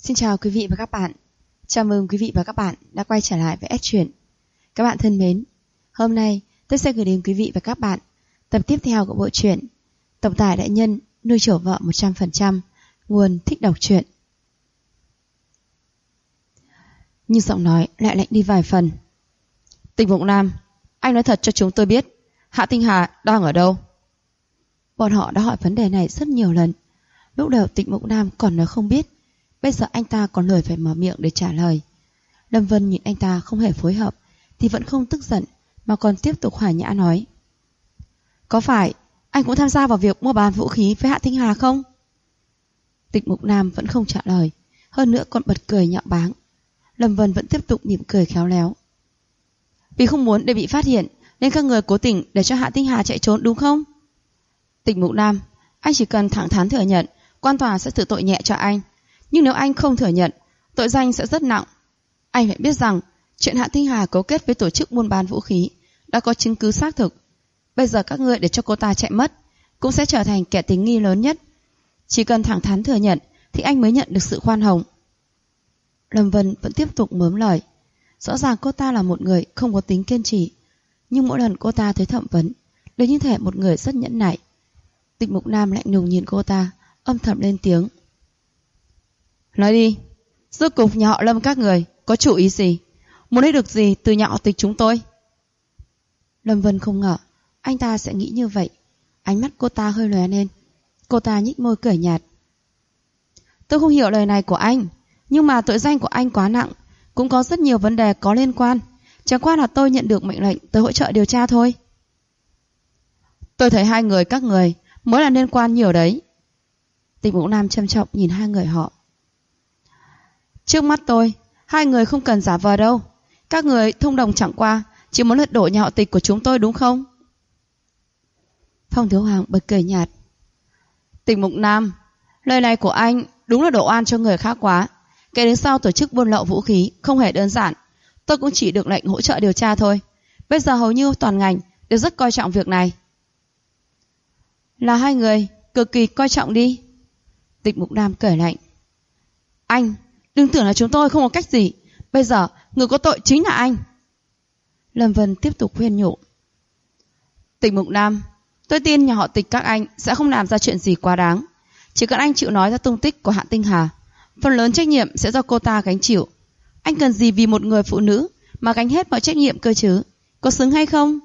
Xin chào quý vị và các bạn. Chào mừng quý vị và các bạn đã quay trở lại với S Truyện. Các bạn thân mến, hôm nay tôi sẽ gửi đến quý vị và các bạn tập tiếp theo của bộ truyện Tổng tài đại nhân nuôi chổ vợ 100%, nguồn Thích Đọc Truyện. Nhưng giọng nói lại lạnh đi vài phần. Tịch Mục Nam, anh nói thật cho chúng tôi biết, Hạ Tinh Hà đang ở đâu? Bọn họ đã hỏi vấn đề này rất nhiều lần. Lúc đầu Tịch Mục Nam còn nói không biết, bây giờ anh ta còn lời phải mở miệng để trả lời. Lâm Vân nhìn anh ta không hề phối hợp thì vẫn không tức giận, mà còn tiếp tục hòa nhã nói: Có phải anh cũng tham gia vào việc mua bán vũ khí với Hạ Tinh Hà không? Tịch Mục Nam vẫn không trả lời, hơn nữa còn bật cười nhạo báng. Lâm Vân vẫn tiếp tục mỉm cười khéo léo. Vì không muốn để bị phát hiện nên các người cố tình để cho Hạ Tinh Hà chạy trốn đúng không? Tịch Mục Nam, anh chỉ cần thẳng thắn thừa nhận, quan tòa sẽ xử tội nhẹ cho anh. Nhưng nếu anh không thừa nhận, tội danh sẽ rất nặng. Anh phải biết rằng chuyện Hạ Tinh Hà cấu kết với tổ chức buôn bán vũ khí đã có chứng cứ xác thực. Bây giờ các ngươi để cho cô ta chạy mất cũng sẽ trở thành kẻ tình nghi lớn nhất. Chỉ cần thẳng thắn thừa nhận thì anh mới nhận được sự khoan hồng. Lâm Vân vẫn tiếp tục mớm lời. Rõ ràng cô ta là một người không có tính kiên trì, nhưng mỗi lần cô ta tới thẩm vấn đều như thể một người rất nhẫn nại. Tịch Mục Nam lạnh lùng nhìn cô ta, âm thầm lên tiếng. Nói đi, rốt cuộc nhà họ Lâm các người có chủ ý gì? Muốn lấy được gì từ nhà họ Tịch chúng tôi? Lâm Vân không ngờ anh ta sẽ nghĩ như vậy. Ánh mắt cô ta hơi lóe lên. Cô ta nhếch môi cười nhạt. Tôi không hiểu lời này của anh, nhưng mà tội danh của anh quá nặng, cũng có rất nhiều vấn đề có liên quan. Chẳng qua là tôi nhận được mệnh lệnh tới hỗ trợ điều tra thôi. Tôi thấy hai người các người mới là liên quan nhiều đấy. Tịch Mục Nam trầm trọng nhìn hai người họ. Trước mắt tôi, hai người không cần giả vờ đâu. Các người thông đồng chẳng qua chỉ muốn lật đổ nhà họ Tịch của chúng tôi đúng không? Phong Thiếu Hoàng bật cười nhạt. Tịch Mục Nam, lời này của anh đúng là đổ oan cho người khác quá. Kể đến sau tổ chức buôn lậu vũ khí không hề đơn giản. Tôi cũng chỉ được lệnh hỗ trợ điều tra thôi. Bây giờ hầu như toàn ngành đều rất coi trọng việc này. Là hai người cực kỳ coi trọng đi. Tịch Mục Nam cười lạnh. Anh đừng tưởng là chúng tôi không có cách gì. Bây giờ người có tội chính là anh. Lâm Vân tiếp tục khuyên nhủ. Tịch Mục Nam, tôi tin nhà họ Tịch các anh sẽ không làm ra chuyện gì quá đáng. Chỉ cần anh chịu nói ra tung tích của Hạ Tinh Hà, phần lớn trách nhiệm sẽ do cô ta gánh chịu. Anh cần gì vì một người phụ nữ mà gánh hết mọi trách nhiệm cơ chứ? Có xứng hay không?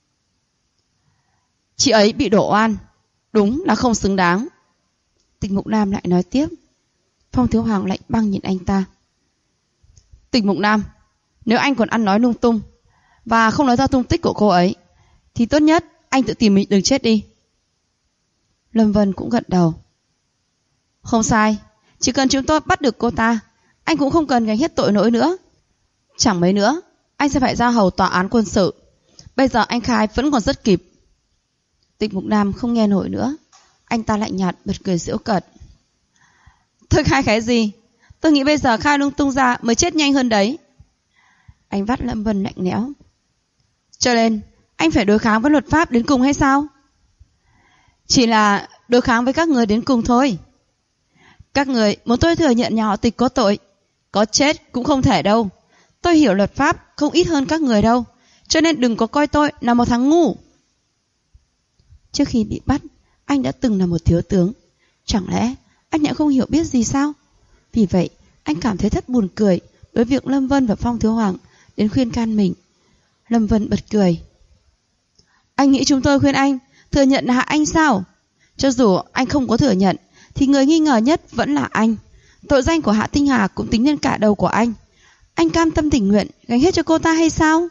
Chị ấy bị đổ oan, đúng là không xứng đáng. Tịch Mục Nam lại nói tiếp. Phong Thiếu Hoàng lạnh băng nhìn anh ta. Tịch Mục Nam, nếu anh còn ăn nói lung tung và không nói ra tung tích của cô ấy thì tốt nhất anh tự tìm mình đường chết đi. Lâm Vân cũng gật đầu. Không sai, chỉ cần chúng tôi bắt được cô ta, anh cũng không cần gánh hết tội lỗi nữa. Chẳng mấy nữa anh sẽ phải ra hầu tòa án quân sự. Bây giờ anh khai vẫn còn rất kịp. Tịch Mục Nam không nghe nổi nữa. Anh ta lạnh nhạt bật cười giễu cợt. Tôi khai cái gì? Tôi nghĩ bây giờ khai lung tung ra mới chết nhanh hơn đấy. Anh vắt Lâm Vân lạnh lẽo. Cho nên anh phải đối kháng với luật pháp đến cùng hay sao? Chỉ là đối kháng với các người đến cùng thôi. Các người muốn tôi thừa nhận nhà họ Tịch có tội, có chết cũng không thể đâu. Tôi hiểu luật pháp không ít hơn các người đâu, cho nên đừng có coi tôi là một thằng ngu. Trước khi bị bắt, anh đã từng là một thiếu tướng. Chẳng lẽ anh lại không hiểu biết gì sao? Vì vậy anh cảm thấy rất buồn cười với việc Lâm Vân và Phong Thiếu Hoàng đến khuyên can mình. Lâm Vân bật cười. Anh nghĩ chúng tôi khuyên anh thừa nhận là Hạ Anh sao? Cho dù anh không có thừa nhận thì người nghi ngờ nhất vẫn là anh. Tội danh của Hạ Tinh Hà cũng tính lên cả đầu của anh. Anh cam tâm tình nguyện gánh hết cho cô ta hay sao?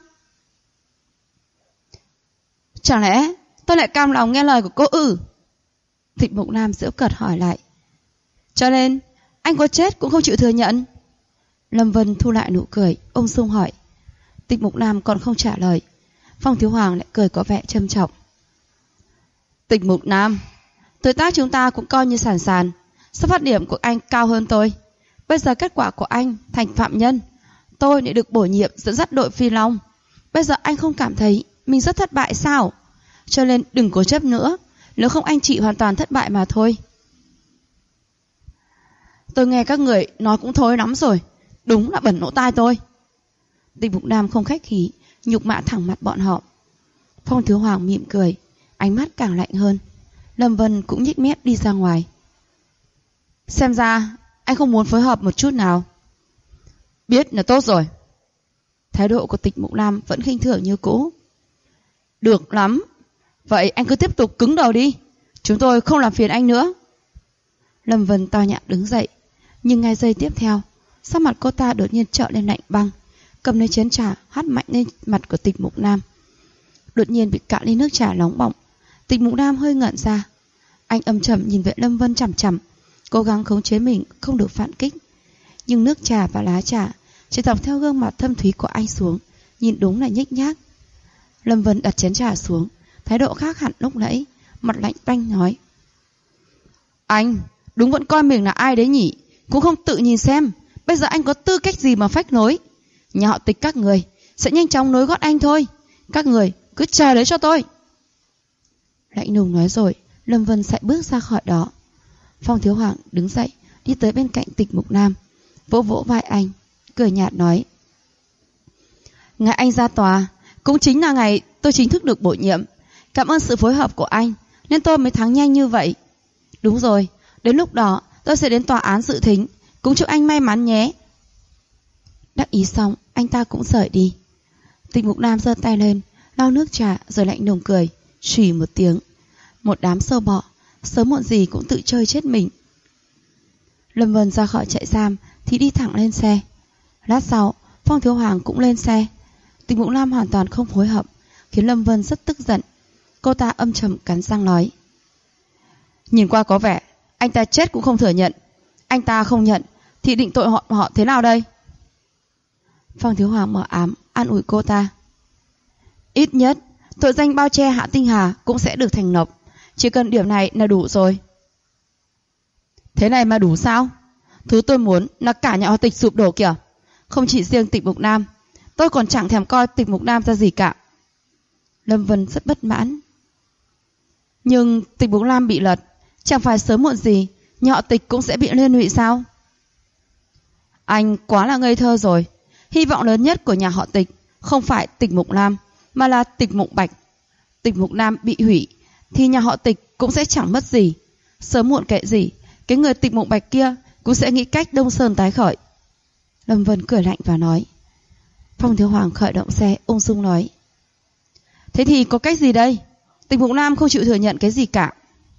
Chẳng lẽ tôi lại cam lòng nghe lời của cô ư? Tịch Mục Nam giễu cợt hỏi lại. Cho nên anh có chết cũng không chịu thừa nhận? Lâm Vân thu lại nụ cười, ung dung hỏi. Tịch Mục Nam còn không trả lời. Phong Thiếu Hoàng lại cười có vẻ trầm trọng. Tịch Mục Nam, tuổi tác chúng ta cũng coi như sàn sàn. Xuất phát điểm của anh cao hơn tôi. Bây giờ kết quả của anh thành phạm nhân, tôi lại được bổ nhiệm dẫn dắt đội Phi Long. Bây giờ anh không cảm thấy mình rất thất bại sao? Cho nên đừng cố chấp nữa, nếu không anh chị hoàn toàn thất bại mà thôi. Tôi nghe các người nói cũng thôi lắm rồi. Đúng là bẩn lỗ tai tôi. Tịch Mục Nam không khách khí, nhục mạ thẳng mặt bọn họ. Phong Thiếu Hoàng mỉm cười, ánh mắt càng lạnh hơn. Lâm Vân cũng nhếch mép đi ra ngoài. Xem ra anh không muốn phối hợp một chút nào. Biết là tốt rồi. Thái độ của Tịch Mục Nam vẫn khinh thường như cũ. Được lắm. Vậy anh cứ tiếp tục cứng đầu đi. Chúng tôi không làm phiền anh nữa. Lâm Vân to nhã đứng dậy. Nhưng ngay giây tiếp theo, sắc mặt cô ta đột nhiên trợn lên lạnh băng, cầm lấy chén trà hắt mạnh lên mặt của Tịch Mục Nam. Đột nhiên bị cạn ly nước trà nóng bỏng. Tịch Mục Nam hơi ngẩn ra. Anh âm trầm nhìn về Lâm Vân chằm chằm, cố gắng khống chế mình không được phản kích. Nhưng nước trà và lá trà chỉ dọc theo gương mặt thâm thúy của anh xuống, nhìn đúng là nhếch nhác. Lâm Vân đặt chén trà xuống, thái độ khác hẳn lúc nãy, mặt lạnh tanh nói: Anh đúng vẫn coi mình là ai đấy nhỉ? Cũng không tự nhìn xem bây giờ anh có tư cách gì mà phách lối. Nhà họ Tịch các người sẽ nhanh chóng nối gót anh thôi. Các người cứ chờ đấy cho tôi. Lạnh lùng nói rồi, Lâm Vân sẽ bước ra khỏi đó. Phong Thiếu Hoàng đứng dậy, đi tới bên cạnh Tịch Mục Nam, vỗ vỗ vai anh, cười nhạt nói: Ngày anh ra tòa cũng chính là ngày tôi chính thức được bổ nhiệm. Cảm ơn sự phối hợp của anh nên tôi mới thắng nhanh như vậy. Đúng rồi, đến lúc đó tôi sẽ đến tòa án dự thính. Cũng chúc anh may mắn nhé. Đắc ý xong, anh ta cũng rời đi. Tịch Mục Nam giơ tay lên, lau nước trà rồi lạnh lùng cười, xùy một tiếng. Một đám sâu bọ, sớm muộn gì cũng tự chơi chết mình. Lâm Vân ra khỏi trại giam thì đi thẳng lên xe. Lát sau, Phong Thiếu Hoàng cũng lên xe. Tịch Mục Nam hoàn toàn không phối hợp, khiến Lâm Vân rất tức giận. Cô ta âm trầm cắn răng nói: Nhìn qua có vẻ anh ta chết cũng không thừa nhận. Anh ta không nhận thì định tội họ thế nào đây? Phong Thiếu Hoàng mờ ám an ủi cô ta: Ít nhất tội danh bao che Hạ Tinh Hà cũng sẽ được thành lập. Chỉ cần điểm này là đủ rồi. Thế này mà đủ sao? Thứ tôi muốn là cả nhà họ Tịch sụp đổ kìa. Không chỉ riêng Tịch Mục Nam, tôi còn chẳng thèm coi Tịch Mục Nam ra gì cả. Lâm Vân rất bất mãn. Nhưng Tịch Mục Nam bị lật, chẳng phải sớm muộn gì nhà họ Tịch cũng sẽ bị liên lụy sao? Anh quá là ngây thơ rồi. Hy vọng lớn nhất của nhà họ Tịch không phải Tịch Mục Nam, mà là Tịch Mục Bạch. Tịch Mục Nam bị hủy thì nhà họ Tịch cũng sẽ chẳng mất gì. Sớm muộn kệ gì, cái người Tịch Mục Bạch kia cũng sẽ nghĩ cách Đông Sơn tái khởi. Lâm Vân cười lạnh và nói. Phong Thiếu Hoàng khởi động xe ung dung nói: Thế thì có cách gì đây? Tịch Mục Nam không chịu thừa nhận cái gì cả.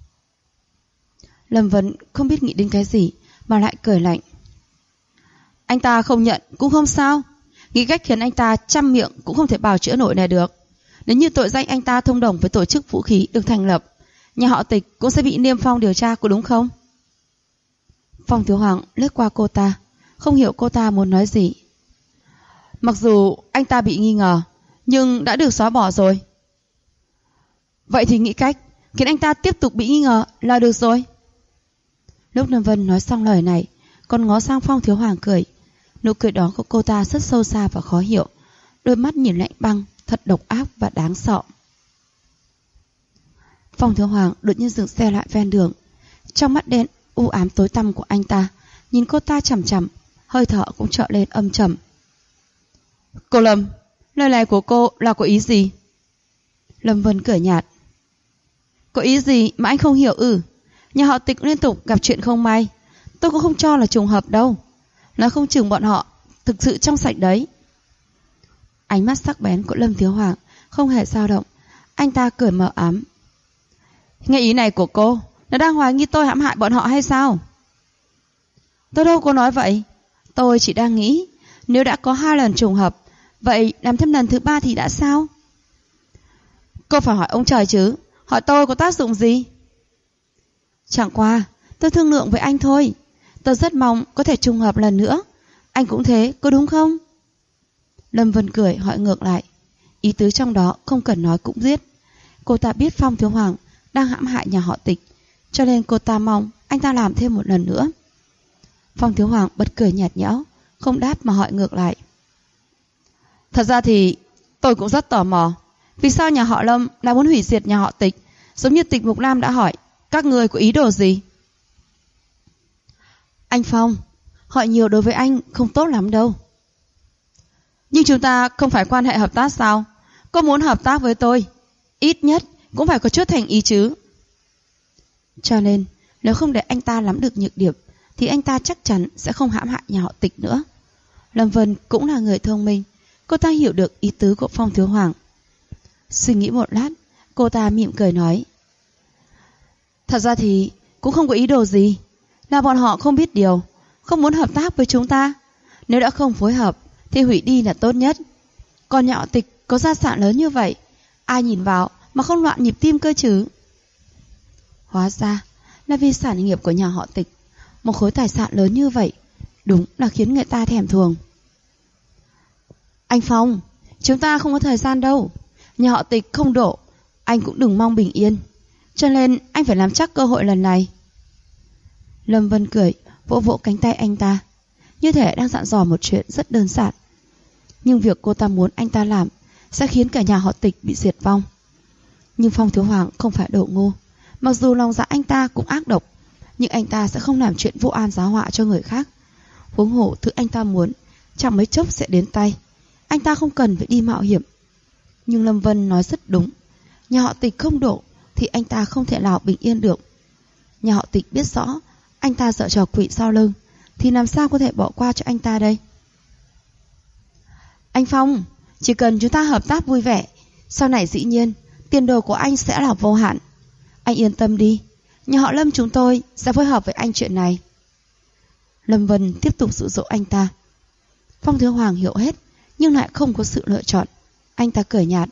Lâm Vân không biết nghĩ đến cái gì mà lại cười lạnh. Anh ta không nhận cũng không sao. Nghĩ cách khiến anh ta trăm miệng cũng không thể bào chữa nổi này được. Nếu như tội danh anh ta thông đồng với tổ chức vũ khí được thành lập, nhà họ Tịch cũng sẽ bị niêm phong điều tra, có đúng không? Phong Thiếu Hoàng lướt qua cô ta, không hiểu cô ta muốn nói gì. Mặc dù anh ta bị nghi ngờ, nhưng đã được xóa bỏ rồi. Vậy thì nghĩ cách khiến anh ta tiếp tục bị nghi ngờ là được rồi. Lúc Lâm Vân nói xong lời này, còn ngó sang Phong Thiếu Hoàng cười. Nụ cười đó của cô ta rất sâu xa và khó hiểu, đôi mắt nhìn lạnh băng, thật độc ác và đáng sợ. Phong Thiếu Hoàng đột nhiên dừng xe lại ven đường. Trong mắt đen u ám tối tăm của anh ta nhìn cô ta chằm chằm, hơi thở cũng trở lên âm trầm. Cô Lâm, lời này của cô là có ý gì? Lâm Vân cười nhạt. Có ý gì mà anh không hiểu ư? Nhà họ Tịch liên tục gặp chuyện không may, tôi cũng không cho là trùng hợp đâu. Nói không chừng bọn họ thực sự trong sạch đấy. Ánh mắt sắc bén của Lâm Thiếu Hoàng không hề dao động. Anh ta cười mờ ám. Nghe ý này của cô, nó đang hoài nghi tôi hãm hại bọn họ hay sao? Tôi đâu có nói vậy. Tôi chỉ đang nghĩ, nếu đã có 2 lần trùng hợp, vậy làm thêm lần thứ 3 thì đã sao? Cô phải hỏi ông trời chứ, hỏi tôi có tác dụng gì? Chẳng qua tôi thương lượng với anh thôi. Tôi rất mong có thể trùng hợp lần nữa. Anh cũng thế, có đúng không? Lâm Vân cười hỏi ngược lại. Ý tứ trong đó không cần nói cũng biết. Cô ta biết Phong Thiếu Hoàng đang hãm hại nhà họ Tịch, cho nên cô ta mong anh ta làm thêm một lần nữa. Phong Thiếu Hoàng bật cười nhạt nhẽo, không đáp mà hỏi ngược lại. Thật ra thì tôi cũng rất tò mò, vì sao nhà họ Lâm lại muốn hủy diệt nhà họ Tịch, giống như Tịch Mục Nam đã hỏi. Các người có ý đồ gì? Anh Phong, hỏi nhiều đối với anh không tốt lắm đâu. Nhưng chúng ta không phải quan hệ hợp tác sao? Cô muốn hợp tác với tôi, ít nhất cũng phải có chút thành ý chứ. Cho nên nếu không để anh ta nắm được nhược điểm thì anh ta chắc chắn sẽ không hãm hại nhà họ Tịch nữa. Lâm Vân cũng là người thông minh, cô ta hiểu được ý tứ của Phong Thiếu Hoàng. Suy nghĩ một lát, cô ta mỉm cười nói: thật ra thì cũng không có ý đồ gì, là bọn họ không biết điều, không muốn hợp tác với chúng ta. Nếu đã không phối hợp thì hủy đi là tốt nhất. Còn nhà họ Tịch có gia sản lớn như vậy, ai nhìn vào mà không loạn nhịp tim cơ chứ. Hóa ra là vì sản nghiệp của nhà họ Tịch, một khối tài sản lớn như vậy, đúng là khiến người ta thèm thuồng. Anh Phong, chúng ta không có thời gian đâu. Nhà họ Tịch không đổ, anh cũng đừng mong bình yên. Cho nên anh phải nắm chắc cơ hội lần này. Lâm Vân cười, vỗ vỗ cánh tay anh ta, như thể đang dặn dò một chuyện rất đơn giản. Nhưng việc cô ta muốn anh ta làm sẽ khiến cả nhà họ Tịch bị diệt vong. Nhưng Phong Thiếu Hoàng không phải đồ ngu. Mặc dù lòng dạ anh ta cũng ác độc, nhưng anh ta sẽ không làm chuyện vô an giá họa cho người khác. Huống hồ thứ anh ta muốn chẳng mấy chốc sẽ đến tay, anh ta không cần phải đi mạo hiểm. Nhưng Lâm Vân nói rất đúng, nhà họ Tịch không đổ thì anh ta không thể nào bình yên được. Nhà họ Tịch biết rõ anh ta giở trò quỷ sau lưng, thì làm sao có thể bỏ qua cho anh ta đây. Anh Phong, chỉ cần chúng ta hợp tác vui vẻ, sau này dĩ nhiên tiền đồ của anh sẽ là vô hạn. Anh yên tâm đi, nhà họ Lâm chúng tôi sẽ phối hợp với anh chuyện này. Lâm Vân tiếp tục dụ dỗ anh ta. Phong Thiếu Hoàng hiểu hết, nhưng lại không có sự lựa chọn. Anh ta cười nhạt: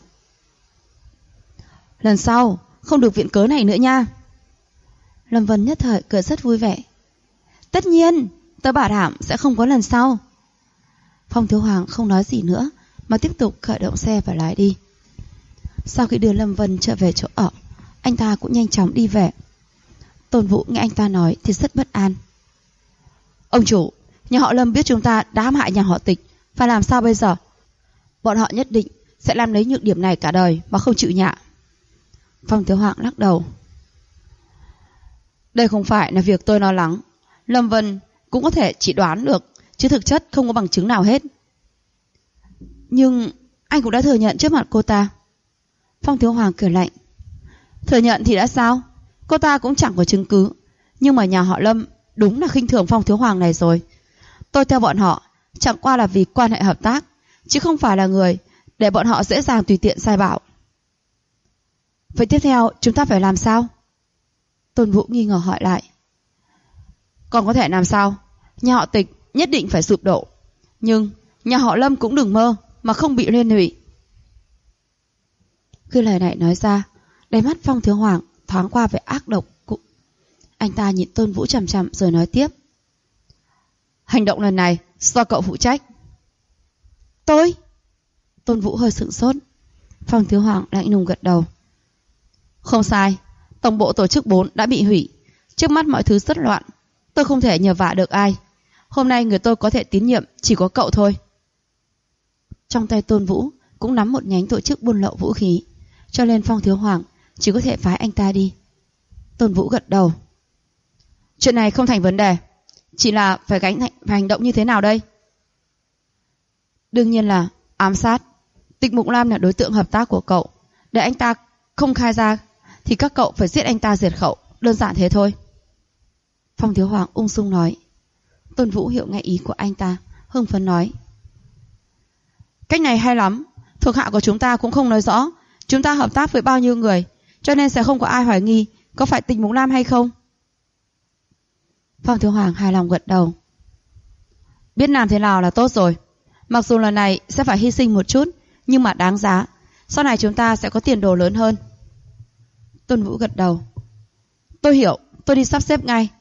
lần sau không được viện cớ này nữa nha. Lâm Vân nhất thời cười rất vui vẻ. Tất nhiên, tớ bảo đảm sẽ không có lần sau. Phong Thiếu Hoàng không nói gì nữa, mà tiếp tục khởi động xe và lái đi. Sau khi đưa Lâm Vân trở về chỗ ở, anh ta cũng nhanh chóng đi về. Tôn Vũ nghe anh ta nói thì rất bất an. Ông chủ, nhà họ Lâm biết chúng ta đã hãm hại nhà họ Tịch, phải làm sao bây giờ? Bọn họ nhất định sẽ làm lấy nhược điểm này cả đời mà không chịu nhạ. Phong Thiếu Hoàng lắc đầu. Đây không phải là việc tôi lo lắng. Lâm Vân cũng có thể chỉ đoán được, chứ thực chất không có bằng chứng nào hết. Nhưng anh cũng đã thừa nhận trước mặt cô ta. Phong Thiếu Hoàng cười lạnh. Thừa nhận thì đã sao? Cô ta cũng chẳng có chứng cứ. Nhưng mà nhà họ Lâm đúng là khinh thường Phong Thiếu Hoàng này rồi. Tôi theo bọn họ chẳng qua là vì quan hệ hợp tác, chứ không phải là người để bọn họ dễ dàng tùy tiện sai bảo. Vậy tiếp theo chúng ta phải làm sao? Tôn Vũ nghi ngờ hỏi lại. Còn có thể làm sao? Nhà họ Tịch nhất định phải sụp đổ, nhưng nhà họ Lâm cũng đừng mơ mà không bị liên lụy. Khi lời này nói ra, đáy mắt Phong Thiếu Hoàng thoáng qua vẻ ác độc. Anh ta nhìn Tôn Vũ chằm chằm rồi nói tiếp. Hành động lần này do cậu phụ trách. Tôi? Tôn Vũ hơi sửng sốt. Phong Thiếu Hoàng lạnh lùng gật đầu. Không sai, tổng bộ tổ chức 4 đã bị hủy. Trước mắt mọi thứ rất loạn, tôi không thể nhờ vả được ai. Hôm nay người tôi có thể tín nhiệm chỉ có cậu thôi. Trong tay Tôn Vũ cũng nắm một nhánh tổ chức buôn lậu vũ khí, cho nên Phong Thiếu Hoàng chỉ có thể phái anh ta đi. Tôn Vũ gật đầu. Chuyện này không thành vấn đề, chỉ là phải hành động như thế nào đây? Đương nhiên là ám sát. Tịch Mục Lam là đối tượng hợp tác của cậu. Để anh ta không khai ra thì các cậu phải giết anh ta diệt khẩu, đơn giản thế thôi. Phong Thiếu Hoàng ung dung nói. Tôn Vũ hiểu ngay ý của anh ta, hưng phấn nói. Cách này hay lắm. Thuộc hạ của chúng ta cũng không nói rõ chúng ta hợp tác với bao nhiêu người, cho nên sẽ không có ai hoài nghi có phải Tịch Mục Lam hay không. Phong Thiếu Hoàng hài lòng gật đầu. Biết làm thế nào là tốt rồi. Mặc dù lần này sẽ phải hy sinh một chút, nhưng mà đáng giá. Sau này chúng ta sẽ có tiền đồ lớn hơn. Tôn Vũ gật đầu. Tôi hiểu, tôi đi sắp xếp ngay.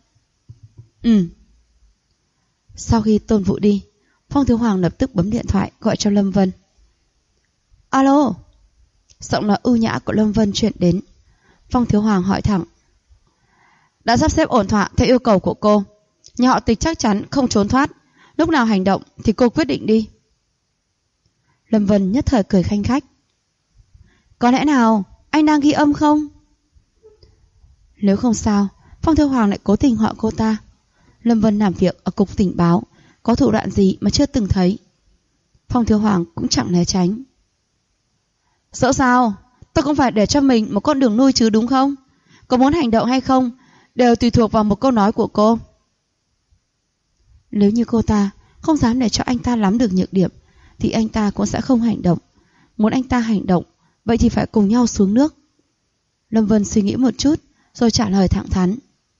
Sau khi Tôn Vũ đi, Phong Thiếu Hoàng lập tức bấm điện thoại gọi cho Lâm Vân. Alo. Giọng nói ưu nhã của Lâm Vân truyền đến. Phong Thiếu Hoàng hỏi thẳng. Đã sắp xếp ổn thỏa theo yêu cầu của cô. Nhà họ Tịch chắc chắn không trốn thoát. Lúc nào hành động thì cô quyết định đi. Lâm Vân nhất thời cười khanh khách. Có lẽ nào anh đang ghi âm không? Nếu không sao, Phong Thiếu Hoàng lại cố tình hỏi cô ta. Lâm Vân làm việc ở cục tình báo, có thủ đoạn gì mà chưa từng thấy. Phong Thiếu Hoàng cũng chẳng né tránh. Sợ sao? Tôi cũng phải để cho mình một con đường nuôi chứ đúng không? Có muốn hành động hay không đều tùy thuộc vào một câu nói của cô. Nếu như cô ta không dám để cho anh ta nắm được nhược điểm thì anh ta cũng sẽ không hành động. Muốn anh ta hành động, vậy thì phải cùng nhau xuống nước. Lâm Vân suy nghĩ một chút rồi trả lời thẳng thắn.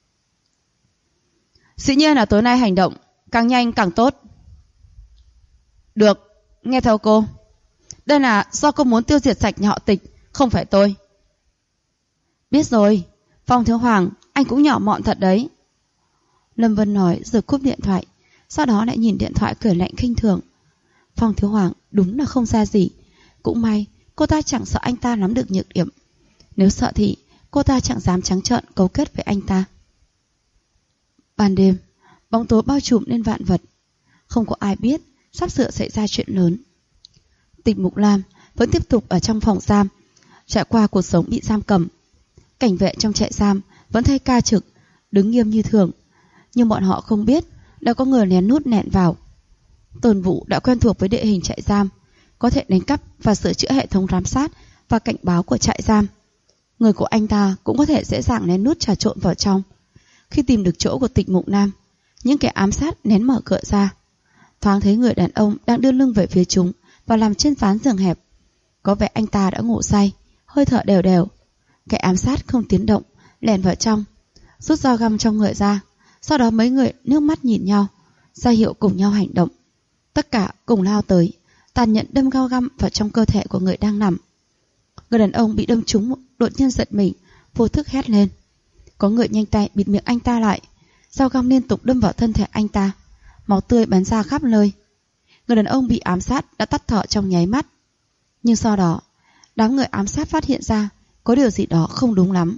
Dĩ nhiên là tối nay hành động, càng nhanh càng tốt. Được, nghe theo cô. Đây là do cô muốn tiêu diệt sạch nhà họ Tịch, không phải tôi. Biết rồi, Phong Thiếu Hoàng, anh cũng nhỏ mọn thật đấy. Lâm Vân nói rồi cúp điện thoại, sau đó lại nhìn điện thoại cười lạnh khinh thường. Phong Thiếu Hoàng đúng là không ra gì. Cũng may cô ta chẳng sợ anh ta nắm được nhược điểm. Nếu sợ thì cô ta chẳng dám trắng trợn cấu kết với anh ta. Ban đêm, bóng tối bao trùm lên vạn vật. Không có ai biết sắp sửa xảy ra chuyện lớn. Tịch Mục Lam vẫn tiếp tục ở trong phòng giam, trải qua cuộc sống bị giam cầm. Cảnh vệ trong trại giam vẫn thay ca trực, đứng nghiêm như thường. Nhưng bọn họ không biết đã có người lén nút nẹn vào. Tôn Vũ đã quen thuộc với địa hình trại giam, có thể đánh cắp và sửa chữa hệ thống giám sát và cảnh báo của trại giam. Người của anh ta cũng có thể dễ dàng lén nút trà trộn vào trong. Khi tìm được chỗ của Tịch Mục Nam, những kẻ ám sát lén mở cửa ra. Thoáng thấy người đàn ông đang đưa lưng về phía chúng và nằm trên ván giường hẹp. Có vẻ anh ta đã ngủ say, hơi thở đều đều. Kẻ ám sát không tiến động, lẻn vào trong, rút dao găm trong người ra. Sau đó mấy người nước mắt nhìn nhau, ra hiệu cùng nhau hành động. Tất cả cùng lao tới, tàn nhẫn đâm dao găm vào trong cơ thể của người đang nằm. Người đàn ông bị đâm trúng đột nhiên giật mình, vô thức hét lên. Có người nhanh tay bịt miệng anh ta lại. Dao găm liên tục đâm vào thân thể anh ta, máu tươi bắn ra khắp nơi. Người đàn ông bị ám sát đã tắt thở trong nháy mắt. Nhưng sau đó, đám người ám sát phát hiện ra có điều gì đó không đúng lắm.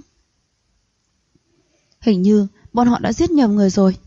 Hình như bọn họ đã giết nhầm người rồi.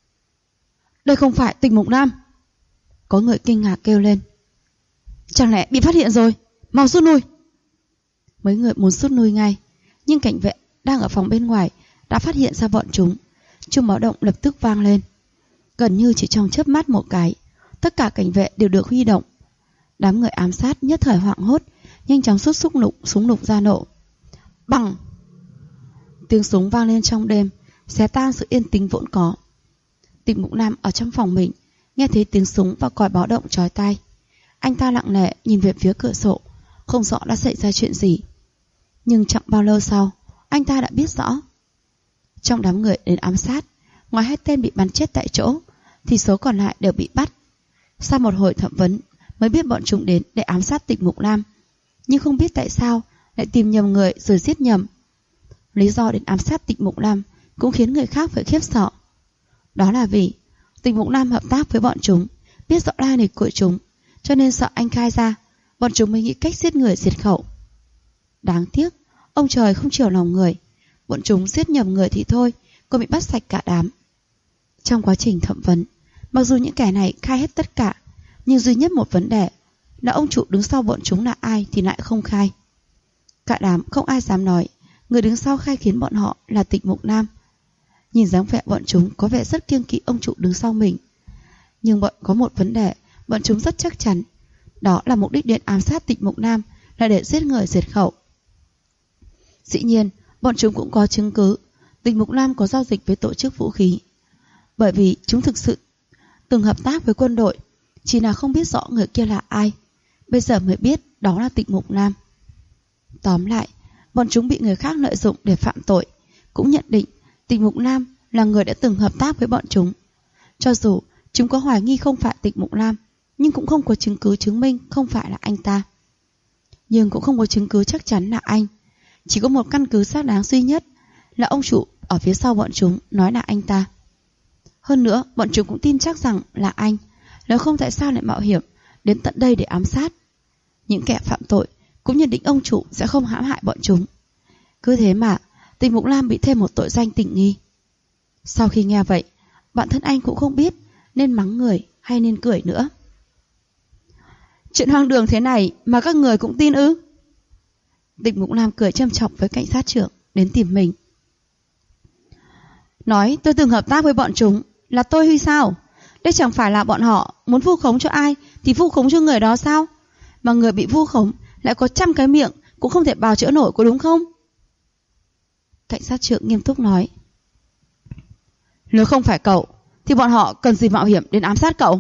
Đây không phải Tịch Mục Nam. Có người kinh ngạc kêu lên. Chẳng lẽ bị phát hiện rồi? Mau rút lui. Mấy người muốn rút lui ngay, nhưng cảnh vệ đang ở phòng bên ngoài đã phát hiện ra bọn chúng. Chuông báo động lập tức vang lên. Gần như chỉ trong chớp mắt một cái, tất cả cảnh vệ đều được huy động. Đám người ám sát nhất thời hoảng hốt, nhanh chóng rút súng lục ra nổ. Bằng! Tiếng súng vang lên trong đêm, xé tan sự yên tĩnh vốn có. Tịch Mục Nam ở trong phòng mình, nghe thấy tiếng súng và còi báo động chói tai. Anh ta lặng lẽ nhìn về phía cửa sổ, không rõ đã xảy ra chuyện gì. Nhưng chẳng bao lâu sau, anh ta đã biết rõ. Trong đám người đến ám sát, ngoài 2 tên bị bắn chết tại chỗ, thì số còn lại đều bị bắt. Sau một hồi thẩm vấn, mới biết bọn chúng đến để ám sát Tịch Mục Nam, nhưng không biết tại sao lại tìm nhầm người rồi giết nhầm. Lý do đến ám sát Tịch Mục Nam cũng khiến người khác phải khiếp sợ. Đó là vì Tịch Mục Nam hợp tác với bọn chúng, biết rõ lai lịch của chúng, cho nên sợ anh khai ra, bọn chúng mới nghĩ cách giết người diệt khẩu. Đáng tiếc, ông trời không chiều lòng người. Bọn chúng giết nhầm người thì thôi, còn bị bắt sạch cả đám. Trong quá trình thẩm vấn, mặc dù những kẻ này khai hết tất cả, nhưng duy nhất một vấn đề là ông chủ đứng sau bọn chúng là ai thì lại không khai. Cả đám không ai dám nói người đứng sau khai khiến bọn họ là Tịch Mục Nam. Nhìn dáng vẻ bọn chúng có vẻ rất kiêng kỵ ông chủ đứng sau mình. Nhưng có một vấn đề bọn chúng rất chắc chắn, đó là mục đích điện ám sát Tịch Mục Nam là để giết người diệt khẩu. Dĩ nhiên, bọn chúng cũng có chứng cứ Tịch Mục Nam có giao dịch với tổ chức vũ khí. Bởi vì chúng thực sự từng hợp tác với quân đội, chỉ là không biết rõ người kia là ai. Bây giờ mới biết đó là Tịch Mục Nam. Tóm lại, bọn chúng bị người khác lợi dụng để phạm tội, cũng nhận định Tịch Mục Nam là người đã từng hợp tác với bọn chúng. Cho dù chúng có hoài nghi không phải Tịch Mục Nam, nhưng cũng không có chứng cứ chứng minh không phải là anh ta. Nhưng cũng không có chứng cứ chắc chắn là anh. Chỉ có một căn cứ xác đáng duy nhất là ông chủ ở phía sau bọn chúng nói là anh ta. Hơn nữa, bọn chúng cũng tin chắc rằng là anh, nếu không tại sao lại mạo hiểm đến tận đây để ám sát. Những kẻ phạm tội cũng nhận định ông chủ sẽ không hãm hại bọn chúng. Cứ thế mà Tịch Mục Nam bị thêm một tội danh tình nghi. Sau khi nghe vậy, bản thân anh cũng không biết nên mắng người hay nên cười nữa. Chuyện hoang đường thế này mà các người cũng tin ư? Tịch Mục Nam cười châm chọc với cảnh sát trưởng đến tìm mình. Nói tôi từng hợp tác với bọn chúng Là tôi Huy sao? Đây chẳng phải là bọn họ muốn vu khống cho ai thì vu khống cho người đó sao? Mà người bị vu khống lại có 100 cái miệng cũng không thể bào chữa nổi, có đúng không? Cảnh sát trưởng nghiêm túc nói. Nếu không phải cậu thì bọn họ cần gì mạo hiểm đến ám sát cậu?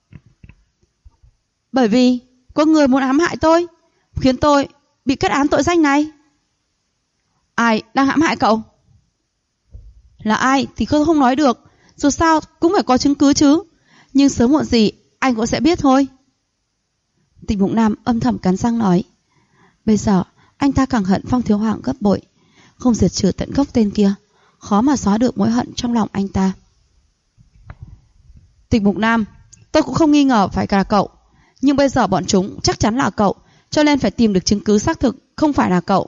Bởi vì có người muốn ám hại tôi, khiến tôi bị kết án tội danh này. Ai đang hãm hại cậu? Là ai thì tôi không nói được, dù sao cũng phải có chứng cứ chứ. Nhưng sớm muộn gì anh cũng sẽ biết thôi. Tịch Mục Nam âm thầm cắn răng nói. Bây giờ anh ta càng hận Phong Thiếu Hoàng gấp bội. Không diệt trừ tận gốc tên kia, khó mà xóa được mối hận trong lòng anh ta. Tịch Mục Nam, tôi cũng không nghi ngờ phải là cậu, nhưng bây giờ bọn chúng chắc chắn là cậu, cho nên phải tìm được chứng cứ xác thực không phải là cậu.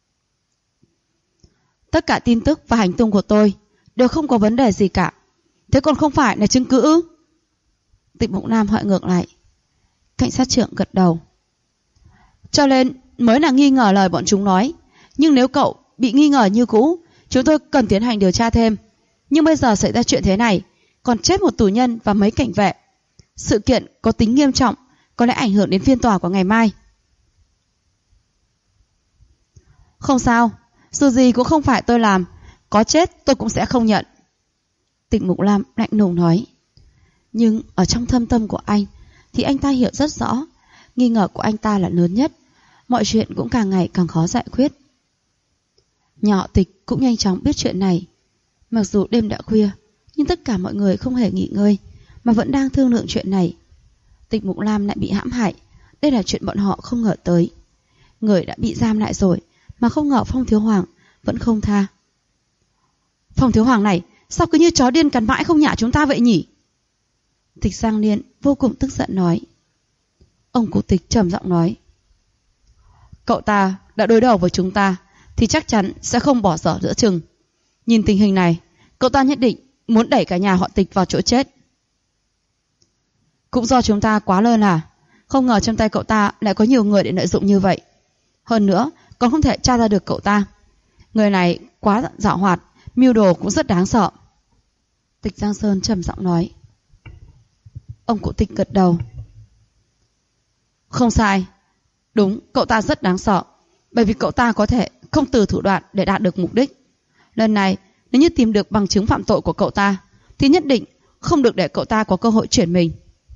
Tất cả tin tức và hành tung của tôi đều không có vấn đề gì cả. Thế còn không phải là chứng cứ ư? Tịch Mục Nam hỏi ngược lại. Cảnh sát trưởng gật đầu. Cho nên mới là nghi ngờ lời bọn chúng nói. Nhưng nếu cậu bị nghi ngờ như cũ, chúng tôi cần tiến hành điều tra thêm. Nhưng bây giờ xảy ra chuyện thế này, còn chết một tù nhân và mấy cảnh vệ. Sự kiện có tính nghiêm trọng, có lẽ ảnh hưởng đến phiên tòa của ngày mai. Không sao, dù gì cũng không phải tôi làm, có chết tôi cũng sẽ không nhận. Tịch Mục Lam lạnh lùng nói. Nhưng ở trong thâm tâm của anh thì anh ta hiểu rất rõ, nghi ngờ của anh ta là lớn nhất. Mọi chuyện cũng càng ngày càng khó giải quyết. Nhà họ Tịch cũng nhanh chóng biết chuyện này. Mặc dù đêm đã khuya, nhưng tất cả mọi người không hề nghỉ ngơi, mà vẫn đang thương lượng chuyện này. Tịch Mục Lam lại bị hãm hại, đây là chuyện bọn họ không ngờ tới. Người đã bị giam lại rồi, mà không ngờ Phong Thiếu Hoàng vẫn không tha. Phong Thiếu Hoàng này sao cứ như chó điên cắn mãi không nhả chúng ta vậy nhỉ? Tịch Giang Liên vô cùng tức giận nói. Ông cụ Tịch trầm giọng nói. Cậu ta đã đối đầu với chúng ta thì chắc chắn sẽ không bỏ dở giữa chừng. Nhìn tình hình này, cậu ta nhất định muốn đẩy cả nhà họ Tịch vào chỗ chết. Cũng do chúng ta quá lơ là, không ngờ trong tay cậu ta lại có nhiều người để lợi dụng như vậy. Hơn nữa còn không thể tra ra được cậu ta. Người này quá giảo hoạt, mưu đồ cũng rất đáng sợ. Tịch Giang Sơn trầm giọng nói. Ông cụ Tịch gật đầu. Không sai, đúng, cậu ta rất đáng sợ, bởi vì cậu ta có thể không từ thủ đoạn để đạt được mục đích. Lần này nếu như tìm được bằng chứng phạm tội của cậu ta thì nhất định không được để cậu ta có cơ hội chuyển mình.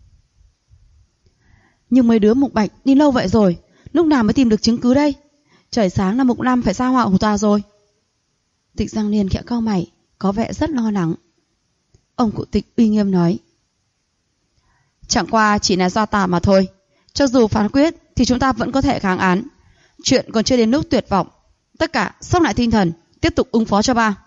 Nhưng mấy đứa Mục Bạch đi lâu vậy rồi, lúc nào mới tìm được chứng cứ đây? Trời sáng là Mục Nam phải ra họa hù tòa rồi. Tịch Giang Liên khẽ cau mày, có vẻ rất lo lắng. Ông cụ Tịch uy nghiêm nói. Chẳng qua chỉ là do tà mà thôi. Cho dù phán quyết thì chúng ta vẫn có thể kháng án. Chuyện còn chưa đến lúc tuyệt vọng. Tất cả sốc lại tinh thần, tiếp tục ứng phó cho ba.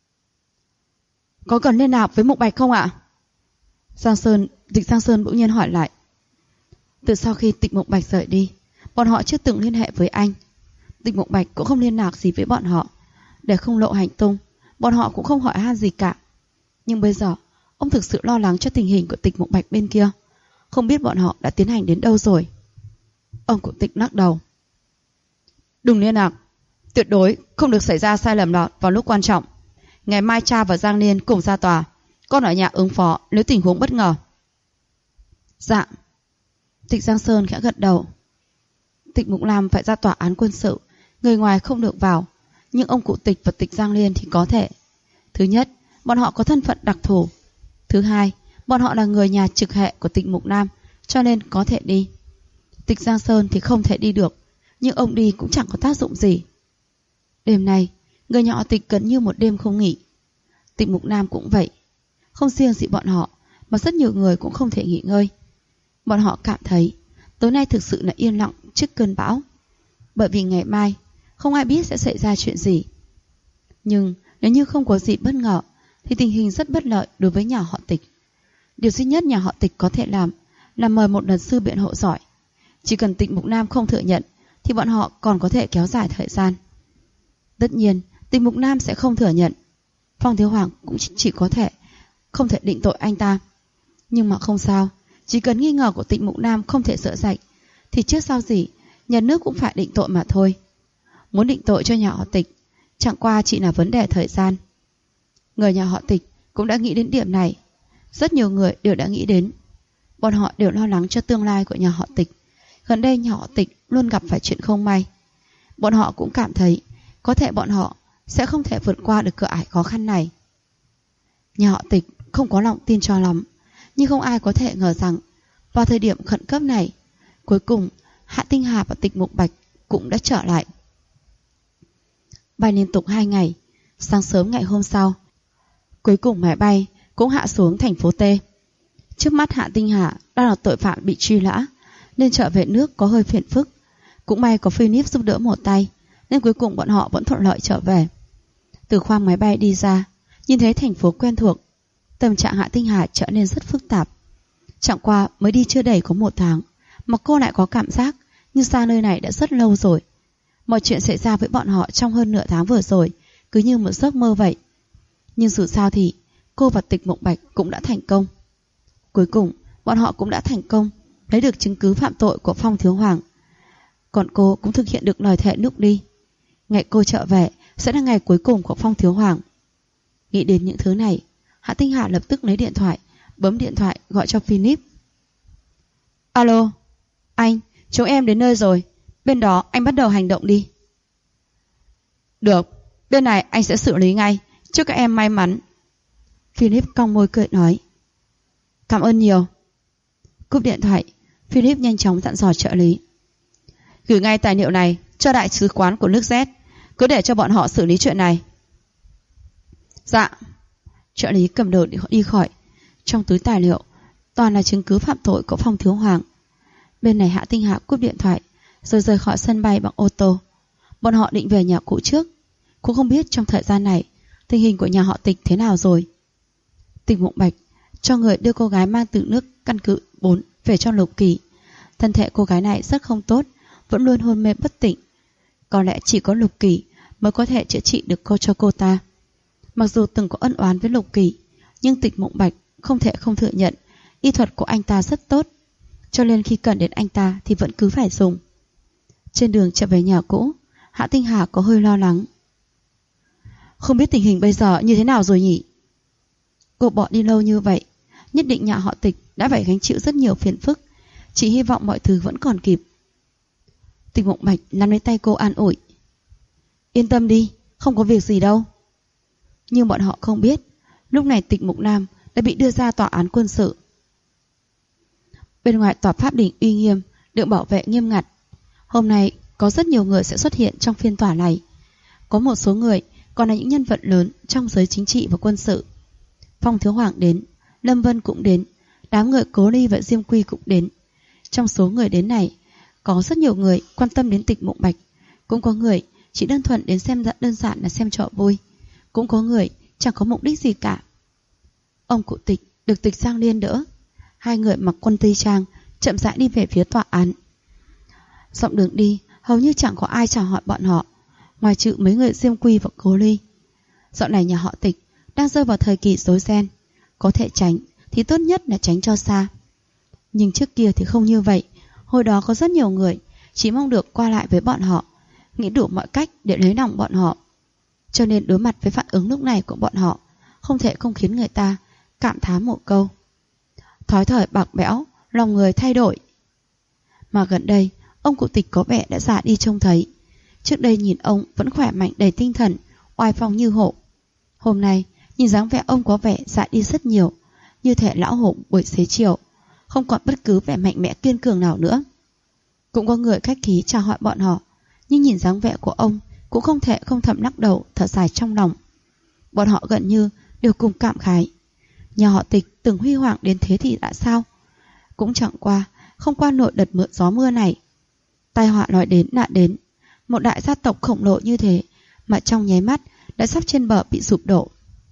Có cần liên lạc với Mục Bạch không ạ? Tịch Giang Sơn bỗng nhiên hỏi lại. Từ sau khi Tịch Mục Bạch rời đi, bọn họ chưa từng liên hệ với anh. Tịch Mục Bạch cũng không liên lạc gì với bọn họ. Để không lộ hành tung, bọn họ cũng không hỏi han gì cả. Nhưng bây giờ ông thực sự lo lắng cho tình hình của Tịch Mục Bạch bên kia. Không biết bọn họ đã tiến hành đến đâu rồi. Ông cụ Tịch lắc đầu. Đừng liên lạc, tuyệt đối không được xảy ra sai lầm nào vào lúc quan trọng. Ngày mai cha và Giang Liên cùng ra tòa, con ở nhà ứng phó nếu tình huống bất ngờ. Dạ. Tịch Giang Sơn khẽ gật đầu. Tịch Mục Lam phải ra tòa án quân sự, người ngoài không được vào, nhưng ông cụ Tịch và Tịch Giang Liên thì có thể. Thứ nhất, bọn họ có thân phận đặc thù. Thứ hai, bọn họ là người nhà trực hệ của Tịch Mục Nam, cho nên có thể đi. Tịch Giang Sơn thì không thể đi được, nhưng ông đi cũng chẳng có tác dụng gì. Đêm nay, người nhà họ Tịch gần như một đêm không nghỉ. Tịch Mục Nam cũng vậy. Không riêng gì bọn họ, mà rất nhiều người cũng không thể nghỉ ngơi. Bọn họ cảm thấy tối nay thực sự là yên lặng trước cơn bão. Bởi vì ngày mai không ai biết sẽ xảy ra chuyện gì. Nhưng nếu như không có gì bất ngờ thì tình hình rất bất lợi đối với nhà họ Tịch. Điều duy nhất nhà họ Tịch có thể làm là mời một luật sư biện hộ giỏi. Chỉ cần Tịch Mục Nam không thừa nhận thì bọn họ còn có thể kéo dài thời gian. Tất nhiên Tịch Mục Nam sẽ không thừa nhận. Phong Thiếu Hoàng cũng chỉ có thể không thể định tội anh ta. Nhưng mà không sao, chỉ cần nghi ngờ của Tịch Mục Nam không thể rửa sạch thì trước sau gì nhà nước cũng phải định tội mà thôi. Muốn định tội cho nhà họ Tịch chẳng qua chỉ là vấn đề thời gian. Người nhà họ Tịch cũng đã nghĩ đến điểm này. Rất nhiều người đều đã nghĩ đến. Bọn họ đều lo lắng cho tương lai của nhà họ Tịch. Gần đây nhà họ Tịch luôn gặp phải chuyện không may. Bọn họ cũng cảm thấy có thể bọn họ sẽ không thể vượt qua được cửa ải khó khăn này. Nhà họ Tịch không có lòng tin cho lắm, nhưng không ai có thể ngờ rằng vào thời điểm khẩn cấp này, cuối cùng Hạ Tinh Hà và Tịch Mục Bạch cũng đã trở lại. Bay liên tục 2 ngày, sáng sớm ngày hôm sau, cuối cùng máy bay cũng hạ xuống thành phố T. Trước mắt Hạ Tinh Hà đang là tội phạm bị truy nã, nên trở về nước có hơi phiền phức. Cũng may có Philip giúp đỡ một tay, nên cuối cùng bọn họ vẫn thuận lợi trở về. Từ khoang máy bay đi ra, nhìn thấy thành phố quen thuộc, tâm trạng Hạ Tinh Hà trở nên rất phức tạp. Chẳng qua mới đi chưa đầy có 1 tháng, mà cô lại có cảm giác như xa nơi này đã rất lâu rồi. Mọi chuyện xảy ra với bọn họ trong hơn nửa tháng vừa rồi cứ như một giấc mơ vậy. Nhưng dù sao thì cô và Tịch Mộng Bạch cũng đã thành công. Cuối cùng bọn họ cũng đã thành công lấy được chứng cứ phạm tội của Phong Thiếu Hoàng. Còn cô cũng thực hiện được lời thề lúc đi. Ngày cô trở về sẽ là ngày cuối cùng của Phong Thiếu Hoàng. Nghĩ đến những thứ này, Hạ Tinh Hà lập tức lấy điện thoại, bấm điện thoại gọi cho Philip. Alo, anh, chúng em đến nơi rồi. Bên đó anh bắt đầu hành động đi. Được, bên này anh sẽ xử lý ngay. Chúc các em may mắn. Philip cong môi cười nói. Cảm ơn nhiều. Cúp điện thoại, Philip nhanh chóng dặn dò trợ lý. Gửi ngay tài liệu này cho đại sứ quán của nước Z. Cứ để cho bọn họ xử lý chuyện này. Dạ. Trợ lý cầm đầu đi khỏi. Trong túi tài liệu toàn là chứng cứ phạm tội của Phong Thiếu Hoàng. Bên này Hạ Tinh Hà cúp điện thoại rồi rời khỏi sân bay bằng ô tô. Bọn họ định về nhà cũ trước. Cũng không biết trong thời gian này tình hình của nhà họ Tịch thế nào rồi. Tịch Mộng Bạch cho người đưa cô gái mang từ nước căn cứ 4 về cho Lục Kỳ. Thân thể cô gái này rất không tốt, vẫn luôn hôn mê bất tỉnh. Có lẽ chỉ có Lục Kỳ mới có thể chữa trị được cho cô ta. Mặc dù từng có ân oán với Lục Kỳ, nhưng Tịch Mộng Bạch không thể không thừa nhận y thuật của anh ta rất tốt, cho nên khi cần đến anh ta thì vẫn cứ phải dùng. Trên đường trở về nhà cũ, Hạ Tinh Hà có hơi lo lắng. Không biết tình hình bây giờ như thế nào rồi nhỉ? Cô bỏ đi lâu như vậy, nhất định nhà họ Tịch đã phải gánh chịu rất nhiều phiền phức. Chỉ hy vọng mọi thứ vẫn còn kịp. Tịch Mộng Bạch nắm lấy tay cô an ủi. Yên tâm đi, không có việc gì đâu. Nhưng bọn họ không biết, lúc này Tịch Mục Nam đã bị đưa ra tòa án quân sự. Bên ngoài tòa pháp đình uy nghiêm, được bảo vệ nghiêm ngặt. Hôm nay có rất nhiều người sẽ xuất hiện trong phiên tòa này. Có một số người còn là những nhân vật lớn trong giới chính trị và quân sự. Phong Thiếu Hoàng đến, Lâm Vân cũng đến, đám người Cố Ly và Diêm Quy cũng đến. Trong số người đến này, có rất nhiều người quan tâm đến Tịch Mộng Bạch, cũng có người chỉ đơn thuần đến xem đơn giản là xem trò vui, cũng có người chẳng có mục đích gì cả. Ông cụ Tịch được Tịch Giang Liên đỡ, 2 người mặc quân tây trang chậm rãi đi về phía tòa án. Dọc đường đi hầu như chẳng có ai chào hỏi bọn họ, ngoài trừ mấy người Diêm Quy và Cố Ly. Dạo này nhà họ Tịch đang rơi vào thời kỳ rối ren, có thể tránh thì tốt nhất là tránh cho xa. Nhưng trước kia thì không như vậy. Hồi đó có rất nhiều người chỉ mong được qua lại với bọn họ, nghĩ đủ mọi cách để lấy lòng bọn họ. Cho nên đối mặt với phản ứng lúc này của bọn họ, không thể không khiến người ta cảm thán một câu: thói thời bạc bẽo, lòng người thay đổi. Mà gần đây ông cụ Tịch có vẻ đã già đi trông thấy. Trước đây nhìn ông vẫn khỏe mạnh đầy tinh thần, oai phong như hổ. Hôm nay nhìn dáng vẻ ông có vẻ già đi rất nhiều, như thể lão hổ buổi xế chiều, không còn bất cứ vẻ mạnh mẽ kiên cường nào nữa. Cũng có người khách khí chào hỏi bọn họ, nhưng nhìn dáng vẻ của ông cũng không thể không thầm lắc đầu thở dài trong lòng. Bọn họ gần như đều cùng cảm khái. Nhà họ Tịch từng huy hoàng đến thế thì đã sao? Cũng chẳng qua không qua nổi đợt gió mưa này. Tai họa nói đến đã đến. Một đại gia tộc khổng lồ như thế mà trong nháy mắt đã sắp trên bờ bị sụp đổ.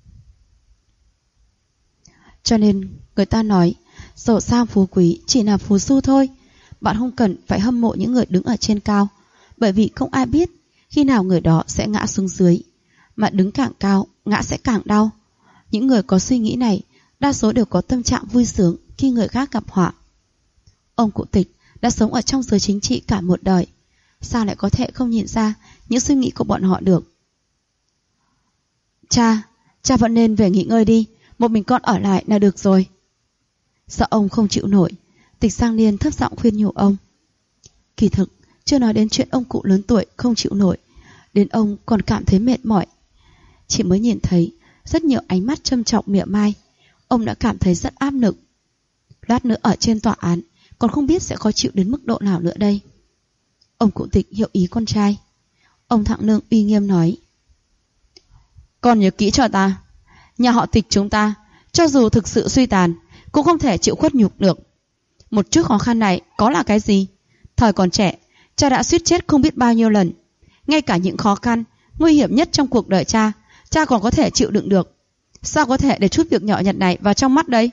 Cho nên người ta nói giàu sang phú quý chỉ là phù du thôi. Bạn không cần phải hâm mộ những người đứng ở trên cao, bởi vì không ai biết khi nào người đó sẽ ngã xuống dưới. Mà đứng càng cao, ngã sẽ càng đau. Những người có suy nghĩ này đa số đều có tâm trạng vui sướng khi người khác gặp họa. Ông cụ Tịch đã sống ở trong giới chính trị cả một đời, sao lại có thể không nhìn ra những suy nghĩ của bọn họ được? Cha vẫn nên về nghỉ ngơi đi. một mình con ở lại là được rồi. Sợ ông không chịu nổi, Tịch Giang Niên thấp giọng khuyên nhủ ông. Kỳ thực, chưa nói đến chuyện ông cụ lớn tuổi không chịu nổi, đến ông còn cảm thấy mệt mỏi. Chỉ mới nhìn thấy rất nhiều ánh mắt châm chọc mỉa mai, ông đã cảm thấy rất áp lực. Lát nữa ở trên tòa án, còn không biết sẽ khó chịu đến mức độ nào nữa đây. Ông cụ Tịch hiểu ý con trai. Ông thặng lương uy nghiêm nói. Con nhớ kỹ cho ta, nhà họ Tịch chúng ta, cho dù thực sự suy tàn, cũng không thể chịu khuất nhục được. Một chút khó khăn này có là cái gì? Thời còn trẻ, cha đã suýt chết không biết bao nhiêu lần. Ngay cả những khó khăn, nguy hiểm nhất trong cuộc đời cha còn có thể chịu đựng được. Sao có thể để chút việc nhỏ nhặt này vào trong mắt đây?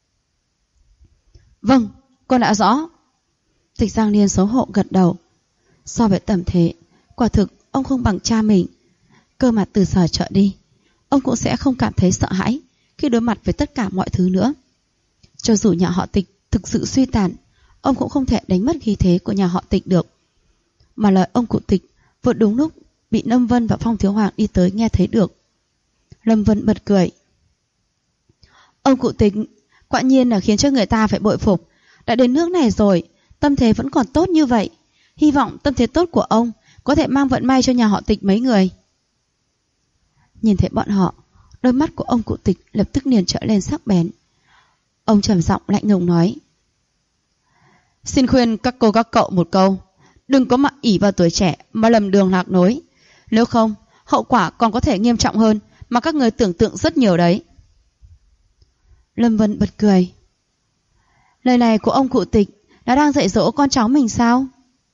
Vâng, con đã rõ. Tịch Giang Niên xấu hổ gật đầu. So với tầm thế, quả thực ông không bằng cha mình. Cơ mà từ giờ trở đi, ông cũng sẽ không cảm thấy sợ hãi khi đối mặt với tất cả mọi thứ nữa. Cho dù nhà họ Tịch thực sự suy tàn, ông cũng không thể đánh mất khí thế của nhà họ Tịch được. Mà lời ông cụ Tịch vừa đúng lúc bị Lâm Vân và Phong Thiếu Hoàng đi tới nghe thấy được. Lâm Vân bật cười. Ông cụ Tịch quả nhiên là khiến cho người ta phải bội phục. Đã đến nước này rồi, tâm thế vẫn còn tốt như vậy. Hy vọng tâm thế tốt của ông có thể mang vận may cho nhà họ Tịch mấy người. Nhìn thấy bọn họ, đôi mắt của ông cụ Tịch lập tức liền trở lên sắc bén. Ông trầm giọng lạnh lùng nói. Xin khuyên các cô các cậu một câu, đừng có mà ỷ vào tuổi trẻ mà lầm đường lạc lối. Nếu không, hậu quả còn có thể nghiêm trọng hơn mà các người tưởng tượng rất nhiều đấy. Lâm Vân bật cười. Lời này của ông cụ Tịch đã đang dạy dỗ con cháu mình sao?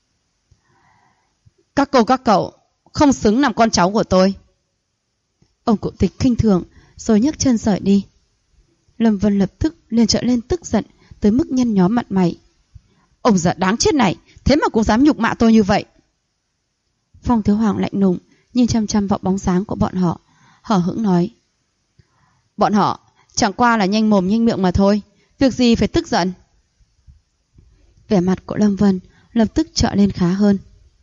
Các cô các cậu không xứng làm con cháu của tôi. Ông cụ Tịch khinh thường rồi nhấc chân rời đi. Lâm Vân lập tức liền trở lên tức giận tới mức nhăn nhó mặt mày. Ông già đáng chết này, thế mà cũng dám nhục mạ tôi như vậy. Phong Thiếu Hoàng lạnh lùng nhìn chăm chăm vào bóng dáng của bọn họ, hờ hững nói. Bọn họ chẳng qua là nhanh mồm nhanh miệng mà thôi, việc gì phải tức giận. Vẻ mặt của Lâm Vân lập tức trở lên khá hơn.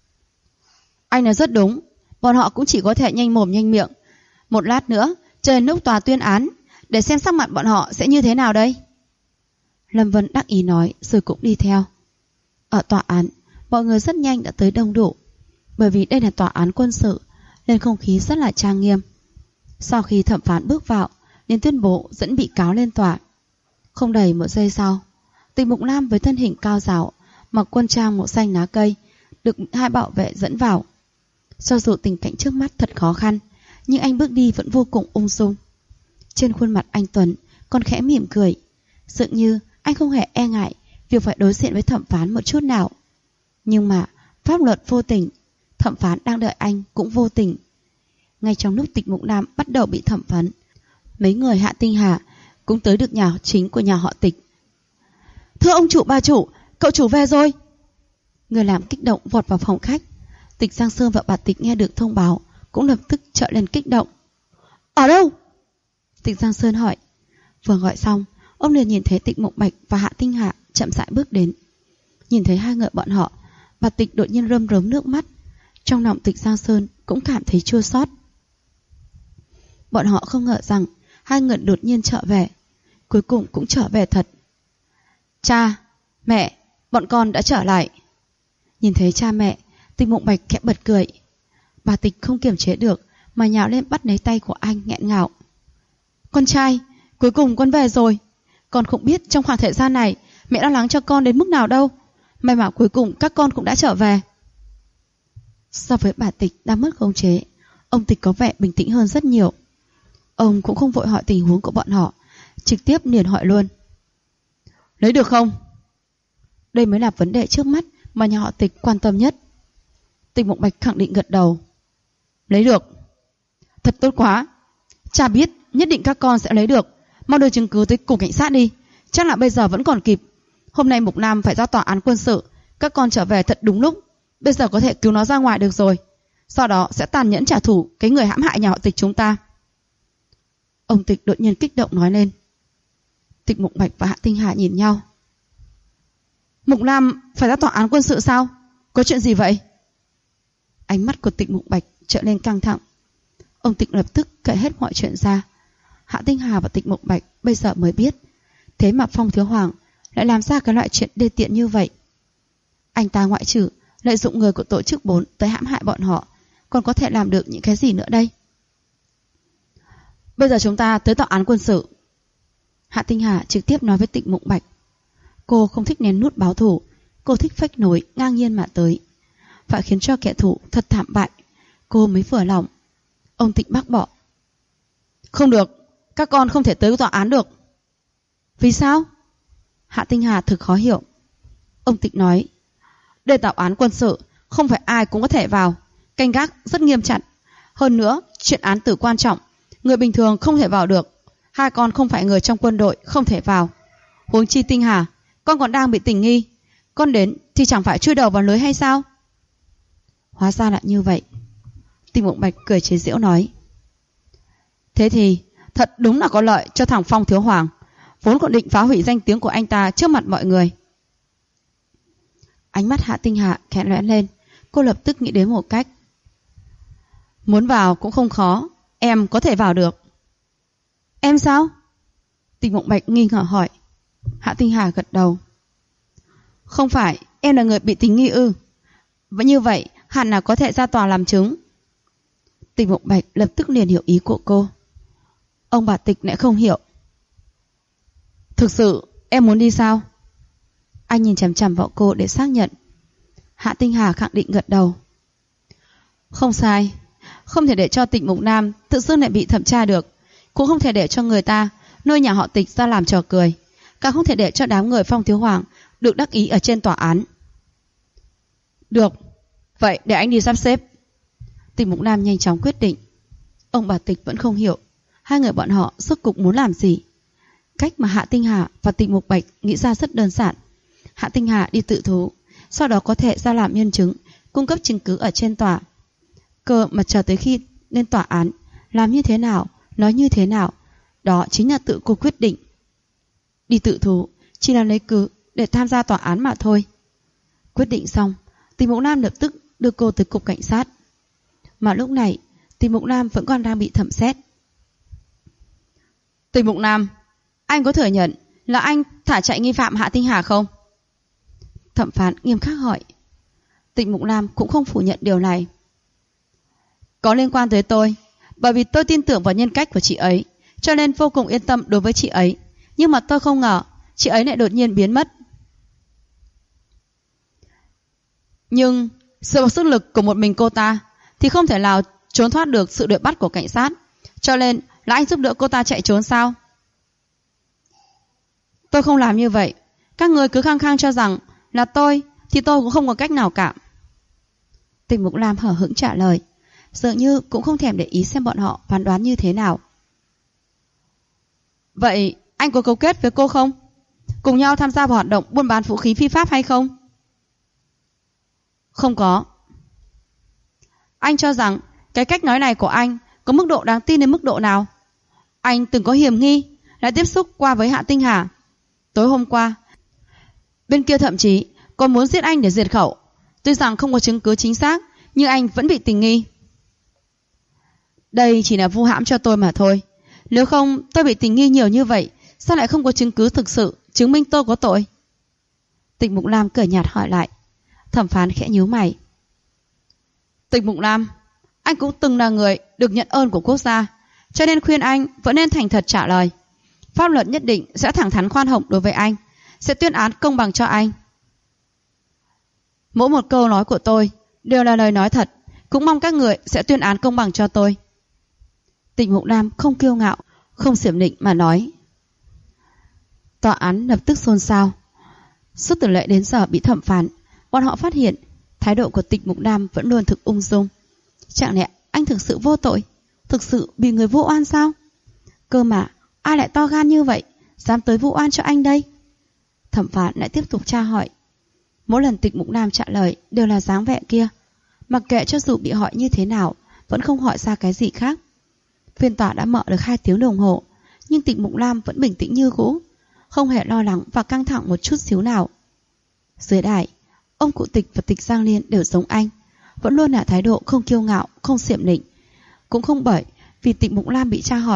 Anh nói rất đúng, bọn họ cũng chỉ có thể nhanh mồm nhanh miệng. Một lát nữa chờ lúc tòa tuyên án, để xem sắc mặt bọn họ sẽ như thế nào đây. Lâm Vân đắc ý nói rồi cũng đi theo. Ở tòa án, mọi người rất nhanh đã tới đông đủ. Bởi vì đây là tòa án quân sự nên không khí rất là trang nghiêm. Sau khi thẩm phán bước vào, liền tuyên bố dẫn bị cáo lên tòa. Không đầy một giây sau, Tịch Mục Lam với thân hình cao ráo, mặc quân trang màu xanh lá cây, được hai bảo vệ dẫn vào. Cho dù tình cảnh trước mắt thật khó khăn, nhưng anh bước đi vẫn vô cùng ung dung. Trên khuôn mặt anh Tuấn còn khẽ mỉm cười, dường như anh không hề e ngại việc phải đối diện với thẩm phán một chút nào. Nhưng mà pháp luật vô tình, thẩm phán đang đợi anh cũng vô tình. Ngay trong lúc Tịch Mục Lam bắt đầu bị thẩm vấn, mấy người Hạ Tinh Hà cũng tới được nhà chính của nhà họ Tịch. Thưa ông chủ bà chủ, cậu chủ về rồi. Người làm kích động vọt vào phòng khách. Tịch Giang Sơn và bà Tịch nghe được thông báo cũng lập tức trở lên kích động. Ở đâu? Tịch Giang Sơn hỏi. Vừa gọi xong, ông liền nhìn thấy Tịch Mộng Bạch và Hạ Tinh Hà chậm rãi bước đến. Nhìn thấy hai người bọn họ, bà Tịch đột nhiên rơm rớm nước mắt. Trong lòng Tịch Giang Sơn cũng cảm thấy chua xót. Bọn họ không ngờ rằng hai người đột nhiên trở về, cuối cùng cũng trở về thật. Cha, mẹ, bọn con đã trở lại. Nhìn thấy cha mẹ, Tịch Mộng Bạch khẽ bật cười. Bà Tịch không kiềm chế được mà nhào lên bắt lấy tay của anh nghẹn ngào. Con trai, cuối cùng con về rồi. Con không biết trong khoảng thời gian này mẹ lo lắng cho con đến mức nào đâu. May mà cuối cùng các con cũng đã trở về. So với bà Tịch đang mất khống chế, ông Tịch có vẻ bình tĩnh hơn rất nhiều. Ông cũng không vội hỏi tình huống của bọn họ, trực tiếp liền hỏi luôn. Lấy được không? Đây mới là vấn đề trước mắt mà nhà họ Tịch quan tâm nhất. Tịch Mộng Bạch khẳng định gật đầu. Lấy được. Thật tốt quá. Cha biết nhất định các con sẽ lấy được. Mau đưa chứng cứ tới cục cảnh sát đi. Chắc là bây giờ vẫn còn kịp. Hôm nay Mục Nam phải ra tòa án quân sự. Các con trở về thật đúng lúc. Bây giờ có thể cứu nó ra ngoài được rồi. Sau đó sẽ tàn nhẫn trả thù cái người hãm hại nhà họ Tịch chúng ta. Ông Tịch đột nhiên kích động nói lên. Tịch Mộng Bạch và Hạ Tinh Hà nhìn nhau. Mục Nam phải ra tòa án quân sự sao? Có chuyện gì vậy? Ánh mắt của Tịch Mộng Bạch trở nên căng thẳng. Ông Tịch lập tức kể hết mọi chuyện ra. Hạ Tinh Hà và Tịch Mộng Bạch bây giờ mới biết, thế mà Phong Thiếu Hoàng lại làm ra cái loại chuyện đê tiện như vậy. Anh ta ngoại trừ lợi dụng người của tổ chức 4 tới hãm hại bọn họ, còn có thể làm được những cái gì nữa đây? Bây giờ chúng ta tới tòa án quân sự. Hạ Tinh Hà trực tiếp nói với Tịch Mộng Bạch. Cô không thích nén nút báo thù, cô thích phách nối ngang nhiên mà tới, phải khiến cho kẻ thù thật thảm bại, cô mới vừa lòng. Ông Tịch bác bỏ. Không được, các con không thể tới tòa án được. Vì sao? Hạ Tinh Hà thực khó hiểu. Ông Tịch nói, đây tòa án quân sự, không phải ai cũng có thể vào, canh gác rất nghiêm chặt. Hơn nữa, chuyện án tử quan trọng, người bình thường không thể vào được. Hai con không phải người trong quân đội, không thể vào. Huống chi Tinh Hà, con còn đang bị tình nghi, con đến thì chẳng phải chui đầu vào lưới hay sao? Hóa ra là như vậy. Tịch Mộng Bạch cười chế giễu nói, thế thì thật đúng là có lợi cho thằng Phong Thiếu Hoàng, vốn còn định phá hủy danh tiếng của anh ta trước mặt mọi người. Ánh mắt Hạ Tinh Hà khẽ lóe lên, cô lập tức nghĩ đến một cách. Muốn vào cũng không khó, em có thể vào được. Em sao? Tịch Mộng Bạch nghi ngờ hỏi. Hạ Tinh Hà gật đầu. Không phải em là người bị tình nghi ư? Vậy như vậy hẳn là có thể ra tòa làm chứng. Tịch Mộng Bạch lập tức liền hiểu ý của cô. Ông bà Tịch lại không hiểu. Thực sự em muốn đi sao? Anh nhìn chằm chằm vào cô để xác nhận. Hạ Tinh Hà khẳng định gật đầu. Không sai, không thể để cho Tịch Mục Nam tự dưng lại bị thẩm tra được, cũng không thể để cho người ta nuôi nhà họ Tịch ra làm trò cười, càng không thể để cho đám người Phong Thiếu Hoàng được đắc ý ở trên tòa án. Được, vậy để anh đi sắp xếp. Tịch Mục Nam nhanh chóng quyết định. Ông bà Tịch vẫn không hiểu hai người bọn họ rốt cục muốn làm gì. Cách mà Hạ Tinh Hà và Tịch Mục Bạch nghĩ ra rất đơn giản. Hạ Tinh Hà đi tự thú, sau đó có thể ra làm nhân chứng, cung cấp chứng cứ ở trên tòa. Cơ mà chờ tới khi lên tòa án, làm như thế nào, nói như thế nào, đó chính là tự cô quyết định. Đi tự thú chỉ là lấy cớ để tham gia tòa án mà thôi. Quyết định xong, Tịch Mục Nam lập tức đưa cô tới cục cảnh sát. Mà lúc này Tịch Mục Nam vẫn còn đang bị thẩm xét. Tịch Mục Nam, anh có thừa nhận là anh thả chạy nghi phạm Hạ Tinh Hà không? Thẩm phán nghiêm khắc hỏi. Tịch Mục Nam cũng không phủ nhận điều này. Có liên quan tới tôi, bởi vì tôi tin tưởng vào nhân cách của chị ấy, cho nên vô cùng yên tâm đối với chị ấy. Nhưng mà tôi không ngờ chị ấy lại đột nhiên biến mất. Nhưng dựa vào sức lực của một mình cô ta thì không thể nào trốn thoát được sự đuổi bắt của cảnh sát, cho nên là anh giúp đỡ cô ta chạy trốn sao? Tôi không làm như vậy. Các người cứ khăng khăng cho rằng là tôi, thì tôi cũng không có cách nào cả. Tịch Mục Lam hở hững trả lời, dường như cũng không thèm để ý xem bọn họ phán đoán như thế nào. Vậy anh có cấu kết với cô không? Cùng nhau tham gia vào hoạt động buôn bán vũ khí phi pháp hay không? Không có. Anh cho rằng cái cách nói này của anh có mức độ đáng tin đến mức độ nào? Anh từng có hiểm nghi, đã tiếp xúc qua với Hạ Tinh Hà. Tối hôm qua, bên kia thậm chí còn muốn giết anh để diệt khẩu. Tuy rằng không có chứng cứ chính xác, nhưng anh vẫn bị tình nghi. Đây chỉ là vu hãm cho tôi mà thôi. Nếu không tôi bị tình nghi nhiều như vậy, sao lại không có chứng cứ thực sự chứng minh tôi có tội? Tịch Mục Lam cười nhạt hỏi lại. Thẩm phán khẽ nhíu mày. Tịch Mục Lam, anh cũng từng là người được nhận ơn của quốc gia, cho nên khuyên anh vẫn nên thành thật trả lời. Pháp luật nhất định sẽ thẳng thắn khoan hồng đối với anh, sẽ tuyên án công bằng cho anh. Mỗi một câu nói của tôi đều là lời nói thật, cũng mong các người sẽ tuyên án công bằng cho tôi. Tịch Mục Lam không kiêu ngạo, không xiểm nịnh mà nói. Tòa án lập tức xôn xao. Suốt từ lễ đến giờ bị thẩm phán, bọn họ phát hiện thái độ của Tịch Mục Lam vẫn luôn thực ung dung. Chẳng lẽ anh thực sự vô tội, thực sự bị người vu oan sao? Cơ mà ai lại to gan như vậy, dám tới vu oan cho anh đây? Thẩm phán lại tiếp tục tra hỏi. Mỗi lần Tịch Mục Lam trả lời đều là dáng vẻ kia, mặc kệ cho dù bị hỏi như thế nào, vẫn không hỏi ra cái gì khác. Phiên tòa đã mở được 2 tiếng đồng hồ, nhưng Tịch Mục Lam vẫn bình tĩnh như cũ, không hề lo lắng và căng thẳng một chút xíu nào. Dưới đài, ông cụ Tịch và Tịch Giang Liên đều giống anh, vẫn luôn là thái độ không kiêu ngạo, không xiểm nịnh. Cũng không bởi vì Tịch Mục Lam bị tra hỏi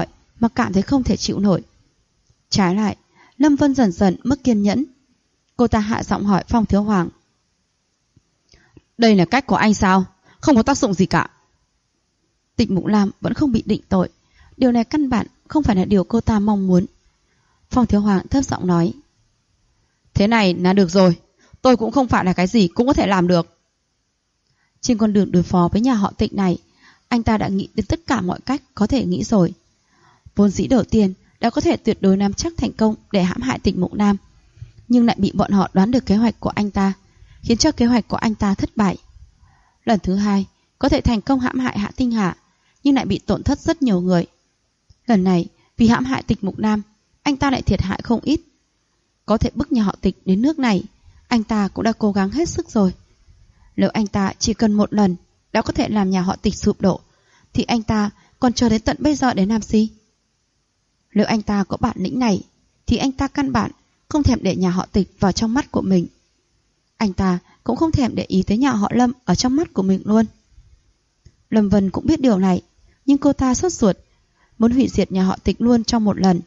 mà cảm thấy không thể chịu nổi. Trái lại, Lâm Vân dần dần mất kiên nhẫn. Cô ta hạ giọng hỏi Phong Thiếu Hoàng. Đây là cách của anh sao? Không có tác dụng gì cả. Tịch Mục Lam vẫn không bị định tội. Điều này căn bản không phải là điều cô ta mong muốn. Phong Thiếu Hoàng thấp giọng nói. Thế này là được rồi. Tôi cũng không phải là cái gì cũng có thể làm được. Trên con đường đối phó với nhà họ Tịch này, anh ta đã nghĩ đến tất cả mọi cách có thể nghĩ rồi. Vốn dĩ đầu tiên đã có thể tuyệt đối nắm chắc thành công để hãm hại Tịch Mục Nam, nhưng lại bị bọn họ đoán được kế hoạch của anh ta, khiến cho kế hoạch của anh ta thất bại. Lần thứ hai có thể thành công hãm hại Hạ Tinh Hà, nhưng lại bị tổn thất rất nhiều người. Lần này vì hãm hại Tịch Mục Nam, anh ta lại thiệt hại không ít. Có thể bức nhà họ Tịch đến nước này, anh ta cũng đã cố gắng hết sức rồi. Nếu anh ta chỉ cần một lần đã có thể làm nhà họ Tịch sụp đổ, thì anh ta còn chờ đến tận bây giờ để làm gì? Nếu anh ta có bản lĩnh này, thì anh ta căn bản không thèm để nhà họ Tịch vào trong mắt của mình. Anh ta cũng không thèm để ý tới nhà họ Lâm ở trong mắt của mình luôn. Lâm Vân cũng biết điều này, nhưng cô ta sốt ruột, muốn hủy diệt nhà họ Tịch luôn trong một lần.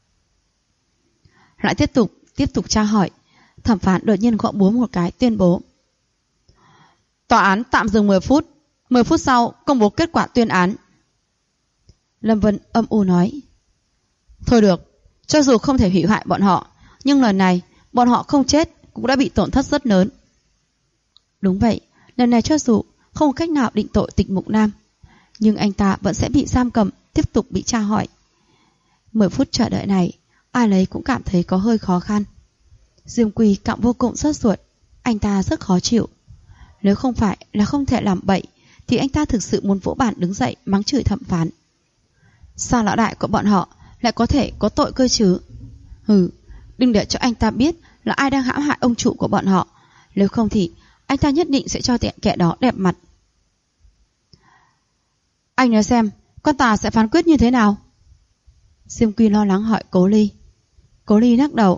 Lại tiếp tục tra hỏi. Thẩm phán đột nhiên gõ búa một cái tuyên bố. Tòa án tạm dừng 10 phút. 10 phút sau công bố kết quả tuyên án. Lâm Vân âm u nói. Thôi được, cho dù không thể hủy hoại bọn họ, nhưng lần này bọn họ không chết cũng đã bị tổn thất rất lớn. Đúng vậy, lần này cho dù không có cách nào định tội Tịch Mục Nam, nhưng anh ta vẫn sẽ bị giam cầm, tiếp tục bị tra hỏi. 10 phút chờ đợi này, ai nấy cũng cảm thấy có hơi khó khăn. Diêm Quy cảm vô cùng sốt ruột, anh ta rất khó chịu. Nếu không phải là không thể làm bậy, thì anh ta thực sự muốn vỗ bàn đứng dậy mắng chửi thẩm phán. Sao lão đại của bọn họ lại có thể có tội cơ chứ? Đừng để cho anh ta biết là ai đang hãm hại ông chủ của bọn họ. Nếu không thì anh ta nhất định sẽ cho kẻ đó đẹp mặt. Anh nói xem, quan tòa sẽ phán quyết như thế nào? Diêm Quy lo lắng hỏi Cố Ly. Cố Ly lắc đầu.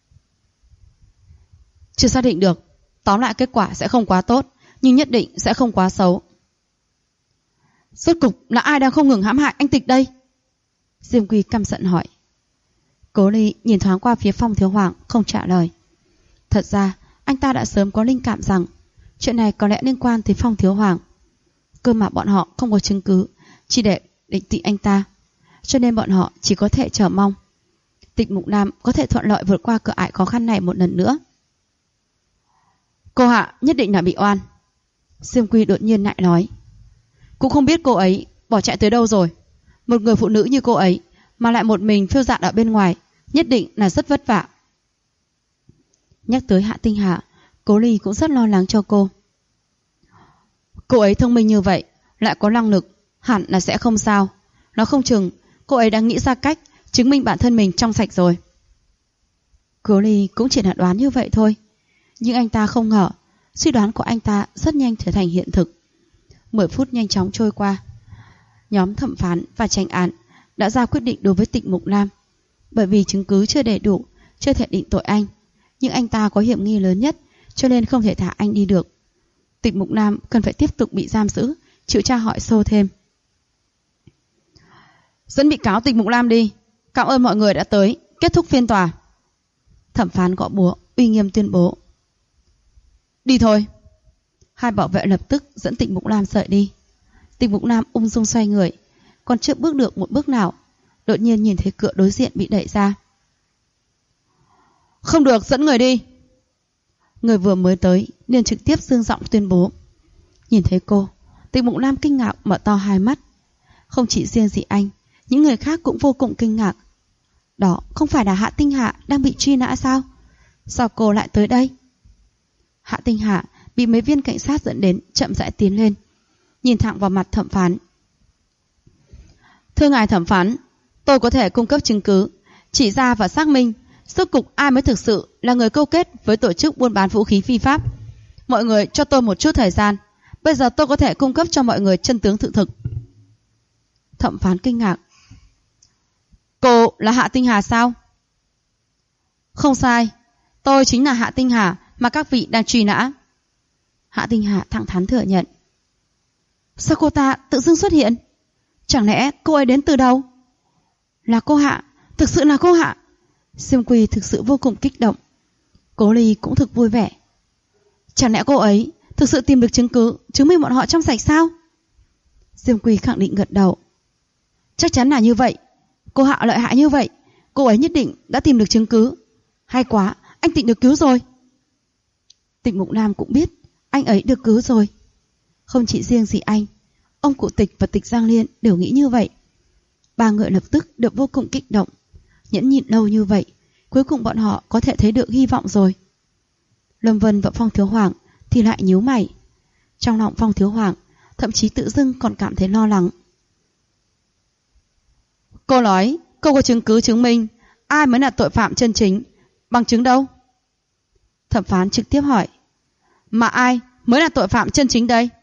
Chưa xác định được. Tóm lại kết quả sẽ không quá tốt, nhưng nhất định sẽ không quá xấu. Rốt cục là ai đang không ngừng hãm hại anh Tịch đây? Diêm Quy căm giận hỏi. Cố Ly nhìn thoáng qua phía Phong Thiếu Hoàng, không trả lời. Thật ra anh ta đã sớm có linh cảm rằng chuyện này có lẽ liên quan tới Phong Thiếu Hoàng. Cơ mà bọn họ không có chứng cứ, chỉ để định tị anh ta, cho nên bọn họ chỉ có thể chờ mong Tịch Mục Nam có thể thuận lợi vượt qua cửa ải khó khăn này một lần nữa. Cô Hạ nhất định là bị oan. Diêm Quy đột nhiên lại nói. Cũng không biết cô ấy bỏ chạy tới đâu rồi. Một người phụ nữ như cô ấy mà lại một mình phiêu dạt ở bên ngoài, nhất định là rất vất vả. Nhắc tới Hạ Tinh Hà, Cố Ly cũng rất lo lắng cho cô. Cô ấy thông minh như vậy, lại có năng lực, hẳn là sẽ không sao. Nó không chừng cô ấy đã nghĩ ra cách chứng minh bản thân mình trong sạch rồi. Cố Ly cũng chỉ là đoán như vậy thôi, nhưng anh ta không ngờ suy đoán của anh ta rất nhanh trở thành hiện thực. 10 phút nhanh chóng trôi qua. Nhóm thẩm phán và tranh án đã ra quyết định đối với Tịch Mục Nam. Bởi vì chứng cứ chưa đầy đủ, chưa thể định tội anh, nhưng anh ta có hiểm nghi lớn nhất, cho nên không thể thả anh đi được. Tịch Mục Nam cần phải tiếp tục bị giam giữ, chịu tra hỏi sâu thêm. Dẫn bị cáo Tịch Mục Nam đi. Cảm ơn mọi người đã tới. Kết thúc phiên tòa. Thẩm phán gõ búa uy nghiêm tuyên bố. Đi thôi. Hai bảo vệ lập tức dẫn Tịch Mục Nam rời đi. Tịch Mục Nam ung dung xoay người, còn chưa bước được một bước nào, đột nhiên nhìn thấy cửa đối diện bị đẩy ra. Không được, dẫn người đi. Người vừa mới tới liền trực tiếp dương giọng tuyên bố. Nhìn thấy cô, Tịch Mục Nam kinh ngạc mở to hai mắt. Không chỉ riêng gì anh, những người khác cũng vô cùng kinh ngạc. Đó không phải là Hạ Tinh Hà đang bị truy nã sao? Sao cô lại tới đây? Hạ Tinh Hà bị mấy viên cảnh sát dẫn đến, chậm rãi tiến lên, nhìn thẳng vào mặt thẩm phán. Thưa ngài thẩm phán, tôi có thể cung cấp chứng cứ, chỉ ra và xác minh rốt cục ai mới thực sự là người câu kết với tổ chức buôn bán vũ khí phi pháp. Mọi người cho tôi một chút thời gian, bây giờ tôi có thể cung cấp cho mọi người chân tướng sự thực. Thẩm phán kinh ngạc. Cô là Hạ Tinh Hà sao? Không sai, tôi chính là Hạ Tinh Hà mà các vị đang truy nã. Hạ Tinh Hà thẳng thắn thừa nhận. Sao cô ta tự dưng xuất hiện? Chẳng lẽ cô ấy đến từ đâu? Là cô Hạ, thực sự là cô Hạ. Diêm Quy thực sự vô cùng kích động. Cố Ly cũng thực vui vẻ. Chẳng lẽ cô ấy thực sự tìm được chứng cứ chứng minh bọn họ trong sạch sao? Diêm Quy khẳng định gật đầu. Chắc chắn là như vậy. Cô Hạ lợi hại như vậy, cô ấy nhất định đã tìm được chứng cứ. Hay quá, anh Tịnh được cứu rồi. Tịch Mục Nam cũng biết anh ấy được cứu rồi. Không chỉ riêng gì anh, ông cụ Tịch và Tịch Giang Liên đều nghĩ như vậy. Ba người lập tức được vô cùng kích động. Nhẫn nhịn lâu như vậy, cuối cùng bọn họ có thể thấy được hy vọng rồi. Lâm Vân và Phong Thiếu Hoàng thì lại nhíu mày. Trong lòng Phong Thiếu Hoàng thậm chí tự dưng còn cảm thấy lo lắng. Cô nói cô có chứng cứ chứng minh ai mới là tội phạm chân chính, bằng chứng đâu? Thẩm phán trực tiếp hỏi. Mà ai mới là tội phạm chân chính đây?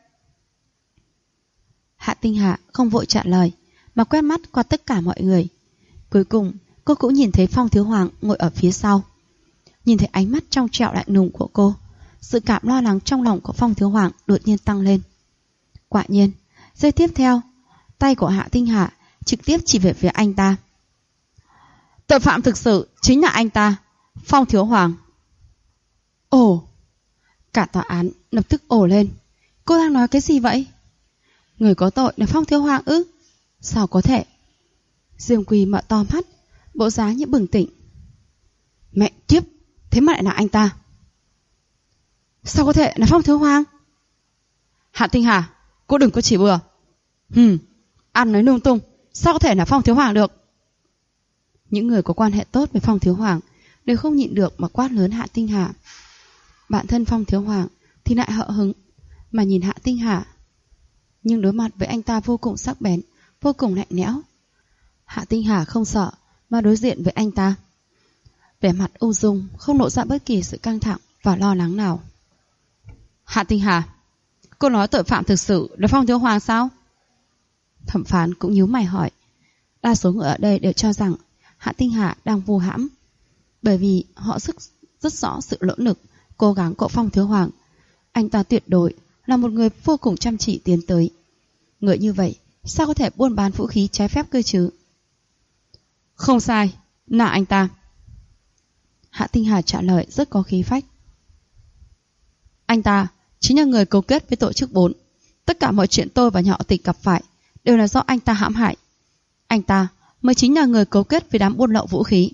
Hạ Tinh Hà không vội trả lời, mà quét mắt qua tất cả mọi người. Cuối cùng cô cũng nhìn thấy Phong Thiếu Hoàng ngồi ở phía sau. Nhìn thấy ánh mắt trong trẻo lạnh lùng của cô, sự cảm lo lắng trong lòng của Phong Thiếu Hoàng đột nhiên tăng lên. Quả nhiên, giây tiếp theo, tay của Hạ Tinh Hà trực tiếp chỉ về phía anh ta. Tội phạm thực sự chính là anh ta, Phong Thiếu Hoàng. Ồ! Cả tòa án lập tức ồ lên. Cô đang nói cái gì vậy? Người có tội là Phong Thiếu Hoàng ư? Sao có thể? Diêm Quy mở to mắt, bộ dáng như bừng tỉnh. Mẹ kiếp, thế mà lại là anh ta. Sao có thể là Phong Thiếu Hoàng? Hạ Tinh Hà, cô đừng có chỉ bừa. Ăn nói lung tung, sao có thể là Phong Thiếu Hoàng được? Những người có quan hệ tốt với Phong Thiếu Hoàng đều không nhịn được mà quát lớn Hạ Tinh Hà. Bản thân Phong Thiếu Hoàng thì lại hợ hứng mà nhìn Hạ Tinh Hà, nhưng đối mặt với anh ta vô cùng sắc bén, vô cùng lạnh lẽo. Hạ Tinh Hà không sợ mà đối diện với anh ta, vẻ mặt ung dung, không lộ ra bất kỳ sự căng thẳng và lo lắng nào. Hạ Tinh Hà, cô nói tội phạm thực sự là Phong Thiếu Hoàng sao? Thẩm phán cũng nhíu mày hỏi. Đa số người ở đây đều cho rằng Hạ Tinh Hà đang vu hãm, bởi vì họ rất rõ sự nỗ lực, cố gắng của Phong Thiếu Hoàng. Anh ta tuyệt đối là một người vô cùng chăm chỉ tiến tới. Người như vậy sao có thể buôn bán vũ khí trái phép cơ chứ? Không sai, là anh ta. Hạ Tinh Hà trả lời rất có khí phách. Anh ta chính là người cấu kết với tổ chức 4. Tất cả mọi chuyện tôi và nhà họ Tịch gặp phải đều là do anh ta hãm hại. Anh ta mới chính là người cấu kết với đám buôn lậu vũ khí.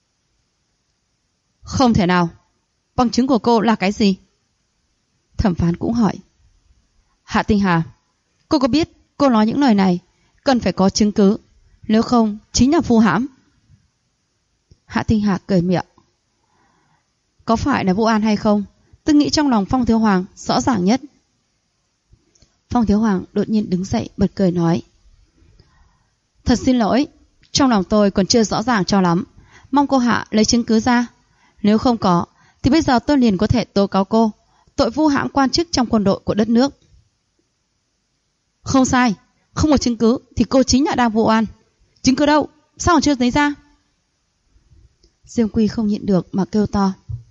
Không thể nào. Bằng chứng của cô là cái gì? Thẩm phán cũng hỏi. Hạ Tinh Hà, cô có biết cô nói những lời này cần phải có chứng cứ, nếu không chính là vu hãm. Hạ Tinh Hà cười miệng. Có phải là vụ án hay không, tôi nghĩ trong lòng Phong Thiếu Hoàng rõ ràng nhất. Phong Thiếu Hoàng đột nhiên đứng dậy bật cười nói. Thật xin lỗi, trong lòng tôi còn chưa rõ ràng cho lắm. Mong cô Hạ lấy chứng cứ ra. Nếu không có thì bây giờ tôi liền có thể tố cáo cô tội vu hãm quan chức trong quân đội của đất nước. Không sai, không có chứng cứ thì cô chính là đang vu oan. Chứng cứ đâu, sao còn chưa lấy ra? Diêm Quy không nhịn được mà kêu to.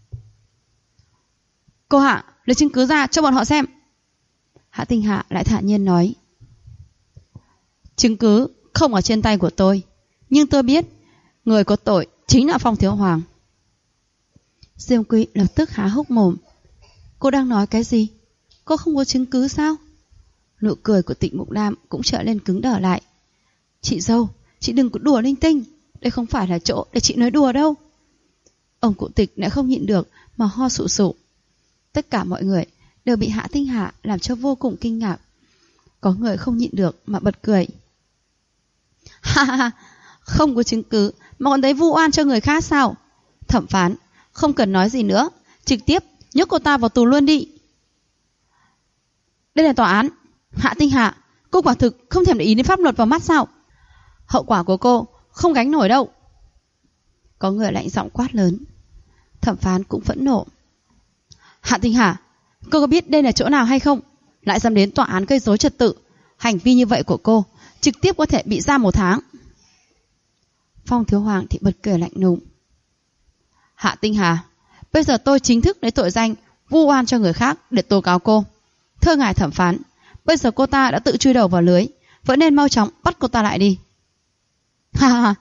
Cô Hạ, lấy chứng cứ ra cho bọn họ xem. Hạ Tinh Hạ lại thản nhiên nói. Chứng cứ không ở trên tay của tôi, nhưng tôi biết người có tội chính là Phong Thiếu Hoàng. Diêm Quy lập tức há hốc mồm. Cô đang nói cái gì? Cô không có chứng cứ sao? Nụ cười của Tịnh Mục Nam cũng trở lên cứng đờ lại. Chị dâu, chị đừng có đùa linh tinh. Đây không phải là chỗ để chị nói đùa đâu. Ông cụ Tịch lại không nhịn được mà ho sụ sụ. Tất cả mọi người đều bị Hạ Tinh Hạ làm cho vô cùng kinh ngạc. Có người không nhịn được mà bật cười. Ha ha, không có chứng cứ mà còn thấy vu oan cho người khác sao? Thẩm phán, không cần nói gì nữa, trực tiếp nhốt cô ta vào tù luôn đi. Đây là tòa án. Hạ Tinh Hạ, cô quả thực không thèm để ý đến pháp luật vào mắt sao? Hậu quả của cô không gánh nổi đâu. Có người lạnh giọng quát lớn. Thẩm phán cũng phẫn nộ. Hạ Tinh Hạ, cô có biết đây là chỗ nào hay không? Lại dám đến tòa án gây rối trật tự. Hành vi như vậy của cô trực tiếp có thể bị giam 1 tháng. Phong Thiếu Hoàng thì bật cười lạnh lùng. Hạ Tinh Hà, bây giờ tôi chính thức lấy tội danh vu oan cho người khác để tố cáo cô. Thưa ngài thẩm phán, bây giờ cô ta đã tự chui đầu vào lưới, vẫn nên mau chóng bắt cô ta lại đi. Ha ha,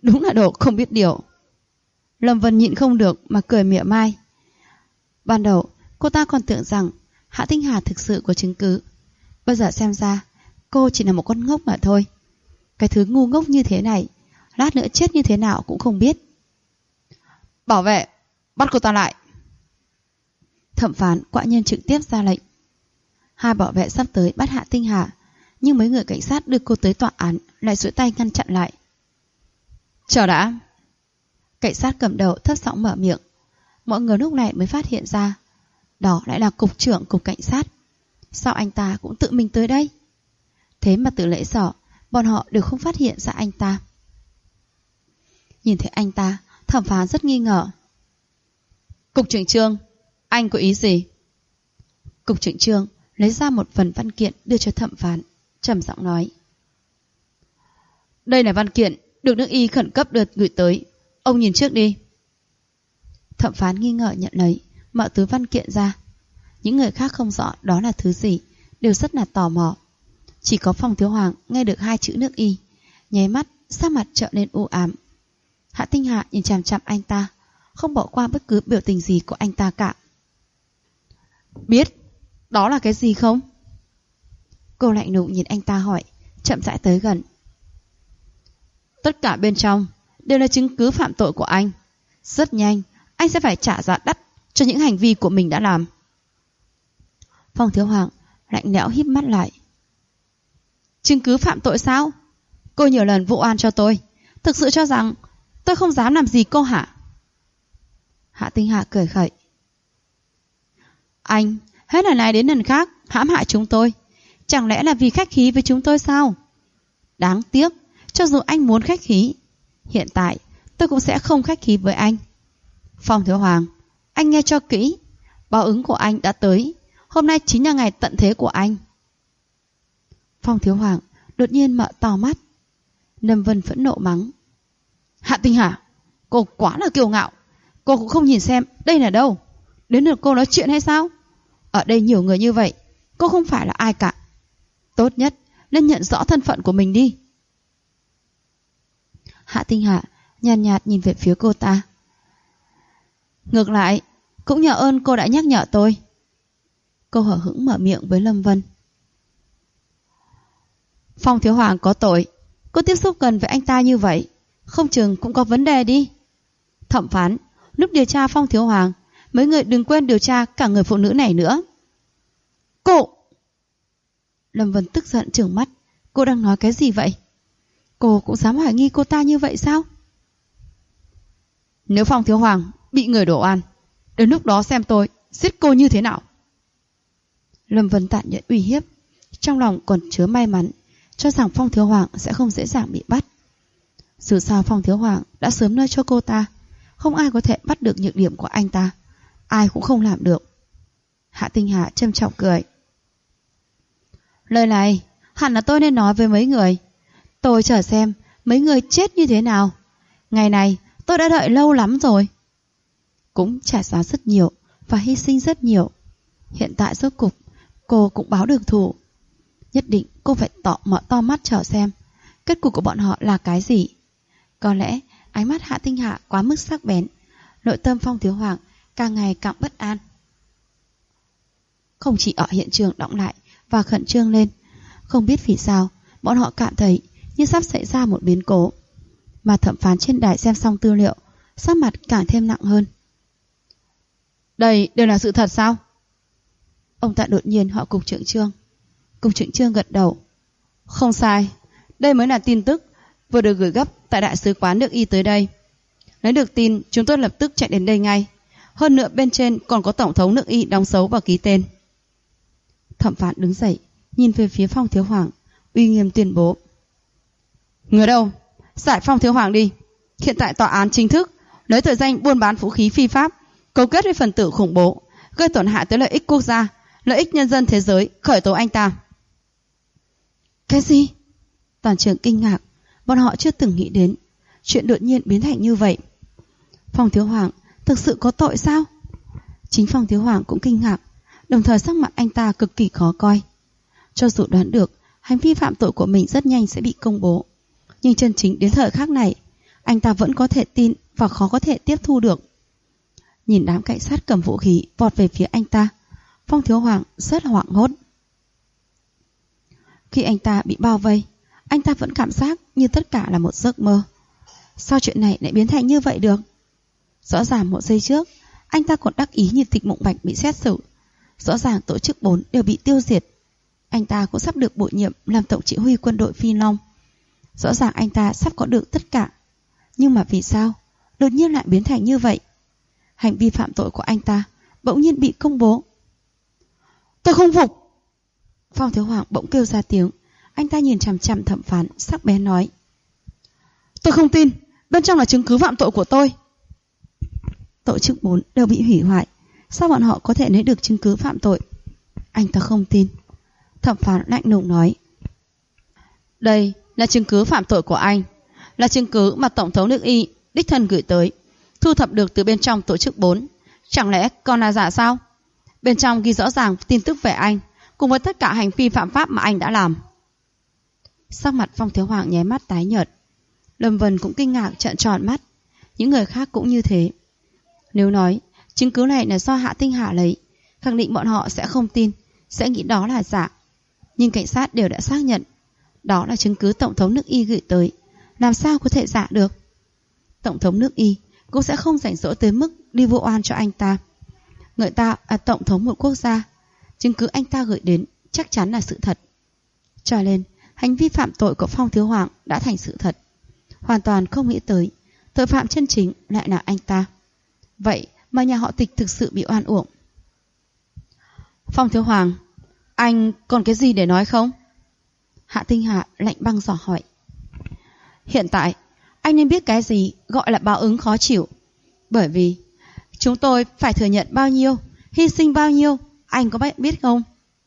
Đúng là đồ không biết điều. Lâm Vân nhịn không được mà cười mỉa mai. Ban đầu cô ta còn tưởng rằng Hạ Tinh Hà thực sự có chứng cứ. Bây giờ xem ra cô chỉ là một con ngốc mà thôi. Cái thứ ngu ngốc như thế này, lát nữa chết như thế nào cũng không biết. Bảo vệ, bắt cô ta lại. Thẩm phán quả nhiên trực tiếp ra lệnh. Hai bảo vệ sắp tới bắt Hạ Tinh Hà, nhưng mấy người cảnh sát đưa cô tới tòa án lại duỗi tay ngăn chặn lại. Chờ đã. Cảnh sát cầm đầu thấp giọng mở miệng. Mọi người lúc này mới phát hiện ra đó lại là cục trưởng cục cảnh sát. Sao anh ta cũng tự mình tới đây? Thế mà từ nãy giờ bọn họ đều không phát hiện ra anh ta. Nhìn thấy anh ta, thẩm phán rất nghi ngờ. Cục trưởng Trương, anh có ý gì? Cục trưởng Trương lấy ra một phần văn kiện đưa cho thẩm phán, trầm giọng nói. Đây là văn kiện được nước y khẩn cấp gửi tới. Ông nhìn trước đi. Thẩm phán nghi ngờ nhận lấy, mở túi văn kiện ra. Những người khác không rõ đó là thứ gì, đều rất là tò mò. Chỉ có Phong Thiếu Hoàng nghe được hai chữ nước y, nháy mắt, sắc mặt trở nên u ám. Hạ Tinh Hà nhìn chằm chằm anh ta, không bỏ qua bất cứ biểu tình gì của anh ta cả. Biết đó là cái gì không? Cô lạnh lùng nhìn anh ta hỏi, chậm rãi tới gần. Tất cả bên trong đều là chứng cứ phạm tội của anh. Rất nhanh anh sẽ phải trả giá đắt cho những hành vi của mình đã làm. Phong Thiếu Hoàng lạnh lẽo híp mắt lại. Chứng cứ phạm tội sao? Cô nhiều lần vụ oan cho tôi, thực sự cho rằng tôi không dám làm gì cô hả? Hạ Tinh Hà cười khẩy. Anh hết lần này đến lần khác hãm hại chúng tôi, chẳng lẽ là vì khách khí với chúng tôi sao? Đáng tiếc, cho dù anh muốn khách khí, hiện tại tôi cũng sẽ không khách khí với anh. Phong Thiếu Hoàng, anh nghe cho kỹ, báo ứng của anh đã tới. Hôm nay chính là ngày tận thế của anh. Phong Thiếu Hoàng đột nhiên mở to mắt. Lâm Vân phẫn nộ mắng. Hạ Tinh Hà, cô quá là kiêu ngạo. Cô cũng không nhìn xem đây là đâu. Đến lượt cô nói chuyện hay sao? Ở đây nhiều người như vậy, cô không phải là ai cả. Tốt nhất nên nhận rõ thân phận của mình đi. Hạ Tinh Hà nhàn nhạt nhìn về phía cô ta. Ngược lại, cũng nhờ ơn cô đã nhắc nhở tôi. Cô hở hững mở miệng với Lâm Vân. Phong Thiếu Hoàng có tội, cô tiếp xúc gần với anh ta như vậy, không chừng cũng có vấn đề đi. Thẩm phán, lúc điều tra Phong Thiếu Hoàng, mấy người đừng quên điều tra cả người phụ nữ này nữa. Cô! Lâm Vân tức giận trừng mắt. Cô đang nói cái gì vậy? Cô cũng dám hoài nghi cô ta như vậy sao? Nếu Phong Thiếu Hoàng bị người đổ oan, đến lúc đó xem tôi giết cô như thế nào. Lâm Vân tàn nhẫn uy hiếp, trong lòng còn chứa may mắn, cho rằng Phong Thiếu Hoàng sẽ không dễ dàng bị bắt. Dù sao Phong Thiếu Hoàng đã sớm nơi cho cô ta, không ai có thể bắt được nhược điểm của anh ta, ai cũng không làm được. Hạ Tinh Hà châm trọng cười. Lời này hẳn là tôi nên nói với mấy người. Tôi chờ xem mấy người chết như thế nào. Ngày này tôi đã đợi lâu lắm rồi. Cũng trả giá rất nhiều và hy sinh rất nhiều. Hiện tại rốt cục cô cũng báo được thù. Nhất định cô phải mở to mắt chờ xem kết cục của bọn họ là cái gì. Có lẽ ánh mắt Hạ Tinh Hà quá mức sắc bén, nội tâm Phong Thiếu Hoàng càng ngày càng bất an. Không chỉ ở hiện trường đọng lại và khẩn trương lên, không biết vì sao bọn họ cảm thấy như sắp xảy ra một biến cố. Mà thẩm phán trên đài xem xong tư liệu, sắc mặt càng thêm nặng hơn. Đây đều là sự thật sao? Ông ta đột nhiên hỏi cục trưởng Trương. Cục trưởng Trương gật đầu. Không sai, đây mới là tin tức vừa được gửi gấp tại đại sứ quán nước y tới đây. Lấy được tin, chúng tôi lập tức chạy đến đây ngay. Hơn nữa bên trên còn có tổng thống nước y đóng dấu và ký tên. Thẩm phán đứng dậy, nhìn về phía Phong Thiếu Hoàng, uy nghiêm tuyên bố. Người đâu? Giải Phong Thiếu Hoàng đi. Hiện tại tòa án chính thức lấy tội danh buôn bán vũ khí phi pháp, cấu kết với phần tử khủng bố, gây tổn hại tới lợi ích quốc gia, lợi ích nhân dân thế giới, khởi tố anh ta. Cái gì? Toàn trường kinh ngạc, bọn họ chưa từng nghĩ đến chuyện đột nhiên biến thành như vậy. Phong Thiếu Hoàng thực sự có tội sao? Chính Phong Thiếu Hoàng cũng kinh ngạc, đồng thời sắc mặt anh ta cực kỳ khó coi. Cho dù đoán được hành vi phạm tội của mình rất nhanh sẽ bị công bố, nhưng chân chính đến thời khắc này, anh ta vẫn có thể tin và khó có thể tiếp thu được. Nhìn đám cảnh sát cầm vũ khí vọt về phía anh ta, Phong Thiếu Hoàng rất hoảng hốt. Khi anh ta bị bao vây, anh ta vẫn cảm giác như tất cả là một giấc mơ. Sao chuyện này lại biến thành như vậy được? Rõ ràng một giây trước, anh ta còn đắc ý như Tịch Mộng Bạch bị xét xử. Rõ ràng tổ chức 4 đều bị tiêu diệt. Anh ta cũng sắp được bổ nhiệm làm tổng chỉ huy quân đội Phi Long. Rõ ràng anh ta sắp có được tất cả. Nhưng mà vì sao đột nhiên lại biến thành như vậy? Hành vi phạm tội của anh ta bỗng nhiên bị công bố. Tôi không phục! Phong Thiếu Hoàng bỗng kêu ra tiếng. Anh ta nhìn chằm chằm thẩm phán, sắc bén nói: Tôi không tin, bên trong là chứng cứ phạm tội của tôi. Tổ chức 4 đều bị hủy hoại, sao bọn họ có thể lấy được chứng cứ phạm tội? Anh ta không tin. Thẩm phán lạnh lùng nói: Đây là chứng cứ phạm tội của anh, là chứng cứ mà Tổng thống nước Y đích thân gửi tới, thu thập được từ bên trong tổ chức 4. Chẳng lẽ còn là giả sao? Bên trong ghi rõ ràng tin tức về anh, cùng với tất cả hành vi phạm pháp mà anh đã làm. Sắc mặt Phong Thiếu Hoàng nháy mắt tái nhợt. Lâm Vân cũng kinh ngạc trợn tròn mắt. Những người khác cũng như thế. Nếu nói chứng cứ này là do Hạ Tinh Hà lấy, khẳng định bọn họ sẽ không tin, sẽ nghĩ đó là giả. Nhưng cảnh sát đều đã xác nhận đó là chứng cứ Tổng thống nước Y gửi tới, làm sao có thể giả được? Tổng thống nước Y cũng sẽ không rảnh rỗi tới mức đi vu oan cho anh ta. Người ta là tổng thống một quốc gia, chứng cứ anh ta gửi đến chắc chắn là sự thật. Cho nên hành vi phạm tội của Phong Thiếu Hoàng đã thành sự thật. Hoàn toàn không nghĩ tới tội phạm chân chính lại là anh ta. Vậy mà nhà họ Tịch thực sự bị oan uổng. Phong Thiếu Hoàng, anh còn cái gì để nói không? Hạ Tinh Hà lạnh băng dò hỏi. Hiện tại anh nên biết cái gì gọi là báo ứng khó chịu. Bởi vì chúng tôi phải thừa nhận bao nhiêu, hy sinh bao nhiêu, anh có biết không?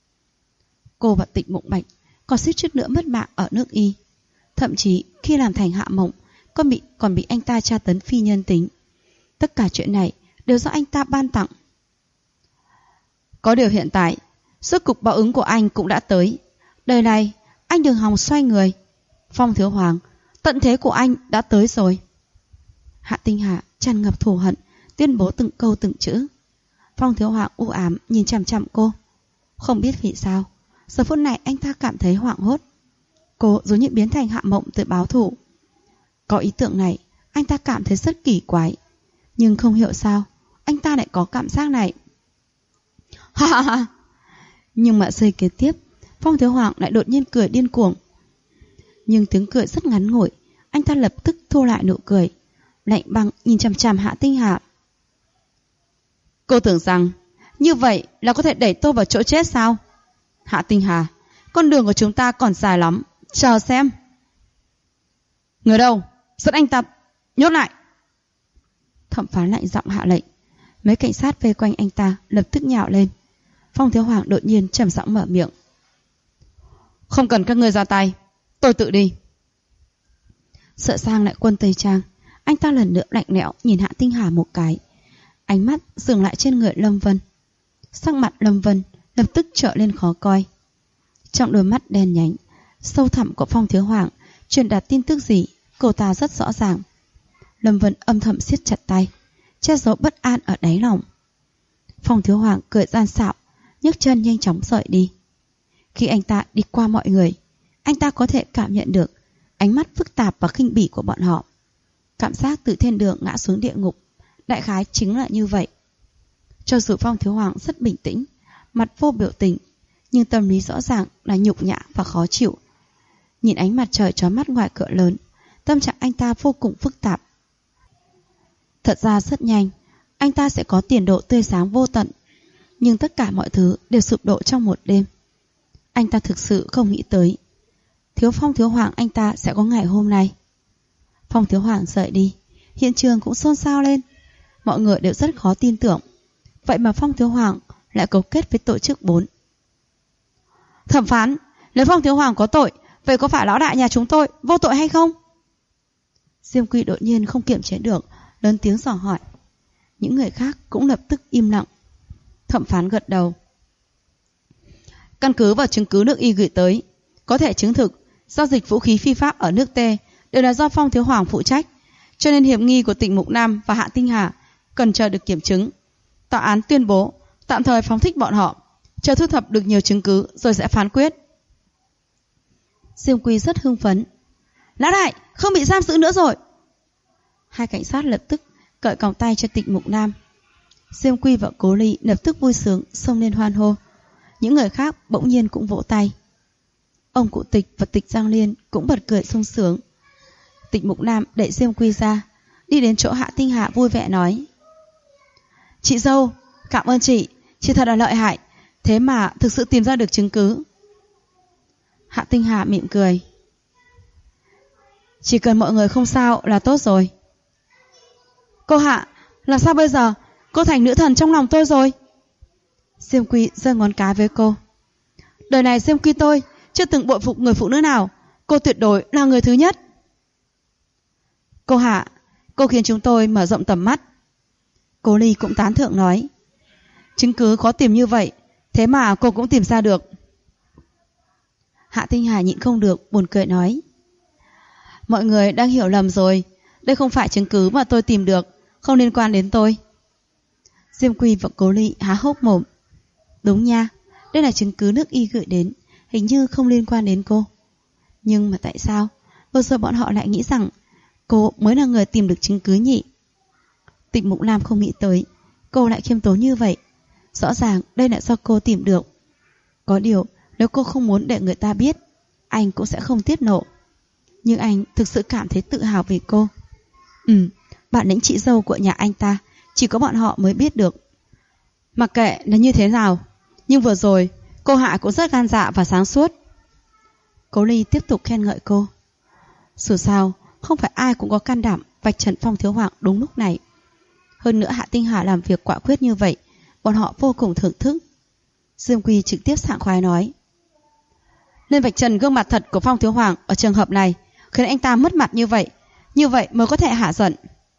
Cô và Tịch Mộng Bạch còn suýt chút nữa mất mạng ở nước Y. Thậm chí khi làm thành Hạ Mộng còn bị anh ta tra tấn phi nhân tính. Tất cả chuyện này đều do anh ta ban tặng. Có điều hiện tại rốt cục báo ứng của anh cũng đã tới. Đời này anh đừng hòng xoay người. Phong Thiếu Hoàng, tận thế của anh đã tới rồi. Hạ Tinh Hà tràn ngập thù hận tuyên bố từng câu từng chữ. Phong Thiếu Hoàng u ám nhìn chằm chằm cô. Không biết vì sao giờ phút này anh ta cảm thấy hoảng hốt. Cô giống như biến thành Hạ Mộng tới báo thù. Có ý tưởng này anh ta cảm thấy rất kỳ quái. Nhưng không hiểu sao anh ta lại có cảm giác này. Ha ha ha. Nhưng mà giây kế tiếp Phong Thiếu Hoàng lại đột nhiên cười điên cuồng. Nhưng tiếng cười rất ngắn ngủi. Anh ta lập tức thu lại nụ cười, lạnh băng nhìn chằm chằm Hạ Tinh Hà. Cô tưởng rằng như vậy là có thể đẩy tôi vào chỗ chết sao? Hạ Tinh Hà, con đường của chúng ta còn dài lắm, chờ xem. Người đâu? Dẫn anh ta nhốt lại. Thẩm phán lạnh giọng hạ lệnh. Mấy cảnh sát vây quanh anh ta lập tức nhào lên. Phong Thiếu Hoàng đột nhiên trầm giọng mở miệng. Không cần các ngươi ra tay, tôi tự đi. Sợ Sang lại quân Tây Trang, anh ta lần nữa lạnh lẽo nhìn Hạ Tinh Hà một cái. Ánh mắt dừng lại trên người Lâm Vân. Sắc mặt Lâm Vân lập tức trở lên khó coi. Trong đôi mắt đen nhánh sâu thẳm của Phong Thiếu Hoàng truyền đạt tin tức gì cô ta rất rõ ràng. Lâm Vân âm thầm siết chặt tay, che giấu bất an ở đáy lòng. Phong Thiếu Hoàng cười gian xạo, nhấc chân nhanh chóng rời đi. Khi anh ta đi qua mọi người, anh ta có thể cảm nhận được ánh mắt phức tạp và khinh bỉ của bọn họ. Cảm giác từ thiên đường ngã xuống địa ngục, đại khái chính là như vậy. Cho dù Phong Thiếu Hoàng rất bình tĩnh, mặt vô biểu tình, nhưng tâm lý rõ ràng là nhục nhã và khó chịu. Nhìn ánh mặt trời chói mắt ngoài cửa lớn, tâm trạng anh ta vô cùng phức tạp. Thật ra rất nhanh, anh ta sẽ có tiền độ tươi sáng vô tận, nhưng tất cả mọi thứ đều sụp đổ trong một đêm. Anh ta thực sự không nghĩ tới Phong Thiếu Hoàng anh ta sẽ có ngày hôm nay. Phong Thiếu Hoàng rời đi, hiện trường cũng xôn xao lên. Mọi người đều rất khó tin tưởng. Vậy mà Phong Thiếu Hoàng lại cấu kết với tổ chức 4. Thẩm phán, nếu Phong Thiếu Hoàng có tội, vậy có phải lão đại nhà chúng tôi vô tội hay không? Diêm Quy đột nhiên không kiềm chế được, lớn tiếng dò hỏi. Những người khác cũng lập tức im lặng. Thẩm phán gật đầu. Căn cứ vào chứng cứ nước Y gửi tới, có thể chứng thực giao dịch vũ khí phi pháp ở nước T đều là do Phong Thiếu Hoàng phụ trách. cho nên hiểm nghi của Tịnh Mục Nam và Hạ Tinh Hà cần chờ được kiểm chứng. Tòa án tuyên bố tạm thời phóng thích bọn họ, chờ thu thập được nhiều chứng cứ rồi sẽ phán quyết. Diêm Quy rất hưng phấn. Lão đại, không bị giam giữ nữa rồi. Hai cảnh sát lập tức cởi còng tay cho Tịnh Mục Nam. Diêm Quy và Cố Ly lập tức vui sướng xông lên hoan hô. Những người khác bỗng nhiên cũng vỗ tay. Ông Cụ Tịch và Tịch Giang Liên cũng bật cười sung sướng. Tịnh Mục Nam đẩy Diêm Quy ra, đi đến chỗ Hạ Tinh Hà vui vẻ nói: Chị dâu, cảm ơn chị thật là lợi hại, thế mà thực sự tìm ra được chứng cứ. Hạ Tinh Hà mỉm cười: Chỉ cần mọi người không sao là tốt rồi. Cô Hạ, làm sao bây giờ? Cô thành nữ thần trong lòng tôi rồi. Diêm Quy giơ ngón cái với cô. Đời này Diêm Quy tôi chưa từng bội phục người phụ nữ nào, cô tuyệt đối là người thứ nhất. Cô Hạ, cô khiến chúng tôi mở rộng tầm mắt. Cố Ly cũng tán thưởng nói: Chứng cứ khó tìm như vậy, thế mà cô cũng tìm ra được. Hạ Tinh Hà nhịn không được buồn cười nói: Mọi người đang hiểu lầm rồi, đây không phải chứng cứ mà tôi tìm được, không liên quan đến tôi. Diêm Quy và Cố Ly há hốc mồm. Đúng nha, đây là chứng cứ nước y gửi đến, hình như không liên quan đến cô. Nhưng mà tại sao vừa rồi bọn họ lại nghĩ rằng cô mới là người tìm được chứng cứ nhỉ? Tịnh Mục Nam không nghĩ tới cô lại khiêm tốn như vậy. Rõ ràng đây là do cô tìm được. Có điều nếu cô không muốn để người ta biết, anh cũng sẽ không tiết lộ. Nhưng anh thực sự cảm thấy tự hào vì cô. Bản lĩnh chị dâu của nhà anh ta chỉ có bọn họ mới biết được. Mặc kệ là như thế nào, nhưng vừa rồi cô Hạ cũng rất gan dạ và sáng suốt. Cố Ly tiếp tục khen ngợi cô. Dù sao không phải ai cũng có can đảm vạch trần Phong Thiếu Hoàng đúng lúc này. Hơn nữa Hạ Tinh Hà làm việc quả quyết như vậy, bọn họ vô cùng thưởng thức. Dương Quy trực tiếp sảng khoái nói: Nên vạch trần gương mặt thật của Phong Thiếu Hoàng ở trường hợp này, khiến anh ta mất mặt như vậy mới có thể hạ giận.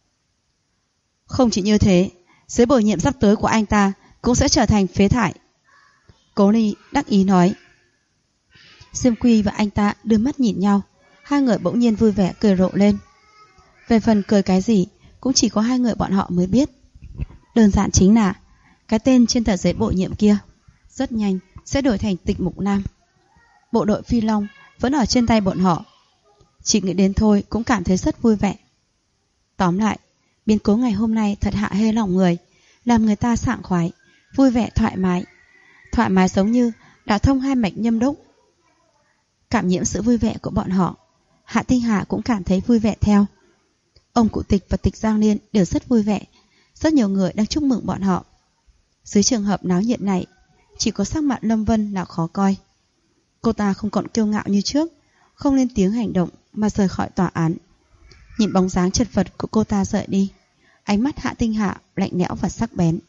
Không chỉ như thế, dưới bổ nhiệm sắp tới của anh ta cũng sẽ trở thành phế thải. Cố Ly đắc ý nói. Diêm Quy và anh ta đưa mắt nhìn nhau, hai người bỗng nhiên vui vẻ cười rộ lên. Về phần cười cái gì cũng chỉ có hai người bọn họ mới biết. Đơn giản chính là cái tên trên tờ giấy bổ nhiệm kia rất nhanh sẽ đổi thành Tịnh Mục Nam. Bộ đội Phi Long vẫn ở trên tay bọn họ. Chỉ nghĩ đến thôi cũng cảm thấy rất vui vẻ. Tóm lại, biến cố ngày hôm nay thật hạ hê lòng người, làm người ta sảng khoái, vui vẻ thoải mái giống như đã thông hai mạch nhâm đốc. Cảm nhiễm sự vui vẻ của bọn họ, Hạ Tinh Hà cũng cảm thấy vui vẻ theo. Ông Cụ Tịch và Tịch Giang Liên đều rất vui vẻ, rất nhiều người đang chúc mừng bọn họ. Dưới trường hợp náo nhiệt này, chỉ có sắc mặt Lâm Vân là khó coi. Cô ta không còn kiêu ngạo như trước, không lên tiếng hành động mà rời khỏi tòa án. Nhìn bóng dáng chật vật của cô ta rời đi, ánh mắt Hạ Tinh Hà lạnh lẽo và sắc bén.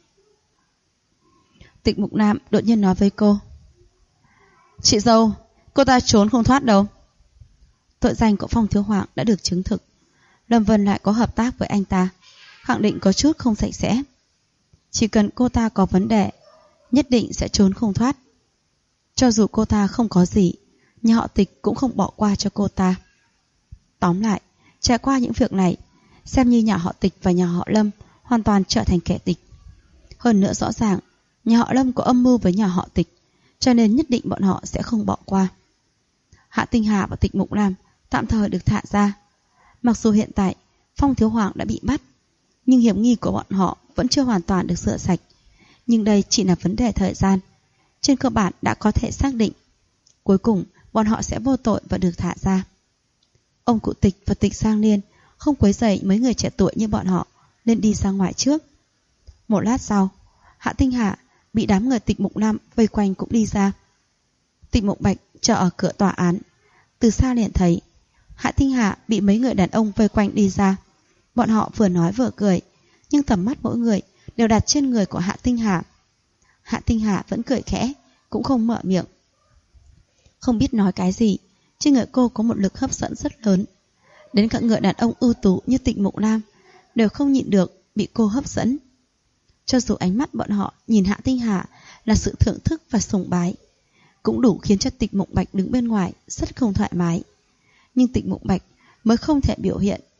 Tịnh Mục Nam đột nhiên nói với cô: Chị dâu, cô ta trốn không thoát đâu. Tội danh của Phong Thiếu Hoàng đã được chứng thực. Lâm Vân lại có hợp tác với anh ta, khẳng định có chút không sạch sẽ. Chỉ cần cô ta có vấn đề, nhất định sẽ trốn không thoát. Cho dù cô ta không có gì, nhà họ Tịch cũng không bỏ qua cho cô ta. Tóm lại, trải qua những việc này, xem như nhà họ Tịch và nhà họ Lâm hoàn toàn trở thành kẻ địch. Hơn nữa rõ ràng, nhà họ Lâm có âm mưu với nhà họ Tịch, cho nên nhất định bọn họ sẽ không bỏ qua. Hạ Tinh Hà và Tịnh Mục Nam tạm thời được thả ra. Mặc dù hiện tại Phong Thiếu Hoàng đã bị bắt, nhưng hiểm nghi của bọn họ vẫn chưa hoàn toàn được rửa sạch. Nhưng đây chỉ là vấn đề thời gian. Trên cơ bản đã có thể xác định cuối cùng bọn họ sẽ vô tội và được thả ra. Ông Cụ Tịch và Tịch Giang Liên không quấy rầy mấy người trẻ tuổi như bọn họ, nên đi ra ngoài trước. Một lát sau, Hạ Tinh Hà bị đám người Tịch Mục Nam vây quanh cũng đi ra. Tịch Mục Bạch chờ ở cửa tòa án, từ xa liền thấy Hạ Tinh Hà bị mấy người đàn ông vây quanh đi ra. Bọn họ vừa nói vừa cười, nhưng tầm mắt mỗi người đều đặt trên người của Hạ Tinh Hà. Hạ Tinh Hà vẫn cười khẽ, cũng không mở miệng. Không biết nói cái gì, trên người cô có một lực hấp dẫn rất lớn. Đến cả người đàn ông ưu tú như Tịnh Mục Nam đều không nhịn được bị cô hấp dẫn. Cho dù ánh mắt bọn họ nhìn Hạ Tinh Hà là sự thưởng thức và sùng bái, cũng đủ khiến cho Tịch Mục Bạch đứng bên ngoài rất không thoải mái. Nhưng Tịch Mục Bạch mới không thể biểu hiện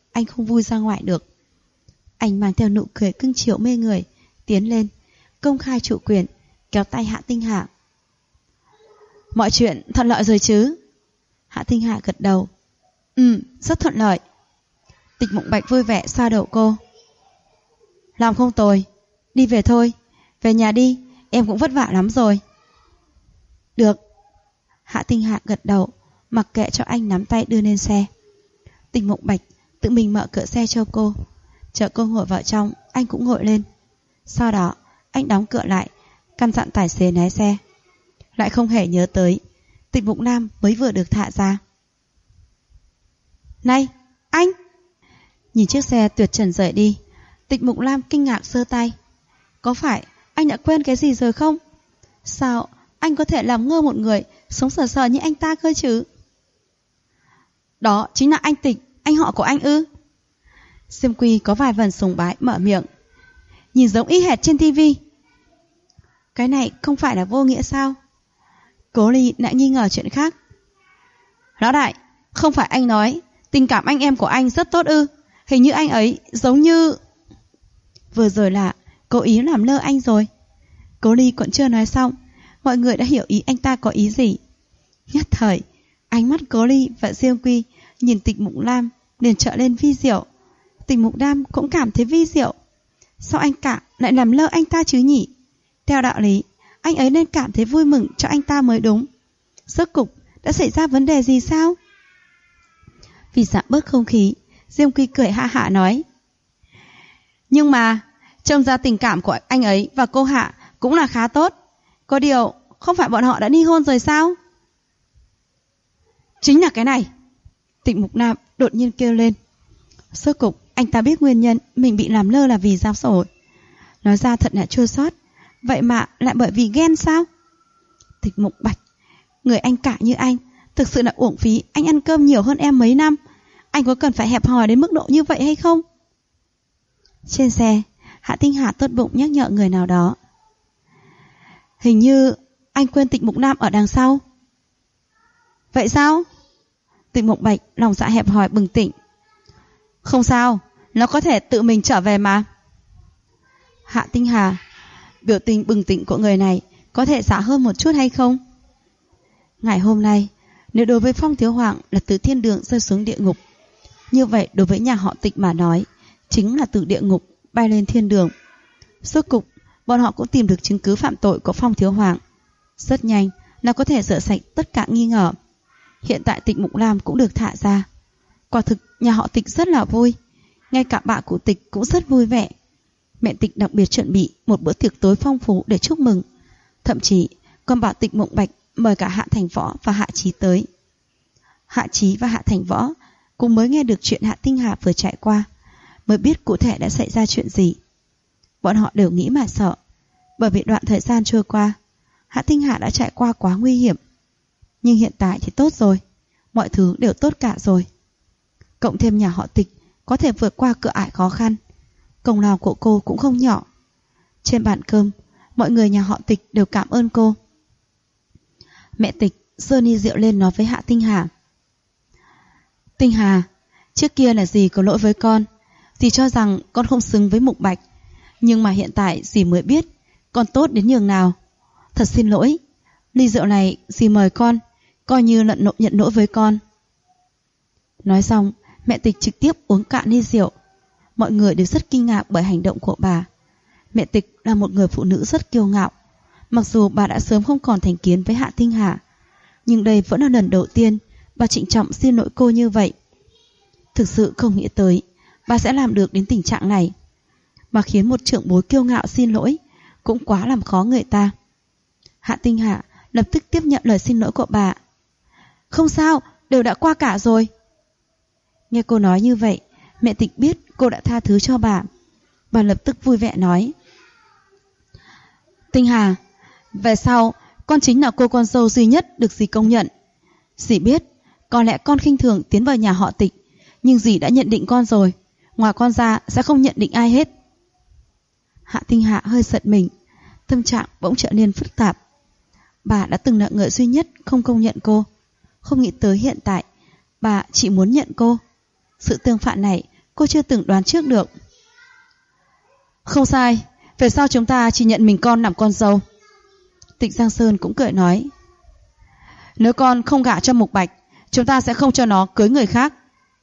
anh không vui ra ngoài được. Anh mang theo nụ cười cưng chiều mê người, tiến lên, công khai chủ quyền, kéo tay Hạ Tinh Hà. Mọi chuyện thuận lợi rồi chứ? Hạ Tinh Hà gật đầu. Rất thuận lợi. Tịch Mộng Bạch vui vẻ xoa đầu cô. Làm không tồi, đi về thôi. Về nhà đi, em cũng vất vả lắm rồi. Được. Hạ Tinh Hà gật đầu, mặc kệ cho anh nắm tay đưa lên xe. Tịch Mộng Bạch tự mình mở cửa xe cho cô. Chờ cô ngồi vào trong, anh cũng ngồi lên. Sau đó anh đóng cửa lại, căn dặn tài xế lái xe. Lại không hề nhớ tới Tịch Mục Nam mới vừa được thả ra. Này, anh! Nhìn chiếc xe tuyệt trần rời đi, Tịch Mục Nam kinh ngạc giơ tay. Có phải anh đã quên cái gì rồi không? Sao anh có thể làm ngơ một người sống sờ sờ như anh ta cơ chứ? Đó chính là anh Tịch, anh họ của anh ư? Diêm Quy có vài phần sùng bái mở miệng. Nhìn giống y hệt trên tivi. Cái này không phải là vô nghĩa sao? Cố Ly lại nghi ngờ chuyện khác. Lão đại, không phải anh nói tình cảm anh em của anh rất tốt ư? Hình như anh ấy giống như... Vừa rồi là cố ý làm lơ anh rồi. Cố Ly còn chưa nói xong, mọi người đã hiểu ý anh ta có ý gì. Nhất thời, ánh mắt Cố Ly và Diêm Quy nhìn Tịch Mục Lam liền trở lên vi diệu. Tịch Mục Lam cũng cảm thấy vi diệu. Sao anh cả lại làm lơ anh ta chứ nhỉ? Theo đạo lý, anh ấy nên cảm thấy vui mừng cho anh ta mới đúng. Rốt cục đã xảy ra vấn đề gì sao? Vì giảm bớt không khí, Diêm Quy cười hạ hạ nói. Nhưng mà trông ra tình cảm của anh ấy và cô Hạ cũng là khá tốt. Có điều không phải bọn họ đã ly hôn rồi sao? Chính là cái này. Tịch Mục Nam đột nhiên kêu lên. Rốt cục anh ta biết nguyên nhân mình bị làm lơ là vì sao rồi. Nói ra thật là chua xót. Vậy mà lại bởi vì ghen sao? Tịch Mục Bạch, người anh cả như anh, thực sự là uổng phí anh ăn cơm nhiều hơn em mấy năm. Anh có cần phải hẹp hòi đến mức độ như vậy hay không? Trên xe, Hạ Tinh Hà tốt bụng nhắc nhở người nào đó. Hình như anh quên Tịch Mục Nam ở đằng sau. Vậy sao? Tịch Mục Bạch lòng dạ hẹp hòi bừng tỉnh. Không sao, nó có thể tự mình trở về mà. Hạ Tinh Hà, biểu tình bừng tỉnh của người này có thể giả hơn một chút hay không? Ngày hôm nay, nếu đối với Phong Thiếu Hoàng là từ thiên đường rơi xuống địa ngục, như vậy đối với nhà họ Tịch mà nói, chính là từ địa ngục bay lên thiên đường. Rốt cục, bọn họ cũng tìm được chứng cứ phạm tội của Phong Thiếu Hoàng. Rất nhanh là có thể rửa sạch tất cả nghi ngờ. Hiện tại Tịch Mục Lam cũng được thả ra. Quả thực nhà họ Tịch rất là vui. Ngay cả bà của Tịch cũng rất vui vẻ. Mẹ Tịch đặc biệt chuẩn bị một bữa tiệc tối phong phú để chúc mừng. Thậm chí còn bảo Tịch Mộng Bạch mời cả Hạ Thành Võ và Hạ Chí tới. Hạ Chí và Hạ Thành Võ cũng mới nghe được chuyện Hạ Tinh Hà vừa trải qua, mới biết cụ thể đã xảy ra chuyện gì. Bọn họ đều nghĩ mà sợ, bởi vì đoạn thời gian trôi qua, Hạ Tinh Hà đã trải qua quá nguy hiểm. Nhưng hiện tại thì tốt rồi, mọi thứ đều tốt cả rồi. Cộng thêm nhà họ Tịch có thể vượt qua cửa ải khó khăn, công lao của cô cũng không nhỏ. Trên bàn cơm, mọi người nhà họ Tịch đều cảm ơn cô. Mẹ Tịch giơ ly rượu lên nói với Hạ Tinh Hà. Tinh Hà, trước kia là dì có lỗi với con. Dì cho rằng con không xứng với Mục Bạch, nhưng mà hiện tại dì mới biết con tốt đến nhường nào. Thật xin lỗi, ly rượu này dì mời con, coi như nhận lỗi với con. Nói xong, mẹ Tịch trực tiếp uống cạn ly rượu. Mọi người đều rất kinh ngạc bởi hành động của bà. Mẹ Tịch là một người phụ nữ rất kiêu ngạo. Mặc dù bà đã sớm không còn thành kiến với Hạ Tinh Hà, nhưng đây vẫn là lần đầu tiên bà trịnh trọng xin lỗi cô như vậy. Thực sự không nghĩ tới bà sẽ làm được đến tình trạng này. Mà khiến một trưởng bối kiêu ngạo xin lỗi cũng quá làm khó người ta. Hạ Tinh Hà lập tức tiếp nhận lời xin lỗi của bà. Không sao, đều đã qua cả rồi. Nghe cô nói như vậy, mẹ Tịch biết cô đã tha thứ cho bà. Bà lập tức vui vẻ nói. Tinh Hà, về sau con chính là cô con dâu duy nhất được dì công nhận. Dì biết có lẽ con khinh thường tiến vào nhà họ Tịch, nhưng dì đã nhận định con rồi, ngoài con ra sẽ không nhận định ai hết. Hạ Tinh Hà hơi giật mình, tâm trạng bỗng trở nên phức tạp. Bà đã từng là người duy nhất không công nhận cô, không nghĩ tới hiện tại bà chỉ muốn nhận cô. Sự tương phản này cô chưa từng đoán trước được. Không sai, về sau chúng ta chỉ nhận mình con làm con dâu. Tịch Giang Sơn cũng cười nói. Nếu con không gả cho Mục Bạch, chúng ta sẽ không cho nó cưới người khác.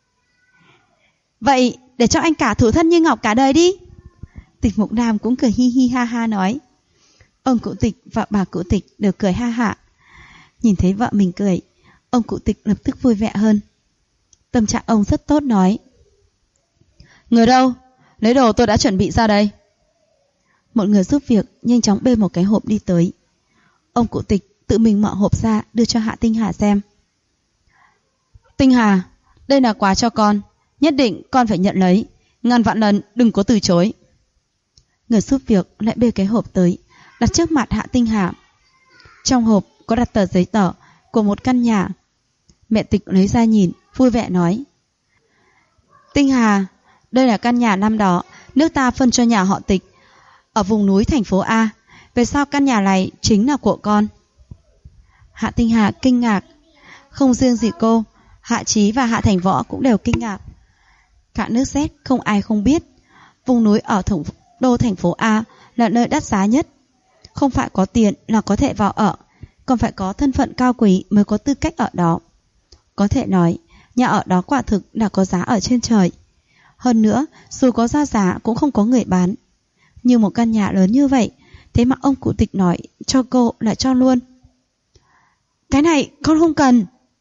Vậy để cho anh cả thủ thân như ngọc cả đời đi. Tịch Mục Nam cũng cười hi hi ha ha nói. Ông cụ Tịch và bà cụ Tịch đều cười ha hả. Nhìn thấy vợ mình cười, ông cụ Tịch lập tức vui vẻ hơn. Tâm trạng ông rất tốt nói. Người đâu? Lấy đồ tôi đã chuẩn bị ra đây. Một người giúp việc nhanh chóng bê một cái hộp đi tới. Ông cụ Tịch tự mình mở hộp ra đưa cho Hạ Tinh Hà xem. Tinh Hà, đây là quà cho con. Nhất định con phải nhận lấy. Ngàn vạn lần đừng có từ chối. Người giúp việc lại bê cái hộp tới, đặt trước mặt Hạ Tinh Hà. Trong hộp có đặt tờ giấy tờ của một căn nhà. Mẹ Tịch lấy ra nhìn, vui vẻ nói. Tinh Hà, đây là căn nhà năm đó nước ta phân cho nhà họ Tịch ở vùng núi thành phố A. Về sau căn nhà này chính là của con. Hạ Tinh Hà kinh ngạc. Không riêng gì cô, Hạ Chí và Hạ Thành Võ cũng đều kinh ngạc. Cả nước Z không ai không biết, vùng núi ở thủ đô thành phố A là nơi đắt giá nhất. Không phải có tiền là có thể vào ở, còn phải có thân phận cao quý mới có tư cách ở đó. Có thể nói, nhà ở đó quả thực là có giá ở trên trời. Hơn nữa, dù có ra giá cũng không có người bán. Như một căn nhà lớn như vậy, thế mà ông cụ Tịch nói cho cô lại cho luôn. Cái này con không cần.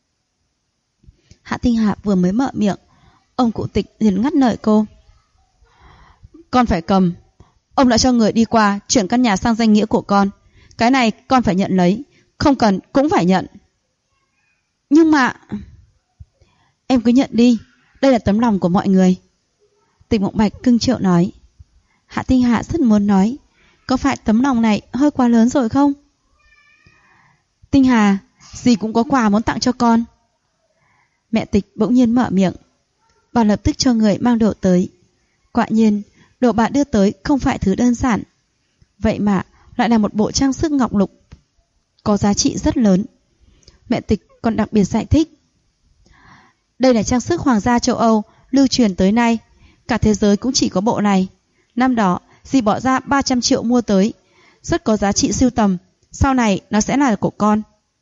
Hạ Tinh Hà vừa mới mở miệng, ông cụ Tịch liền ngắt lời cô. Con phải cầm. Ông đã cho người đi qua chuyển căn nhà sang danh nghĩa của con. Cái này con phải nhận lấy. Không cần cũng phải nhận. Nhưng mà... Em cứ nhận đi. Đây là tấm lòng của mọi người. Tịch Mộng Bạch cưng chiều nói. Hạ Tinh Hà rất muốn nói, có phải tấm lòng này hơi quá lớn rồi không? Tinh Hà, dì cũng có quà muốn tặng cho con. Mẹ Tịch bỗng nhiên mở miệng. Bà lập tức cho người mang đồ tới. Quả nhiên, đồ bà đưa tới không phải thứ đơn giản. Vậy mà lại là một bộ trang sức ngọc lục có giá trị rất lớn. Mẹ Tịch còn đặc biệt giải thích. Đây là trang sức hoàng gia châu Âu lưu truyền tới nay. Cả thế giới cũng chỉ có bộ này. Năm đó dì bỏ ra 300 triệu mua tới. Rất có giá trị sưu tầm. Sau này nó sẽ là của con.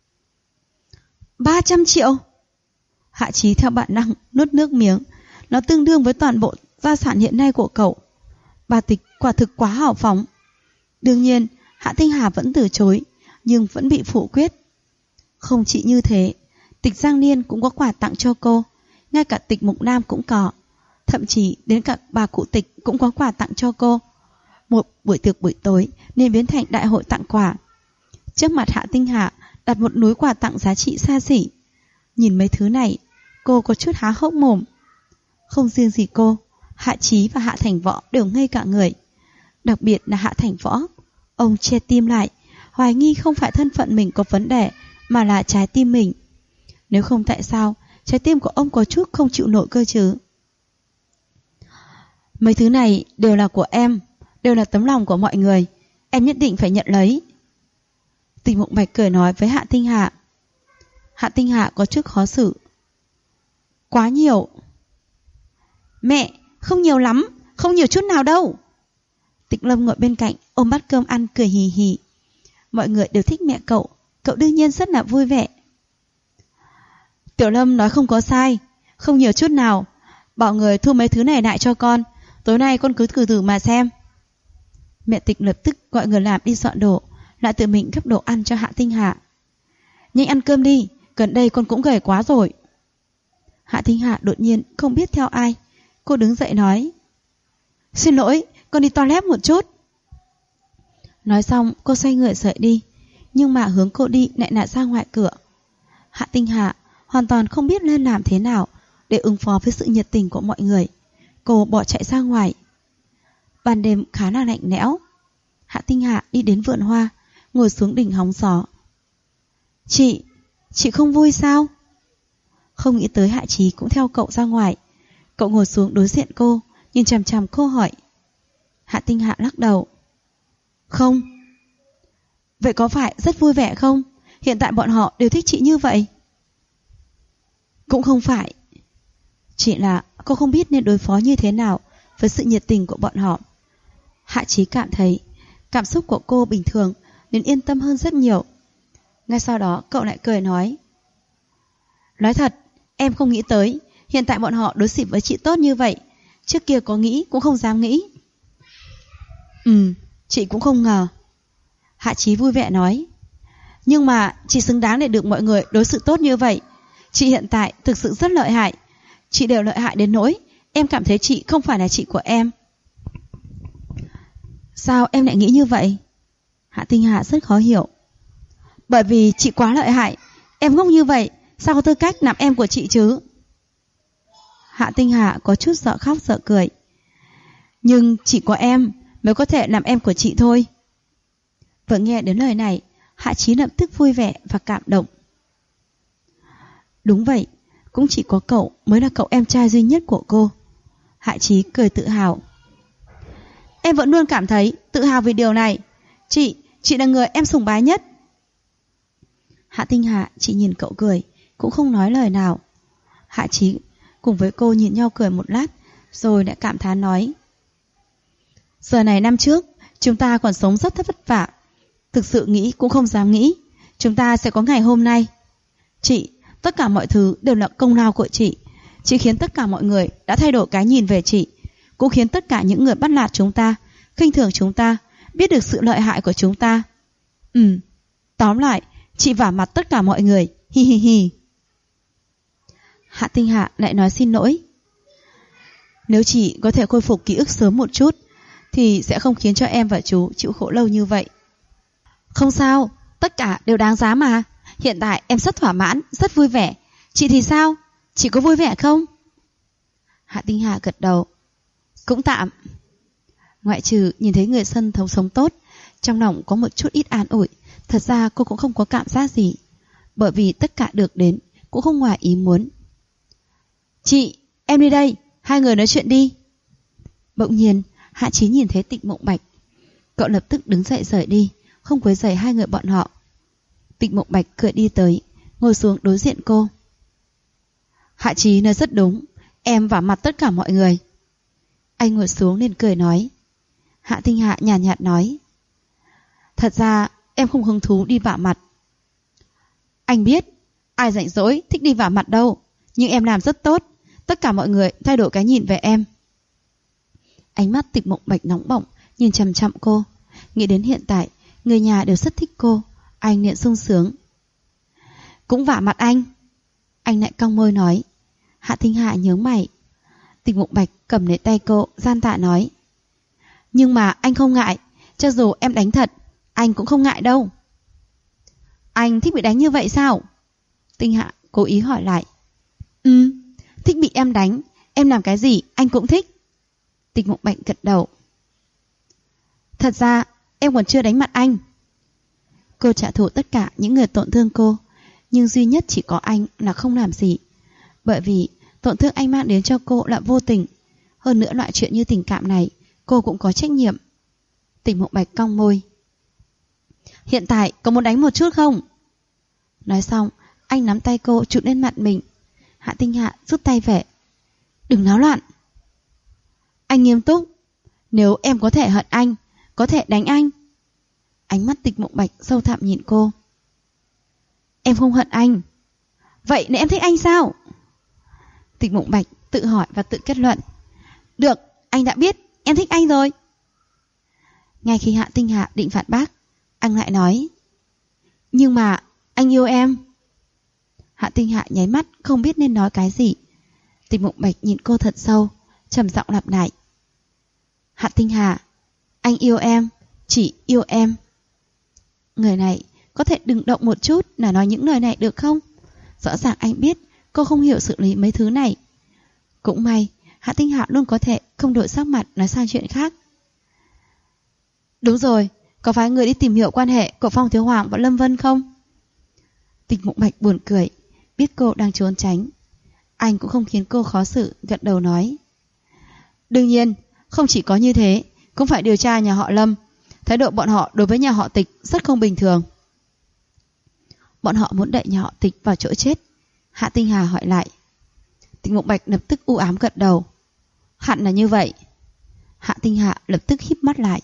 300 triệu? Hạ Chí theo bản năng nuốt nước miếng. Nó tương đương với toàn bộ gia sản hiện nay của cậu. Bà Tịch quả thực quá hào phóng. Đương nhiên Hạ Tinh Hà vẫn từ chối, nhưng vẫn bị phủ quyết. Không chỉ như thế, Tịch Giang Niên cũng có quà tặng cho cô. Ngay cả Tịch Mục Nam cũng có. Thậm chí đến cả bà cụ Tịch cũng có quà tặng cho cô. Một buổi tiệc buổi tối nên biến thành đại hội tặng quà. Trước mặt Hạ Tinh Hà đặt một núi quà tặng giá trị xa xỉ. Nhìn mấy thứ này, cô có chút há hốc mồm. Không riêng gì cô, Hạ Chí và Hạ Thành Võ đều ngây cả người. Đặc biệt là Hạ Thành Võ. Ông che tim lại, hoài nghi không phải thân phận mình có vấn đề, mà là trái tim mình. Nếu không tại sao trái tim của ông có chút không chịu nổi cơ chứ? Mấy thứ này đều là của em, đều là tấm lòng của mọi người. Em nhất định phải nhận lấy. Tịch Mộng Bạch cười nói với Hạ Tinh Hà. Hạ Tinh Hà có chút khó xử. Quá nhiều. Mẹ, không nhiều lắm, không nhiều chút nào đâu. Tịch Lâm ngồi bên cạnh ôm bát cơm ăn cười hì hì. Mọi người đều thích mẹ cậu, cậu đương nhiên rất là vui vẻ. Tiểu Lâm nói không có sai, không nhiều chút nào. Bảo người thu mấy thứ này lại cho con. Tối nay con cứ từ từ mà xem. Mẹ Tịch lập tức gọi người làm đi dọn đồ, lại tự mình gấp đồ ăn cho Hạ Tinh Hà. Nhanh ăn cơm đi, gần đây con cũng gầy quá rồi. Hạ Tinh Hà đột nhiên không biết theo ai. Cô đứng dậy nói. Xin lỗi, con đi toilet một chút. Nói xong cô xoay người rời đi. Nhưng mà hướng cô đi lại là ra ngoài cửa. Hạ Tinh Hà hoàn toàn không biết nên làm thế nào để ứng phó với sự nhiệt tình của mọi người. Cô bỏ chạy ra ngoài. Ban đêm khá là lạnh lẽo. Hạ Tinh Hà đi đến vườn hoa, ngồi xuống đỉnh hóng gió. Chị không vui sao? Không nghĩ tới Hạ Chí cũng theo cậu ra ngoài. Cậu ngồi xuống đối diện cô, nhìn chằm chằm cô hỏi. Hạ Tinh Hà lắc đầu. Không. Vậy có phải rất vui vẻ không? Hiện tại bọn họ đều thích chị như vậy. Cũng không phải. Chỉ là cô không biết nên đối phó như thế nào với sự nhiệt tình của bọn họ. Hạ Chí cảm thấy cảm xúc của cô bình thường nên yên tâm hơn rất nhiều. Ngay sau đó cậu lại cười nói thật, em không nghĩ tới hiện tại bọn họ đối xử với chị tốt như vậy. Trước kia có nghĩ cũng không dám nghĩ. Chị cũng không ngờ. Hạ Chí vui vẻ nói. Nhưng mà chị xứng đáng để được mọi người đối xử tốt như vậy. Chị hiện tại thực sự rất lợi hại. Chị đều lợi hại đến nỗi em cảm thấy chị không phải là chị của em. Sao em lại nghĩ như vậy? Hạ Tinh Hà rất khó hiểu. Bởi vì chị quá lợi hại. Em ngốc như vậy, sao có tư cách làm em của chị chứ? Hạ Tinh Hà có chút sợ khóc sợ cười. Nhưng chỉ có em mới có thể làm em của chị thôi. Vừa nghe đến lời này, Hạ Chí lập tức vui vẻ và cảm động. Đúng vậy, cũng chỉ có cậu mới là cậu em trai duy nhất của cô. Hạ Chí cười tự hào. Em vẫn luôn cảm thấy tự hào vì điều này. Chị là người em sùng bái nhất. Hạ Tinh Hà chỉ nhìn cậu cười, cũng không nói lời nào. Hạ Chí cùng với cô nhìn nhau cười một lát, rồi lại cảm thán nói. Giờ này năm trước, chúng ta còn sống rất vất vả. Thực sự nghĩ cũng không dám nghĩ chúng ta sẽ có ngày hôm nay. Chị, tất cả mọi thứ đều là công lao của chị. Chị khiến tất cả mọi người đã thay đổi cái nhìn về chị, cũng khiến tất cả những người bắt nạt chúng ta, khinh thường chúng ta, biết được sự lợi hại của chúng ta. Tóm lại, chị vả mặt tất cả mọi người. Hi hi hi. Hạ Tinh Hạ lại nói xin lỗi. Nếu chị có thể khôi phục ký ức sớm một chút thì sẽ không khiến cho em và chú chịu khổ lâu như vậy. Không sao, tất cả đều đáng giá mà. Hiện tại em rất thỏa mãn, rất vui vẻ. Chị thì sao? Chị có vui vẻ không? Hạ Tinh Hà gật đầu. Cũng tạm. Ngoại trừ nhìn thấy người sân thấu sống tốt, trong lòng có một chút ít an ủi. Thật ra cô cũng không có cảm giác gì, bởi vì tất cả được đến cũng không ngoài ý muốn. Chị, em đi đây, hai người nói chuyện đi. Bỗng nhiên Hạ Chí nhìn thấy Tịch Mộng Bạch. Cậu lập tức đứng dậy rời đi, không quấy rầy hai người bọn họ. Tịch Mộng Bạch cười đi tới, ngồi xuống đối diện cô. Hạ Chí nói rất đúng, em vả mặt tất cả mọi người. Anh ngồi xuống nên cười nói. Hạ Tinh Hạ nhàn nhạt nói. Thật ra em không hứng thú đi vả mặt. Anh biết, ai rảnh rỗi thích đi vả mặt đâu. Nhưng em làm rất tốt, tất cả mọi người thay đổi cái nhìn về em. Ánh mắt Tịch Mộng Bạch nóng bỏng nhìn chằm chằm cô. Nghĩ đến hiện tại người nhà đều rất thích cô, anh liền sung sướng. Cũng vả mặt anh. Anh lại cong môi nói. Hạ Tinh Hạ nhướng mày. Tịch Mộng Bạch cầm lấy tay cô, gian tạ nói. Nhưng mà anh không ngại, cho dù em đánh thật, anh cũng không ngại đâu. Anh thích bị đánh như vậy sao? Tinh Hạ cố ý hỏi lại. Thích bị em đánh, em làm cái gì anh cũng thích. Tịch Mộng Bạch gật đầu. Thật ra em còn chưa đánh mặt anh. Cô trả thù tất cả những người tổn thương cô, nhưng duy nhất chỉ có anh là không làm gì. Bởi vì tổn thương anh mang đến cho cô là vô tình. Hơn nữa loại chuyện như tình cảm này cô cũng có trách nhiệm. Tịch Mộng Bạch cong môi. Hiện tại có muốn đánh một chút không? Nói xong anh nắm tay cô chụp lên mặt mình. Hạ Tinh Hạ rút tay về. Đừng náo loạn. Anh nghiêm túc. Nếu em có thể hận anh, có thể đánh anh. Ánh mắt Tịch Mộng Bạch sâu thẳm nhìn cô. Em không hận anh. Vậy nên em thích anh sao? Tịch Mộng Bạch tự hỏi và tự kết luận. Được, anh đã biết em thích anh rồi. Ngay khi Hạ Tinh Hạ định phản bác, anh lại nói. Nhưng mà anh yêu em. Hạ Tinh Hạ nháy mắt không biết nên nói cái gì. Tịch Mộng Bạch nhìn cô thật sâu, trầm giọng lặp lại. Hạ Tinh Hạ, anh yêu em, chỉ yêu em. Người này có thể đừng động một chút là nói những lời này được không? Rõ ràng anh biết cô không hiểu xử lý mấy thứ này. Cũng may Hạ Tinh Hạ luôn có thể không đổi sắc mặt nói sang chuyện khác. Đúng rồi, có phải người đi tìm hiểu quan hệ của Phong Thiếu Hoàng và Lâm Vân không? Tịch Mộng Bạch buồn cười, biết cô đang trốn tránh. Anh cũng không khiến cô khó xử, gật đầu nói. Đương nhiên, không chỉ có như thế, cũng phải điều tra nhà họ Lâm. Thái độ bọn họ đối với nhà họ Tịch rất không bình thường. Bọn họ muốn đẩy nhà họ Tịch vào chỗ chết. Hạ Tinh Hà hỏi lại. Tịch Mộng Bạch lập tức u ám gật đầu. Hẳn là như vậy. Hạ Tinh Hạ lập tức híp mắt lại.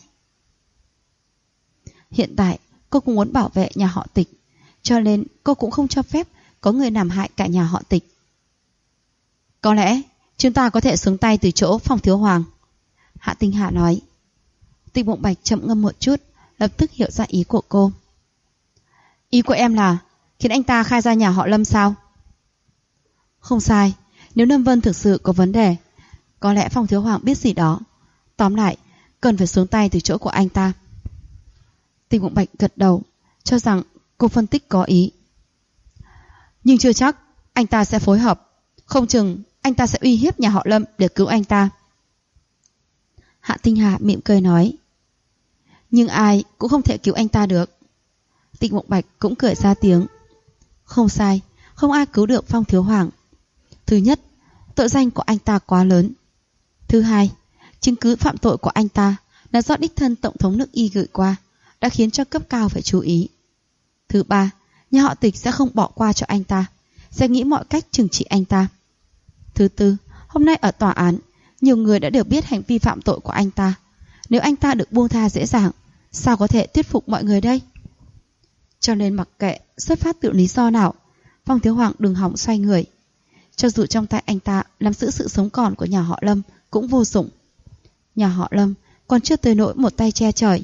Hiện tại cô cũng muốn bảo vệ nhà họ Tịch, cho nên cô cũng không cho phép có người làm hại cả nhà họ Tịch. Có lẽ chúng ta có thể xuống tay từ chỗ Phong Thiếu Hoàng, Hạ Tinh Hạ nói. Tịch Mộng Bạch chậm ngâm một chút, lập tức hiểu ra ý của cô. Ý của em là khiến anh ta khai ra nhà họ Lâm sao? Không sai, nếu Lâm Vân thực sự có vấn đề, có lẽ Phong Thiếu Hoàng biết gì đó. Tóm lại, cần phải xuống tay từ chỗ của anh ta. Tịch Mộng Bạch gật đầu, cho rằng cô phân tích có ý. Nhưng chưa chắc anh ta sẽ phối hợp, không chừng anh ta sẽ uy hiếp nhà họ Lâm để cứu anh ta. Hạ Tinh Hà mỉm cười nói. Nhưng ai cũng không thể cứu anh ta được. Tịch Mộng Bạch cũng cười ra tiếng. Không sai, không ai cứu được Phong Thiếu Hoàng. Thứ nhất, tội danh của anh ta quá lớn. Thứ hai, chứng cứ phạm tội của anh ta là do đích thân Tổng thống nước Y gửi qua, đã khiến cho cấp cao phải chú ý. Thứ ba, nhà họ Tịch sẽ không bỏ qua cho anh ta, sẽ nghĩ mọi cách trừng trị anh ta. Thứ tư, hôm nay ở tòa án, nhiều người đã được biết hành vi phạm tội của anh ta. Nếu anh ta được buông tha dễ dàng, sao có thể thuyết phục mọi người đây? Cho nên mặc kệ xuất phát từ lý do nào, Phong Thiếu Hoàng đừng hòng xoay người. Cho dù trong tay anh ta nắm giữ sự sống còn của nhà họ Lâm cũng vô dụng. Nhà họ Lâm còn chưa tới nỗi một tay che trời.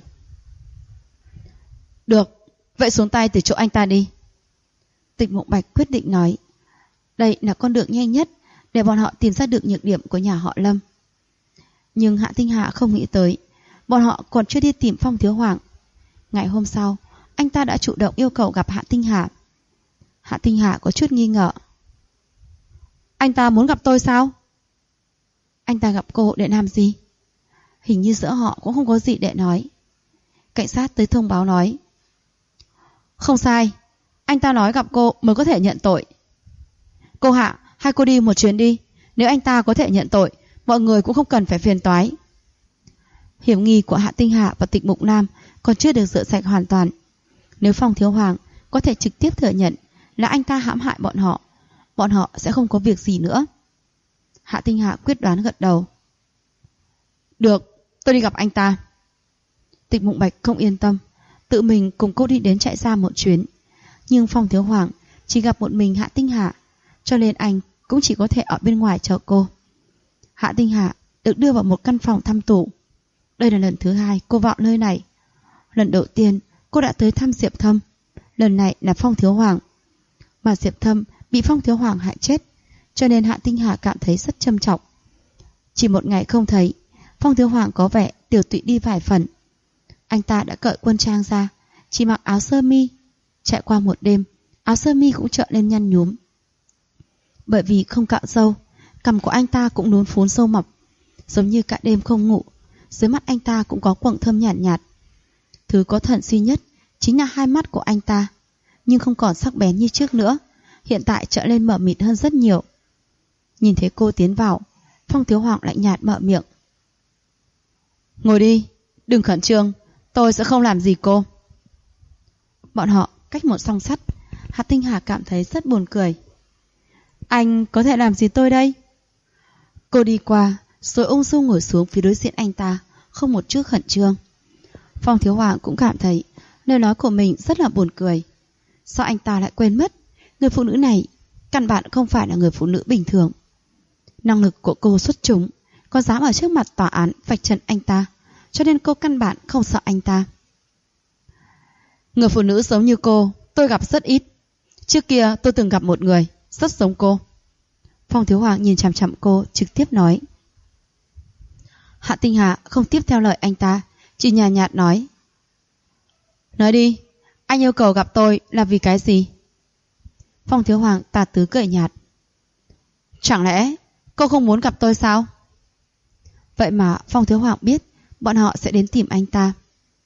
Được, vậy xuống tay từ chỗ anh ta đi. Tịch Mộng Bạch quyết định nói. Đây là con đường nhanh nhất để bọn họ tìm ra được nhược điểm của nhà họ Lâm. Nhưng Hạ Tinh Hạ không nghĩ tới, bọn họ còn chưa đi tìm Phong Thiếu Hoàng. Ngày hôm sau, anh ta đã chủ động yêu cầu gặp Hạ Tinh Hạ. Hạ Tinh Hạ có chút nghi ngờ. Anh ta muốn gặp tôi sao? Anh ta gặp cô để làm gì? Hình như giữa họ cũng không có gì để nói. Cảnh sát tới thông báo nói. Không sai, anh ta nói gặp cô mới có thể nhận tội. Cô Hạ, hay cô đi một chuyến đi. Nếu anh ta có thể nhận tội, mọi người cũng không cần phải phiền toái. Hiểm nghi của Hạ Tinh Hạ và Tịch Mục Nam còn chưa được rửa sạch hoàn toàn. Nếu Phong Thiếu Hoàng có thể trực tiếp thừa nhận là anh ta hãm hại bọn họ sẽ không có việc gì nữa. Hạ Tinh Hạ quyết đoán gật đầu. Được, tôi đi gặp anh ta. Tịch Mộng Bạch không yên tâm, tự mình cùng cô đi đến trại giam một chuyến. Nhưng Phong Thiếu Hoàng chỉ gặp một mình Hạ Tinh Hạ, cho nên anh cũng chỉ có thể ở bên ngoài chờ cô. Hạ Tinh Hạ được đưa vào một căn phòng thăm tủ. Đây là lần thứ hai cô vào nơi này. Lần đầu tiên cô đã tới thăm Diệp Thâm, lần này là Phong Thiếu Hoàng. Mà Diệp Thâm bị Phong Thiếu Hoàng hại chết, cho nên Hạ Tinh Hà cảm thấy rất trầm trọng. Chỉ một ngày không thấy, Phong Thiếu Hoàng có vẻ tiểu tụy đi vài phần. Anh ta đã cởi quân trang ra, chỉ mặc áo sơ mi. Trải qua một đêm, áo sơ mi cũng trở nên nhăn nhúm. Bởi vì không cạo râu, cằm của anh ta cũng lún phún sâu mập, giống như cả đêm không ngủ. Dưới mắt anh ta cũng có quầng thâm nhàn nhạt. Thứ có thần duy nhất chính là hai mắt của anh ta, nhưng không còn sắc bén như trước nữa, hiện tại trở lên mờ mịt hơn rất nhiều. Nhìn thấy cô tiến vào, Phong Thiếu Hoàng lạnh nhạt mở miệng. Ngồi đi, đừng khẩn trương, tôi sẽ không làm gì cô. Bọn họ cách một song sắt. Hạ Tinh Hà cảm thấy rất buồn cười. Anh có thể làm gì tôi đây? Cô đi qua, rồi ung dung ngồi xuống phía đối diện anh ta, không một chút khẩn trương. Phong Thiếu Hoàng cũng cảm thấy lời nói của mình rất là buồn cười. Sao anh ta lại quên mất người phụ nữ này căn bản không phải là người phụ nữ bình thường. Năng lực của cô xuất chúng, có dám ở trước mặt tòa án vạch trần anh ta, cho nên cô căn bản không sợ anh ta. Người phụ nữ giống như cô tôi gặp rất ít. Trước kia tôi từng gặp một người rất giống cô. Phong Thiếu Hoàng nhìn chằm chằm cô, trực tiếp nói. Hạ Tinh Hà không tiếp theo lời anh ta, chỉ nhàn nhạt nói. Nói đi, anh yêu cầu gặp tôi là vì cái gì? Phong Thiếu Hoàng tà tứ cười nhạt. Chẳng lẽ cô không muốn gặp tôi sao? Vậy mà Phong Thiếu Hoàng biết bọn họ sẽ đến tìm anh ta.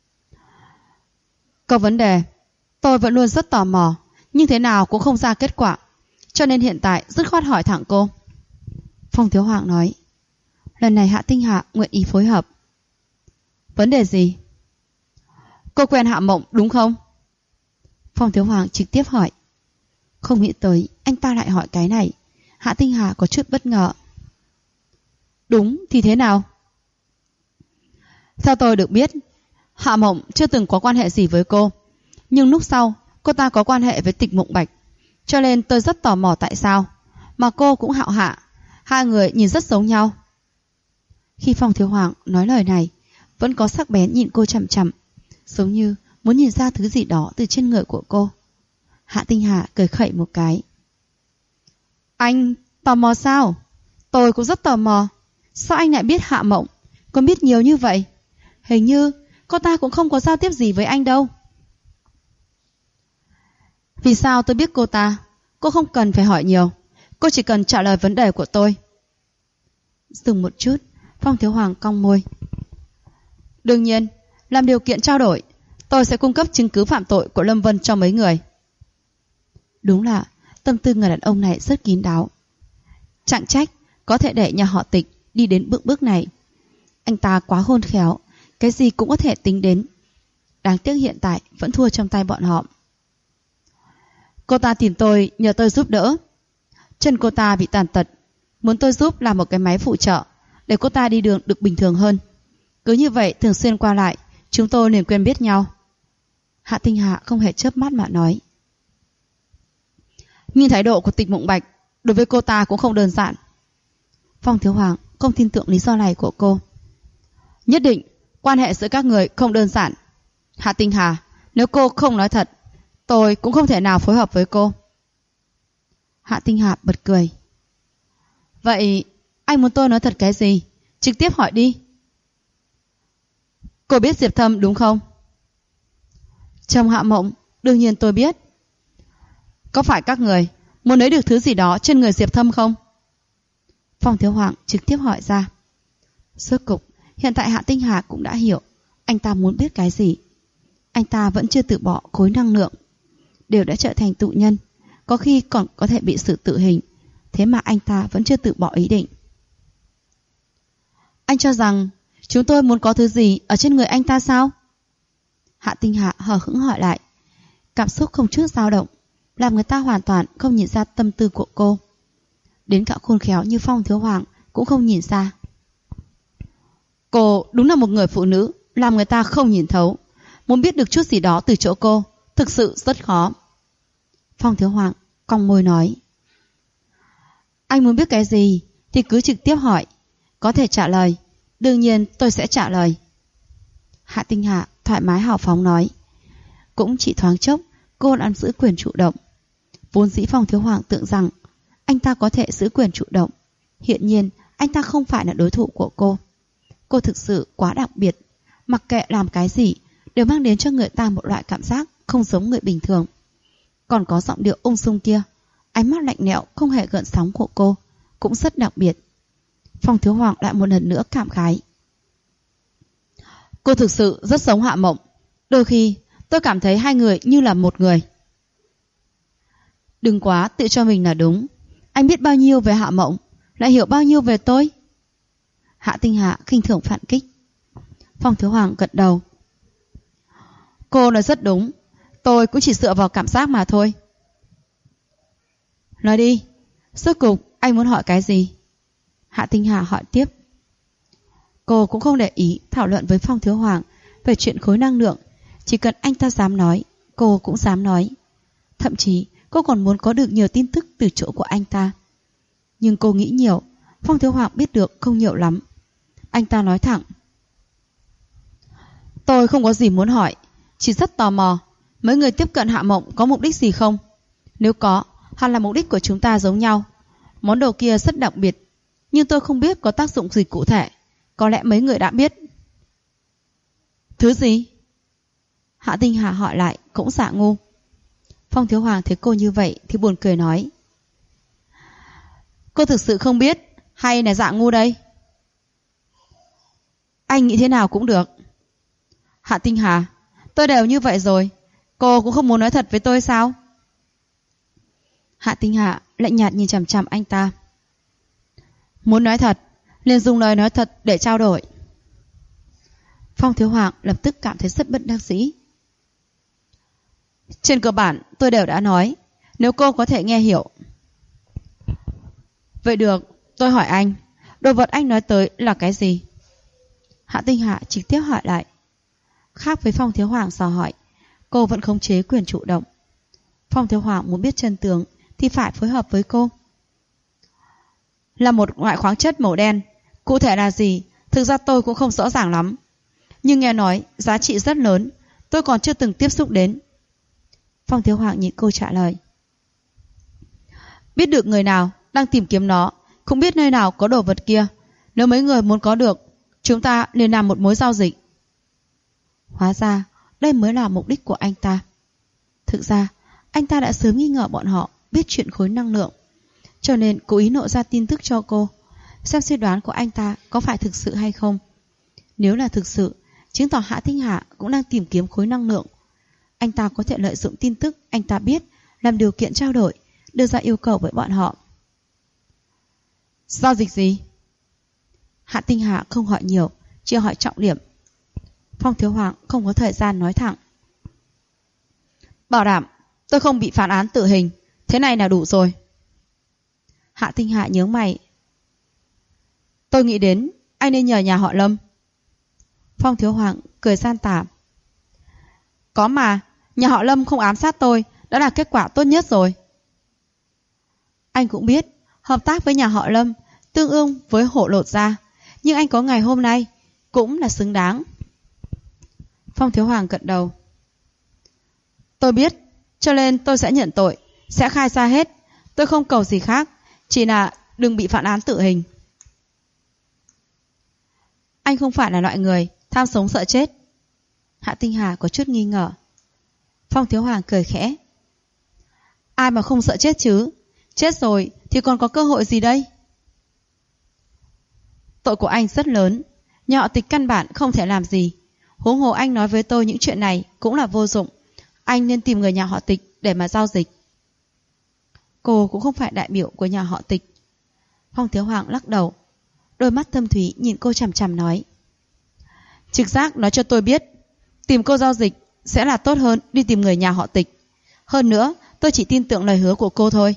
Có vấn đề, tôi vẫn luôn rất tò mò, nhưng thế nào cũng không ra kết quả, cho nên hiện tại dứt khoát hỏi thẳng cô. Phong Thiếu Hoàng nói. Lần này Hạ Tinh Hạ nguyện ý phối hợp. Vấn đề gì? Cô quen Hạ Mộng đúng không? Phong Thiếu Hoàng trực tiếp hỏi. Không nghĩ tới anh ta lại hỏi cái này. Hạ Tinh Hà có chút bất ngờ. Đúng thì thế nào? Theo tôi được biết, Hạ Mộng chưa từng có quan hệ gì với cô. Nhưng lúc sau, cô ta có quan hệ với Tịch Mộng Bạch. Cho nên tôi rất tò mò tại sao. Mà cô cũng Hạo Hạ. Hai người nhìn rất giống nhau. Khi Phong Thiếu Hoàng nói lời này, vẫn có sắc bén nhìn cô chằm chằm, giống như muốn nhìn ra thứ gì đó từ trên người của cô. Hạ Tinh Hà cười khẩy một cái. Anh tò mò sao? Tôi cũng rất tò mò. Sao anh lại biết Hạ Mộng? Còn biết nhiều như vậy? Hình như cô ta cũng không có giao tiếp gì với anh đâu. Vì sao tôi biết cô ta? Cô không cần phải hỏi nhiều. Cô chỉ cần trả lời vấn đề của tôi. Dừng một chút, Phong Thiếu Hoàng cong môi. Đương nhiên, làm điều kiện trao đổi, tôi sẽ cung cấp chứng cứ phạm tội của Lâm Vân cho mấy người. Đúng là tâm tư người đàn ông này rất kín đáo. Chẳng trách có thể để nhà họ Tịch đi đến bước này. Anh ta quá khôn khéo, cái gì cũng có thể tính đến. Đáng tiếc hiện tại vẫn thua trong tay bọn họ. Cô ta tìm tôi nhờ tôi giúp đỡ. Chân cô ta bị tàn tật, muốn tôi giúp làm một cái máy phụ trợ để cô ta đi đường được bình thường hơn. Cứ như vậy thường xuyên qua lại, chúng tôi liền quen biết nhau. Hạ Tinh Hạ không hề chớp mắt mà nói. Nhưng thái độ của Tịch Mộng Bạch đối với cô ta cũng không đơn giản. Phong Thiếu Hoàng không tin tưởng lý do này của cô. Nhất định quan hệ giữa các người không đơn giản. Hạ Tinh Hà, nếu cô không nói thật, tôi cũng không thể nào phối hợp với cô. Hạ Tinh Hà bật cười. Vậy anh muốn tôi nói thật cái gì? Trực tiếp hỏi đi. Cô biết Diệp Thâm đúng không? Trong Hạ Mộng, đương nhiên tôi biết. Có phải các người muốn lấy được thứ gì đó trên người Diệp Thâm không? Phong Thiếu Hoàng trực tiếp hỏi ra. Rốt cục, hiện tại Hạ Tinh Hà cũng đã hiểu anh ta muốn biết cái gì. Anh ta vẫn chưa từ bỏ khối năng lượng. Đều đã trở thành tù nhân, có khi còn có thể bị xử tử hình. Thế mà anh ta vẫn chưa từ bỏ ý định. Anh cho rằng chúng tôi muốn có thứ gì ở trên người anh ta sao? Hạ Tinh Hạ hờ hững hỏi lại. Cảm xúc không chút dao động, làm người ta hoàn toàn không nhìn ra tâm tư của cô. Đến cả khôn khéo như Phong Thiếu Hoàng cũng không nhìn ra. Cô đúng là một người phụ nữ làm người ta không nhìn thấu. Muốn biết được chút gì đó từ chỗ cô thực sự rất khó. Phong Thiếu Hoàng cong môi nói. Anh muốn biết cái gì thì cứ trực tiếp hỏi. Có thể trả lời, đương nhiên tôi sẽ trả lời. Hạ Tinh Hạ thoải mái hào phóng nói. Cũng chỉ thoáng chốc cô nắm giữ quyền chủ động. Vốn dĩ Phong Thiếu Hoàng tưởng rằng anh ta có thể giữ quyền chủ động. Hiện nhiên anh ta không phải là đối thủ của cô. Cô thực sự quá đặc biệt. Mặc kệ làm cái gì đều mang đến cho người ta một loại cảm giác không giống người bình thường. Còn có giọng điệu ung dung kia, ánh mắt lạnh lẽo không hề gợn sóng của cô cũng rất đặc biệt. Phong Thiếu Hoàng lại một lần nữa cảm khái. Cô thực sự rất giống Hạ Mộng. Đôi khi tôi cảm thấy hai người như là một người. Đừng quá tự cho mình là đúng. Anh biết bao nhiêu về Hạ Mộng, lại hiểu bao nhiêu về tôi? Hạ Tinh Hạ khinh thường phản kích. Phong Thiếu Hoàng gật đầu. Cô nói rất đúng. Tôi cũng chỉ dựa vào cảm giác mà thôi. Nói đi, rốt cục anh muốn hỏi cái gì? Hạ Tinh Hà hỏi tiếp. Cô cũng không để ý thảo luận với Phong Thiếu Hoàng về chuyện khối năng lượng. Chỉ cần anh ta dám nói, cô cũng dám nói. Thậm chí cô còn muốn có được nhiều tin tức từ chỗ của anh ta. Nhưng cô nghĩ nhiều, Phong Thiếu Hoàng biết được không nhiều lắm. Anh ta nói thẳng. Tôi không có gì muốn hỏi, chỉ rất tò mò. Mấy người tiếp cận Hạ Mộng có mục đích gì không? Nếu có, hẳn là mục đích của chúng ta giống nhau. Món đồ kia rất đặc biệt, nhưng tôi không biết có tác dụng gì cụ thể. Có lẽ mấy người đã biết. Thứ gì? Hạ Tinh Hà hỏi lại cũng giả ngu. Phong Thiếu Hoàng thấy cô như vậy thì buồn cười nói. Cô thực sự không biết hay là giả ngu đây? Anh nghĩ thế nào cũng được. Hạ Tinh Hà, tôi đều như vậy rồi, cô cũng không muốn nói thật với tôi sao? Hạ Tinh Hà lạnh nhạt nhìn chằm chằm anh ta. Muốn nói thật, liền dùng lời nói thật để trao đổi. Phong Thiếu Hoàng lập tức cảm thấy rất bất đắc dĩ. Trên cơ bản tôi đều đã nói, nếu cô có thể nghe hiểu. Vậy được, tôi hỏi anh, đồ vật anh nói tới là cái gì? Hạ Tinh Hạ trực tiếp hỏi lại. Khác với Phong Thiếu Hoàng dò hỏi, cô vẫn khống chế quyền chủ động. Phong Thiếu Hoàng muốn biết chân tướng thì phải phối hợp với cô. Là một loại khoáng chất màu đen, cụ thể là gì, thực ra tôi cũng không rõ ràng lắm. Nhưng nghe nói giá trị rất lớn, tôi còn chưa từng tiếp xúc đến. Phong Thiếu Hoàng nhìn cô trả lời. Biết được người nào đang tìm kiếm nó, không biết nơi nào có đồ vật kia. Nếu mấy người muốn có được, chúng ta nên làm một mối giao dịch. Hóa ra đây mới là mục đích của anh ta. Thực ra anh ta đã sớm nghi ngờ bọn họ biết chuyện khối năng lượng, cho nên cố ý nộ ra tin tức cho cô, xem suy đoán của anh ta có phải thực sự hay không. Nếu là thực sự, chứng tỏ Hạ Tinh Hà cũng đang tìm kiếm khối năng lượng. Anh ta có thể lợi dụng tin tức anh ta biết làm điều kiện trao đổi, đưa ra yêu cầu với bọn họ. Giao dịch gì? Hạ Tinh Hà không hỏi nhiều, chỉ hỏi trọng điểm. Phong Thiếu Hoàng không có thời gian nói thẳng. Bảo đảm tôi không bị phán án tử hình, thế này là đủ rồi. Hạ Tinh Hà nhướng mày. Tôi nghĩ đến anh nên nhờ nhà họ Lâm. Phong Thiếu Hoàng cười gian tà. Có mà, nhà họ Lâm không ám sát tôi đã là kết quả tốt nhất rồi. Anh cũng biết hợp tác với nhà họ Lâm tương ương với Hổ Lột Gia, nhưng anh có ngày hôm nay cũng là xứng đáng. Phong Thiếu Hoàng gật đầu. Tôi biết, cho nên tôi sẽ nhận tội, sẽ khai ra hết. Tôi không cầu gì khác, chỉ là đừng bị phán án tử hình. Anh không phải là loại người tham sống sợ chết. Hạ Tinh Hà có chút nghi ngờ. Phong Thiếu Hoàng cười khẽ. Ai mà không sợ chết chứ? Chết rồi thì còn có cơ hội gì đây? Tội của anh rất lớn, nhà họ Tịch căn bản không thể làm gì. Huống hồ anh nói với tôi những chuyện này cũng là vô dụng. Anh nên tìm người nhà họ Tịch để mà giao dịch. Cô cũng không phải đại biểu của nhà họ Tịch. Phong Thiếu Hoàng lắc đầu, đôi mắt thâm thúy nhìn cô chằm chằm nói. Trực giác nói cho tôi biết tìm cô giao dịch sẽ là tốt hơn đi tìm người nhà họ Tịch. Hơn nữa tôi chỉ tin tưởng lời hứa của cô thôi.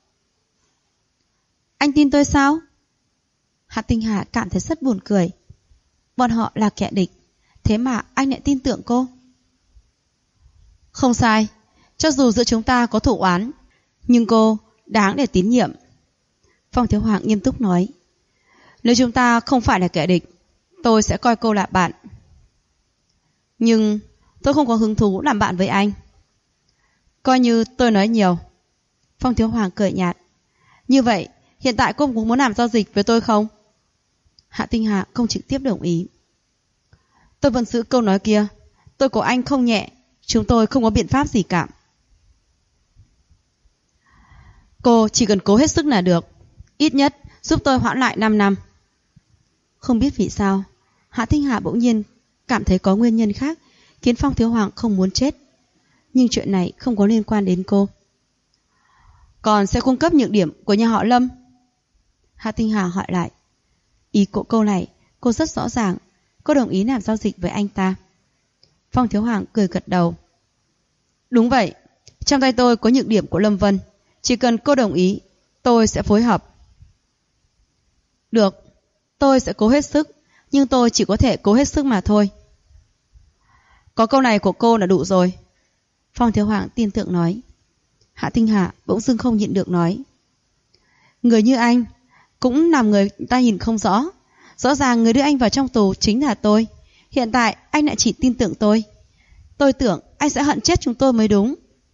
Anh tin tôi sao? Hạ Tinh Hà cảm thấy rất buồn cười. Bọn họ là kẻ địch, thế mà anh lại tin tưởng cô. Không sai, cho dù giữa chúng ta có thù oán, nhưng cô đáng để tín nhiệm. Phong Thiếu Hoàng nghiêm túc nói. Nếu chúng ta không phải là kẻ địch, tôi sẽ coi cô là bạn. Nhưng tôi không có hứng thú làm bạn với anh. Coi như tôi nói nhiều. Phong Thiếu Hoàng cười nhạt. Như vậy hiện tại cô cũng muốn làm giao dịch với tôi không? Hạ Tinh Hà không trực tiếp đồng ý. Tôi vẫn giữ câu nói kia, tôi của anh không nhẹ, chúng tôi không có biện pháp gì cả. Cô chỉ cần cố hết sức là được, ít nhất giúp tôi hoãn lại 5 năm. Không biết vì sao, Hạ Tinh Hà bỗng nhiên cảm thấy có nguyên nhân khác khiến Phong Thiếu Hoàng không muốn chết. Nhưng chuyện này không có liên quan đến cô. Còn sẽ cung cấp nhược điểm của nhà họ Lâm? Hạ Tinh Hà hỏi lại. Ý của câu này cô rất rõ ràng. Cô đồng ý làm giao dịch với anh ta. Phong Thiếu Hoàng cười gật đầu. Đúng vậy, trong tay tôi có nhược điểm của Lâm Vân. Chỉ cần cô đồng ý, tôi sẽ phối hợp. Được, tôi sẽ cố hết sức, nhưng tôi chỉ có thể cố hết sức mà thôi. Có câu này của cô là đủ rồi. Phong Thiếu Hoàng tin tưởng nói. Hạ Tinh Hà bỗng dưng không nhịn được nói. Người như anh cũng làm người ta nhìn không rõ. Rõ ràng người đưa anh vào trong tù chính là tôi. Hiện tại anh lại chỉ tin tưởng tôi. Tôi tưởng anh sẽ hận chết chúng tôi mới đúng.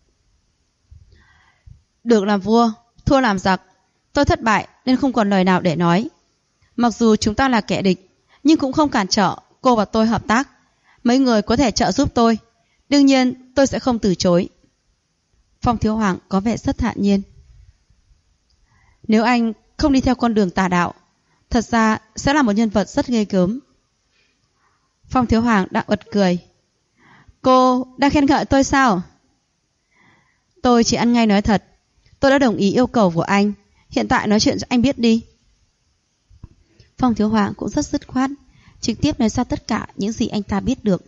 Được làm vua, thua làm giặc. Tôi thất bại nên không còn lời nào để nói. Mặc dù chúng ta là kẻ địch, nhưng cũng không cản trở cô và tôi hợp tác. Mấy người có thể trợ giúp tôi, đương nhiên tôi sẽ không từ chối. Phong Thiếu Hoàng có vẻ rất thản nhiên. Nếu anh không đi theo con đường tà đạo, thật ra sẽ là một nhân vật rất ghê gớm. Phong Thiếu Hoàng đã bật cười. Cô đang khen ngợi tôi sao? Tôi chỉ ăn ngay nói thật. Tôi đã đồng ý yêu cầu của anh. Hiện tại nói chuyện cho anh biết đi. Phong Thiếu Hoàng cũng rất dứt khoát, trực tiếp nói ra tất cả những gì anh ta biết được.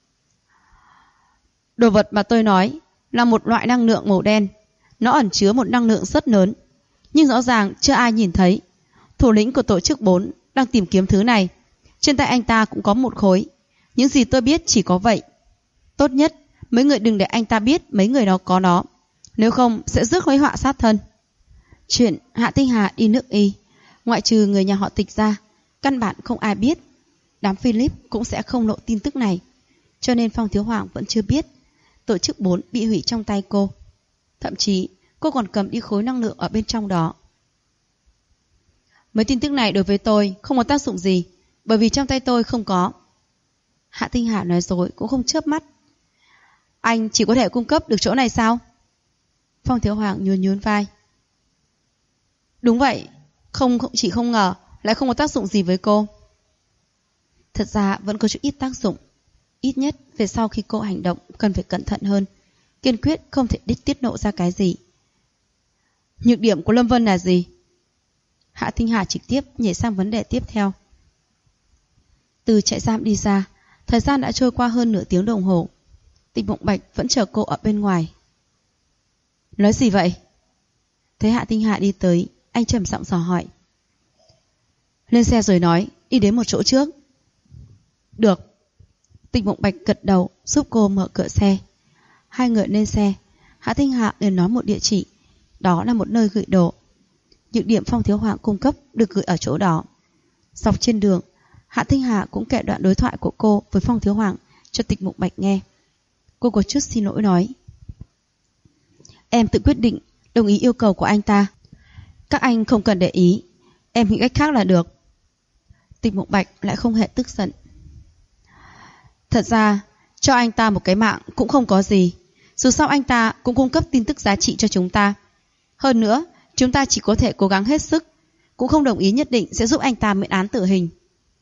Đồ vật mà tôi nói là một loại năng lượng màu đen. Nó ẩn chứa một năng lượng rất lớn. Nhưng rõ ràng chưa ai nhìn thấy. Thủ lĩnh của tổ chức 4 đang tìm kiếm thứ này. Trên tay anh ta cũng có một khối. Những gì tôi biết chỉ có vậy. Tốt nhất mấy người đừng để anh ta biết mấy người đó có nó. Nếu không sẽ rước hối họa sát thân. Chuyện Hạ Tinh Hà đi nước Y, ngoại trừ người nhà họ Tịch ra, căn bản không ai biết. Đám Philip cũng sẽ không lộ tin tức này. Cho nên Phong Thiếu Hoàng vẫn chưa biết tổ chức 4 bị hủy trong tay cô. Thậm chí cô còn cầm đi khối năng lượng ở bên trong đó. Mấy tin tức này đối với tôi không có tác dụng gì, bởi vì trong tay tôi không có. Hạ Tinh Hà nói rồi cũng không chớp mắt. Anh chỉ có thể cung cấp được chỗ này sao? Phong Thiếu Hoàng nhún vai. Đúng vậy, chỉ không ngờ lại không có tác dụng gì với cô. Thật ra vẫn có chút ít tác dụng. Ít nhất về sau khi cô hành động cần phải cẩn thận hơn, kiên quyết không thể tiết lộ ra cái gì. Nhược điểm của Lâm Vân là gì? Hạ Tinh Hà trực tiếp nhảy sang vấn đề tiếp theo. Từ trại giam đi ra, thời gian đã trôi qua hơn nửa tiếng đồng hồ. Tịch Mộng Bạch vẫn chờ cô ở bên ngoài. Nói gì vậy? Thấy Hạ Tinh Hà đi tới, anh trầm giọng dò hỏi. Lên xe rồi nói, đi đến một chỗ trước. Được. Tịch Mộng Bạch gật đầu giúp cô mở cửa xe. Hai người lên xe. Hạ Tinh Hà liền nói một địa chỉ. Đó là một nơi gửi đồ. Những điểm Phong Thiếu Hoàng cung cấp được gửi ở chỗ đó. Dọc trên đường, Hạ Tinh Hà cũng kể đoạn đối thoại của cô với Phong Thiếu Hoàng cho Tịch Mộng Bạch nghe. Cô có chút xin lỗi nói. Em tự quyết định, đồng ý yêu cầu của anh ta. Các anh không cần để ý, em nghĩ cách khác là được. Tịch Mộng Bạch lại không hề tức giận. Thật ra, cho anh ta một cái mạng cũng không có gì. Dù sao anh ta cũng cung cấp tin tức giá trị cho chúng ta. Hơn nữa, chúng ta chỉ có thể cố gắng hết sức, cũng không đồng ý nhất định sẽ giúp anh ta miễn án tử hình.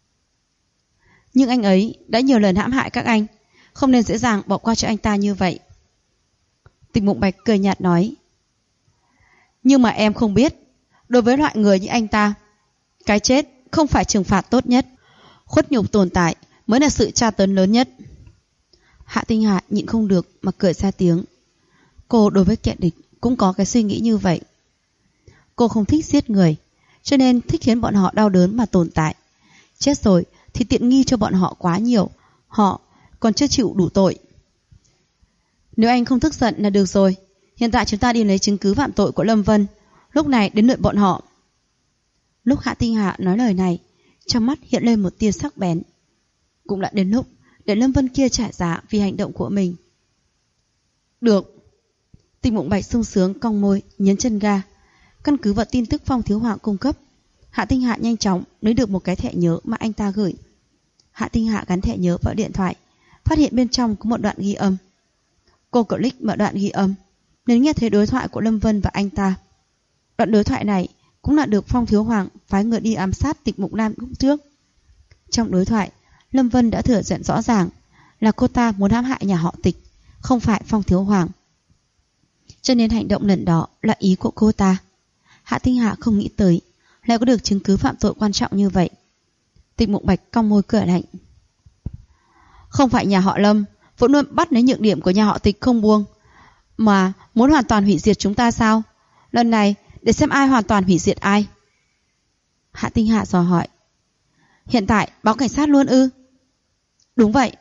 Nhưng anh ấy đã nhiều lần hãm hại các anh, không nên dễ dàng bỏ qua cho anh ta như vậy. Tịch Mộng Bạch cười nhạt nói. Nhưng mà em không biết, đối với loại người như anh ta, cái chết không phải trừng phạt tốt nhất. Khuất nhục tồn tại mới là sự tra tấn lớn nhất. Hạ Tinh Hà nhịn không được mà cười ra tiếng. Cô đối với kẻ địch cũng có cái suy nghĩ như vậy. Cô không thích giết người, cho nên thích khiến bọn họ đau đớn mà tồn tại. Chết rồi thì tiện nghi cho bọn họ quá nhiều, họ còn chưa chịu đủ tội. Nếu anh không tức giận là được rồi. Hiện tại chúng ta đi lấy chứng cứ phạm tội của Lâm Vân, lúc này đến lượt bọn họ. Lúc Hạ Tinh Hà nói lời này, trong mắt hiện lên một tia sắc bén. Cũng đã đến lúc để Lâm Vân kia trả giá vì hành động của mình. Được. Tịch Mộng Bạch sung sướng cong môi, nhấn chân ga. Căn cứ vào tin tức Phong Thiếu Hoàng cung cấp, Hạ Tinh Hạ nhanh chóng lấy được một cái thẻ nhớ mà anh ta gửi. Hạ Tinh Hạ gắn thẻ nhớ vào điện thoại, phát hiện bên trong có một đoạn ghi âm. Cô click mở đoạn ghi âm, nên nghe thấy đối thoại của Lâm Vân và anh ta. Đoạn đối thoại này cũng là được Phong Thiếu Hoàng phái người đi ám sát Tịch Mộng Lam lúc trước. Trong đối thoại, Lâm Vân đã thừa nhận rõ ràng là cô ta muốn hãm hại nhà họ Tịch, không phải Phong Thiếu Hoàng. Cho nên hành động lần đó là ý của cô ta. Hạ Tinh Hạ không nghĩ tới lại có được chứng cứ phạm tội quan trọng như vậy. Tịch Mộng Bạch cong môi cười lạnh. Không phải nhà họ Lâm vẫn luôn bắt lấy nhược điểm của nhà họ Tịch không buông, mà muốn hoàn toàn hủy diệt chúng ta sao? Lần này để xem ai hoàn toàn hủy diệt ai. Hạ Tinh Hạ dò hỏi. Hiện tại báo cảnh sát luôn ư? Đúng vậy.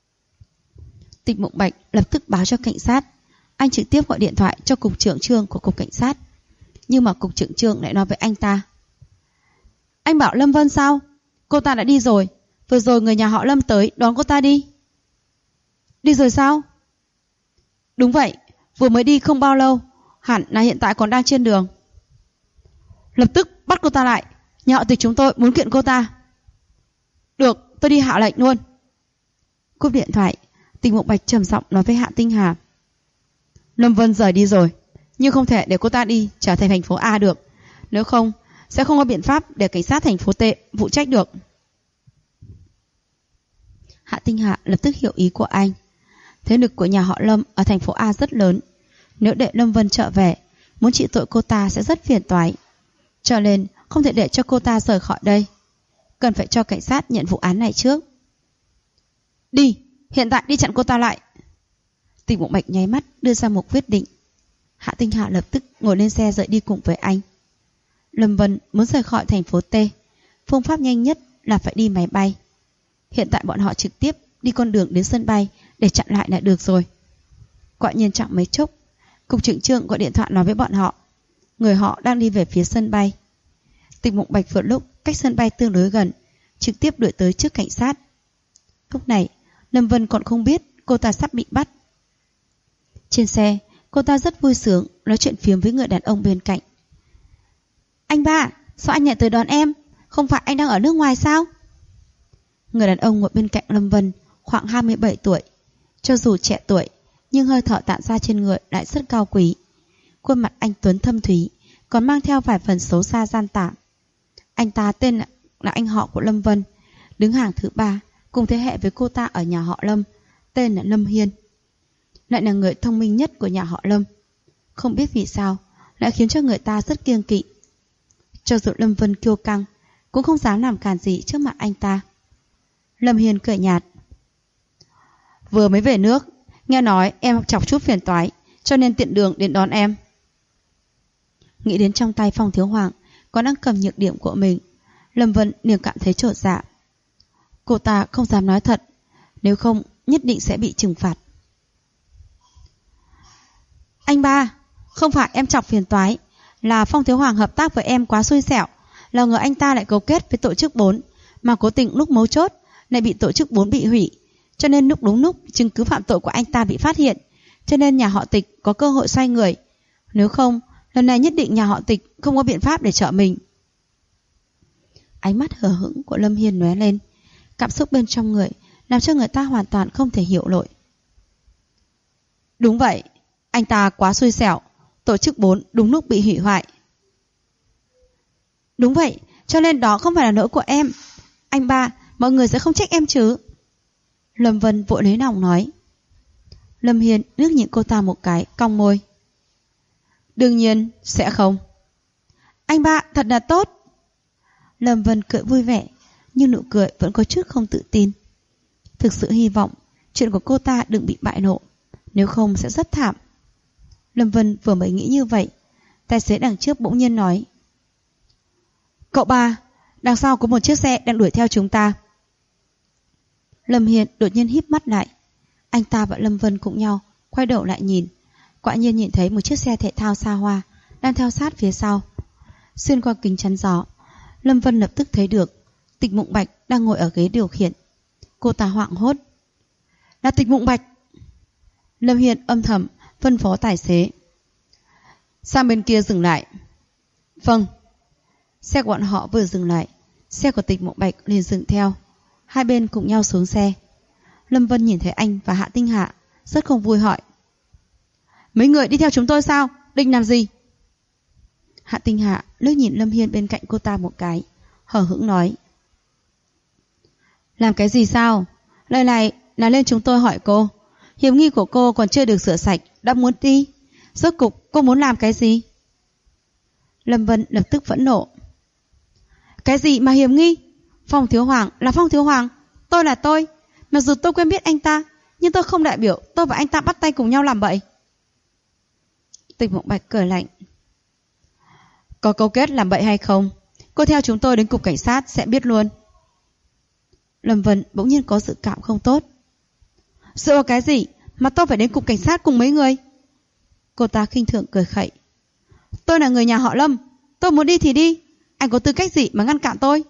Tịch Mộng Bạch lập tức báo cho cảnh sát. Anh trực tiếp gọi điện thoại cho cục trưởng Trương của cục cảnh sát. Nhưng mà cục trưởng Trương lại nói với anh ta. Anh bảo Lâm Vân sao? Cô ta đã đi rồi. Vừa rồi người nhà họ Lâm tới đón cô ta đi. Đi rồi sao? Đúng vậy, vừa mới đi không bao lâu. Hẳn là hiện tại còn đang trên đường. Lập tức bắt cô ta lại. Nhà họ Tịch chúng tôi muốn kiện cô ta. Được, tôi đi hạ lệnh luôn. Cúp điện thoại, Tịch Mộng Bạch trầm giọng nói với Hạ Tinh Hà. Lâm Vân rời đi rồi, nhưng không thể để cô ta đi trở thành thành phố A được. Nếu không, sẽ không có biện pháp để cảnh sát thành phố T phụ trách được. Hạ Tinh Hà lập tức hiểu ý của anh. Thế lực của nhà họ Lâm ở thành phố A rất lớn. Nếu để Lâm Vân trở về, muốn trị tội cô ta sẽ rất phiền toái. Cho nên không thể để cho cô ta rời khỏi đây. Cần phải cho cảnh sát nhận vụ án này trước. Đi, hiện tại đi chặn cô ta lại. Tịch Mộng Bạch nháy mắt đưa ra một quyết định. Hạ Tinh Hà lập tức ngồi lên xe rời đi cùng với anh. Lâm Vân muốn rời khỏi thành phố T, phương pháp nhanh nhất là phải đi máy bay. Hiện tại bọn họ trực tiếp đi con đường đến sân bay để chặn lại là được rồi. Quả nhiên chẳng mấy chốc, cục trưởng Trương gọi điện thoại nói với bọn họ, người họ đang đi về phía sân bay. Tịch Mộng Bạch vừa lúc cách sân bay tương đối gần, trực tiếp đuổi tới trước cảnh sát. Lúc này, Lâm Vân còn không biết cô ta sắp bị bắt. Trên xe, cô ta rất vui sướng nói chuyện phiếm với người đàn ông bên cạnh. Anh ba, sao anh lại tới đón em? Không phải anh đang ở nước ngoài sao? Người đàn ông ngồi bên cạnh Lâm Vân khoảng 27 tuổi. Cho dù trẻ tuổi, nhưng hơi thở tản ra trên người lại rất cao quý. Khuôn mặt anh tuấn thâm thúy, còn mang theo vài phần xấu xa gian tà. Anh ta tên là anh họ của Lâm Vân, đứng hàng thứ 3, cùng thế hệ với cô ta ở nhà họ Lâm, tên là Lâm Hiên. Lại là người thông minh nhất của nhà họ Lâm. Không biết vì sao, lại khiến cho người ta rất kiêng kỵ. Cho dù Lâm Vân kiêu căng, cũng không dám làm càn gì trước mặt anh ta. Lâm Hiên cười nhạt. Vừa mới về nước, nghe nói em chọc chút phiền toái, cho nên tiện đường đến đón em. Nghĩ đến trong tay Phong Thiếu Hoàng có đang cầm nhược điểm của mình, Lâm Vân liền cảm thấy chột dạ. Cô ta không dám nói thật, nếu không nhất định sẽ bị trừng phạt. Anh ba, không phải em chọc phiền toái, là Phong Thiếu Hoàng hợp tác với em quá xui xẻo, là ngờ anh ta lại cấu kết với tổ chức 4, mà cố tình lúc mấu chốt lại bị tổ chức 4 bị hủy, cho nên đúng lúc chứng cứ phạm tội của anh ta bị phát hiện, cho nên nhà họ Tịch có cơ hội xoay người. Nếu không, lần này nhất định nhà họ Tịch không có biện pháp để trợ mình. Ánh mắt hờ hững của Lâm Hiên lóe lên, cảm xúc bên trong người làm cho người ta hoàn toàn không thể hiểu nổi. Đúng vậy, anh ta quá xui xẻo, tổ chức 4 đúng lúc bị hủy hoại. Đúng vậy, cho nên đó không phải là lỗi của em. Anh ba, mọi người sẽ không trách em chứ? Lâm Vân vội lấy lòng nói. Lâm Hiên liếc nhìn cô ta một cái, cong môi. Đương nhiên sẽ không. Anh ba thật là tốt. Lâm Vân cười vui vẻ, nhưng nụ cười vẫn có chút không tự tin. Thực sự hy vọng chuyện của cô ta đừng bị bại lộ, nếu không sẽ rất thảm. Lâm Vân vừa mới nghĩ như vậy, tài xế đằng trước bỗng nhiên nói. Cậu ba, đằng sau có một chiếc xe đang đuổi theo chúng ta. Lâm Hiên đột nhiên híp mắt lại. Anh ta và Lâm Vân cùng nhau quay đầu lại nhìn. Quả nhiên nhìn thấy một chiếc xe thể thao xa hoa đang theo sát phía sau. Xuyên qua kính chắn gió, Lâm Vân lập tức thấy được Tịch Mộng Bạch đang ngồi ở ghế điều khiển. Cô ta hoảng hốt. Là Tịch Mộng Bạch. Lâm Hiên âm thầm phân phó tài xế. Sang bên kia dừng lại. Vâng. Xe của bọn họ vừa dừng lại, xe của Tịch Mộng Bạch liền dừng theo. Hai bên cùng nhau xuống xe. Lâm Vân nhìn thấy anh và Hạ Tinh Hạ, rất không vui hỏi. Mấy người đi theo chúng tôi sao? Định làm gì? Hạ Tinh Hạ liếc nhìn Lâm Hiên bên cạnh cô ta một cái, hờ hững nói. Làm cái gì sao? Lời này là lên chúng tôi hỏi cô. Hiểm nghi của cô còn chưa được rửa sạch, đã muốn đi. Rốt cục cô muốn làm cái gì? Lâm Vân lập tức phẫn nộ. Cái gì mà hiểm nghi? Phong Thiếu Hoàng là Phong Thiếu Hoàng, tôi là tôi. Mặc dù tôi quen biết anh ta, nhưng tôi không đại biểu tôi và anh ta bắt tay cùng nhau làm bậy. Tịch Mộng Bạch cười lạnh. Có cấu kết làm bậy hay không, cô theo chúng tôi đến cục cảnh sát sẽ biết luôn. Lâm Vân bỗng nhiên có dự cảm không tốt. Dựa vào cái gì mà tôi phải đến cục cảnh sát cùng mấy người? Cô ta khinh thường cười khẩy. Tôi là người nhà họ Lâm, tôi muốn đi thì đi. Anh có tư cách gì mà ngăn cản tôi?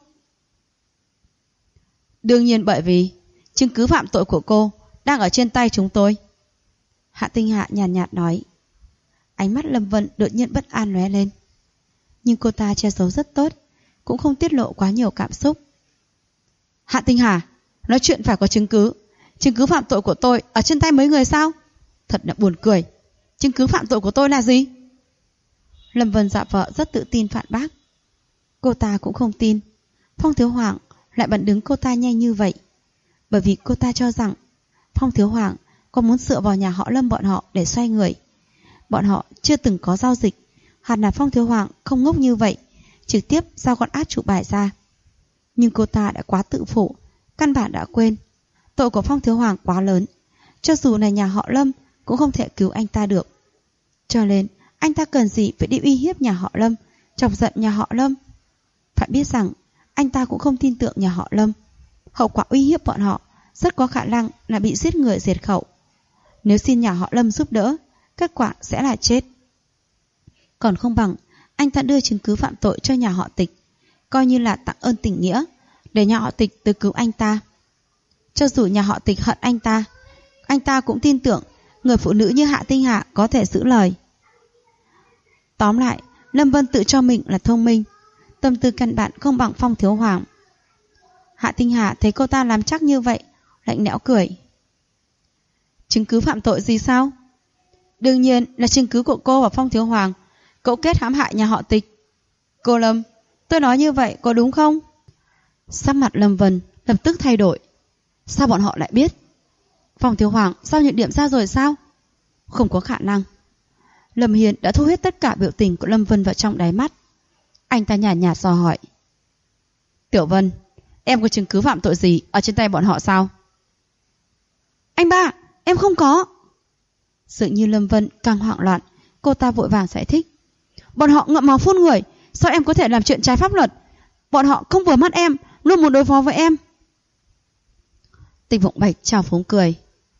Đương nhiên bởi vì chứng cứ phạm tội của cô đang ở trên tay chúng tôi. Hạ Tinh Hạ nhàn nhạt nói. Ánh mắt Lâm Vân đột nhiên bất an lóe lên. Nhưng cô ta che giấu rất tốt, cũng không tiết lộ quá nhiều cảm xúc. Hạ Tinh Hà, nói chuyện phải có chứng cứ. Chứng cứ phạm tội của tôi ở trên tay mấy người sao? Thật là buồn cười. Chứng cứ phạm tội của tôi là gì? Lâm Vân dạ vợ rất tự tin phản bác. Cô ta cũng không tin Phong Thiếu Hoàng lại bận đứng cô ta nhanh như vậy, bởi vì cô ta cho rằng Phong Thiếu Hoàng còn muốn dựa vào nhà họ Lâm bọn họ để xoay người. Bọn họ chưa từng có giao dịch, hẳn là Phong Thiếu Hoàng không ngốc như vậy, trực tiếp giao con át chủ bài ra. Nhưng cô ta đã quá tự phụ, căn bản đã quên tội của Phong Thiếu Hoàng quá lớn, cho dù là nhà họ Lâm cũng không thể cứu anh ta được. Cho nên anh ta cần gì phải đi uy hiếp nhà họ Lâm, chọc giận nhà họ Lâm. Phải biết rằng anh ta cũng không tin tưởng nhà họ Lâm. Hậu quả uy hiếp bọn họ rất có khả năng là bị giết người diệt khẩu. Nếu xin nhà họ Lâm giúp đỡ, kết quả sẽ là chết. Còn không bằng anh ta đưa chứng cứ phạm tội cho nhà họ Tịch, coi như là tặng ơn tình nghĩa, để nhà họ Tịch tới cứu anh ta. Cho dù nhà họ Tịch hận anh ta cũng tin tưởng người phụ nữ như Hạ Tinh Hà có thể giữ lời. Tóm lại, Lâm Vân tự cho mình là thông minh, tâm tư căn bản không bằng Phong Thiếu Hoàng. Hạ Tinh Hà thấy cô ta làm chắc như vậy, lạnh lẽo cười. Chứng cứ phạm tội gì sao? Đương nhiên là chứng cứ của cô và Phong Thiếu Hoàng cấu kết hãm hại nhà họ Tịch. Cô Lâm, tôi nói như vậy có đúng không? Sắc mặt Lâm Vân lập tức thay đổi. Sao bọn họ lại biết? Phong Thiếu Hoàng giao nhận điểm ra rồi sao? Không có khả năng. Lâm Hiên đã thu hết tất cả biểu tình của Lâm Vân vào trong đáy mắt. Anh ta nhàn nhạt dò hỏi. Tiểu Vân, em có chứng cứ phạm tội gì ở trên tay bọn họ sao? Anh ba, em không có. Dường như Lâm Vân càng hoảng loạn, cô ta vội vàng giải thích. Bọn họ ngậm máu phun người, sao em có thể làm chuyện trái pháp luật? Bọn họ không vừa mắt em, luôn muốn đối phó với em. Tịch Mộng Bạch chào phúng cười.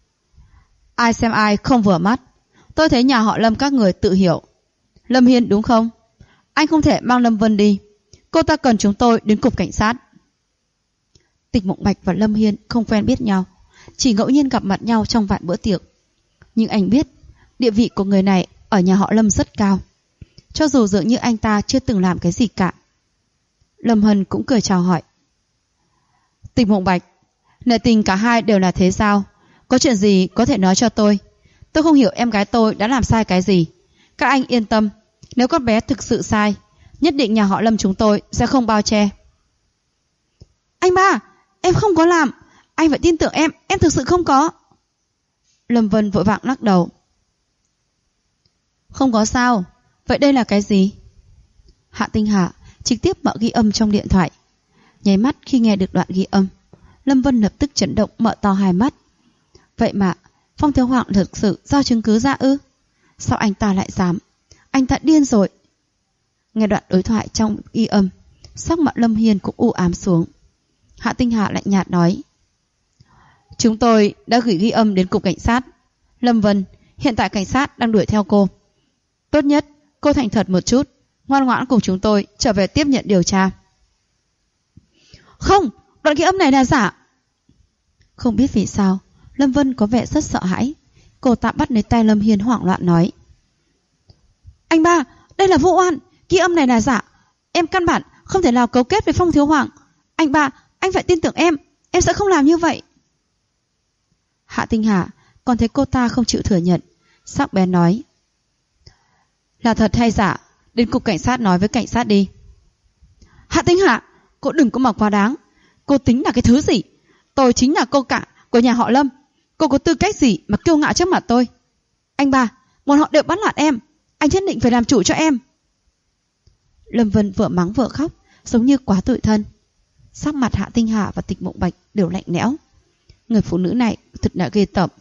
Ai xem ai không vừa mắt. Tôi thấy nhà họ Lâm các người tự hiểu. Lâm Hiên đúng không? Anh không thể mang Lâm Vân đi. Cô ta cần chúng tôi đến cục cảnh sát. Tịch Mộng Bạch và Lâm Hiên không quen biết nhau, chỉ ngẫu nhiên gặp mặt nhau trong vài bữa tiệc. Nhưng anh biết địa vị của người này ở nhà họ Lâm rất cao, cho dù dường như anh ta chưa từng làm cái gì cả. Lâm Hân cũng cười chào hỏi. Tịch Mộng Bạch, nể tình cả hai đều là thế sao? Có chuyện gì có thể nói cho tôi? Tôi không hiểu em gái tôi đã làm sai cái gì. Các anh yên tâm, nếu con bé thực sự sai, nhất định nhà họ Lâm chúng tôi sẽ không bao che. Anh ba, em không có làm. Anh phải tin tưởng em thực sự không có. Lâm Vân vội vàng lắc đầu. Không có sao. Vậy đây là cái gì? Hạ Tinh Hà trực tiếp mở ghi âm trong điện thoại. Nháy mắt khi nghe được đoạn ghi âm, Lâm Vân lập tức chấn động, mở to hai mắt. Vậy mà Phong Thiếu Hoàng thực sự giao chứng cứ ra ư? Sao anh ta lại dám? Anh ta điên rồi. Nghe đoạn đối thoại trong ghi âm, sắc mặt Lâm Hiên cũng u ám xuống. Hạ Tinh Hà lạnh nhạt nói. Chúng tôi đã gửi ghi âm đến cục cảnh sát. Lâm Vân, hiện tại cảnh sát đang đuổi theo cô. Tốt nhất cô thành thật một chút, ngoan ngoãn cùng chúng tôi trở về tiếp nhận điều tra. Không, đoạn ghi âm này là giả. Không biết vì sao Lâm Vân có vẻ rất sợ hãi. Cô ta bắt lấy tay Lâm Hiên hoảng loạn nói. Anh ba, đây là vô oan. Ghi âm này là giả. Em căn bản không thể nào cấu kết với Phong Thiếu Hoàng. Anh ba, anh phải tin tưởng em sẽ không làm như vậy. Hạ Tinh Hà còn thấy cô ta không chịu thừa nhận, sắc bén nói. Là thật hay giả? Đến cục cảnh sát nói với cảnh sát đi. Hạ Tinh Hà, cô đừng có mà quá đáng. Cô tính là cái thứ gì? Tôi chính là cô cả của nhà họ Lâm. Cô có tư cách gì mà kiêu ngạo trước mặt tôi? Anh ba, bọn họ đều bắt nạt em. Anh nhất định phải làm chủ cho em. Lâm Vân vừa mắng vừa khóc, giống như quá tủi thân. Sắc mặt Hạ Tinh Hà và Tịch Mộng Bạch đều lạnh lẽo. Người phụ nữ này thật là ghê tởm.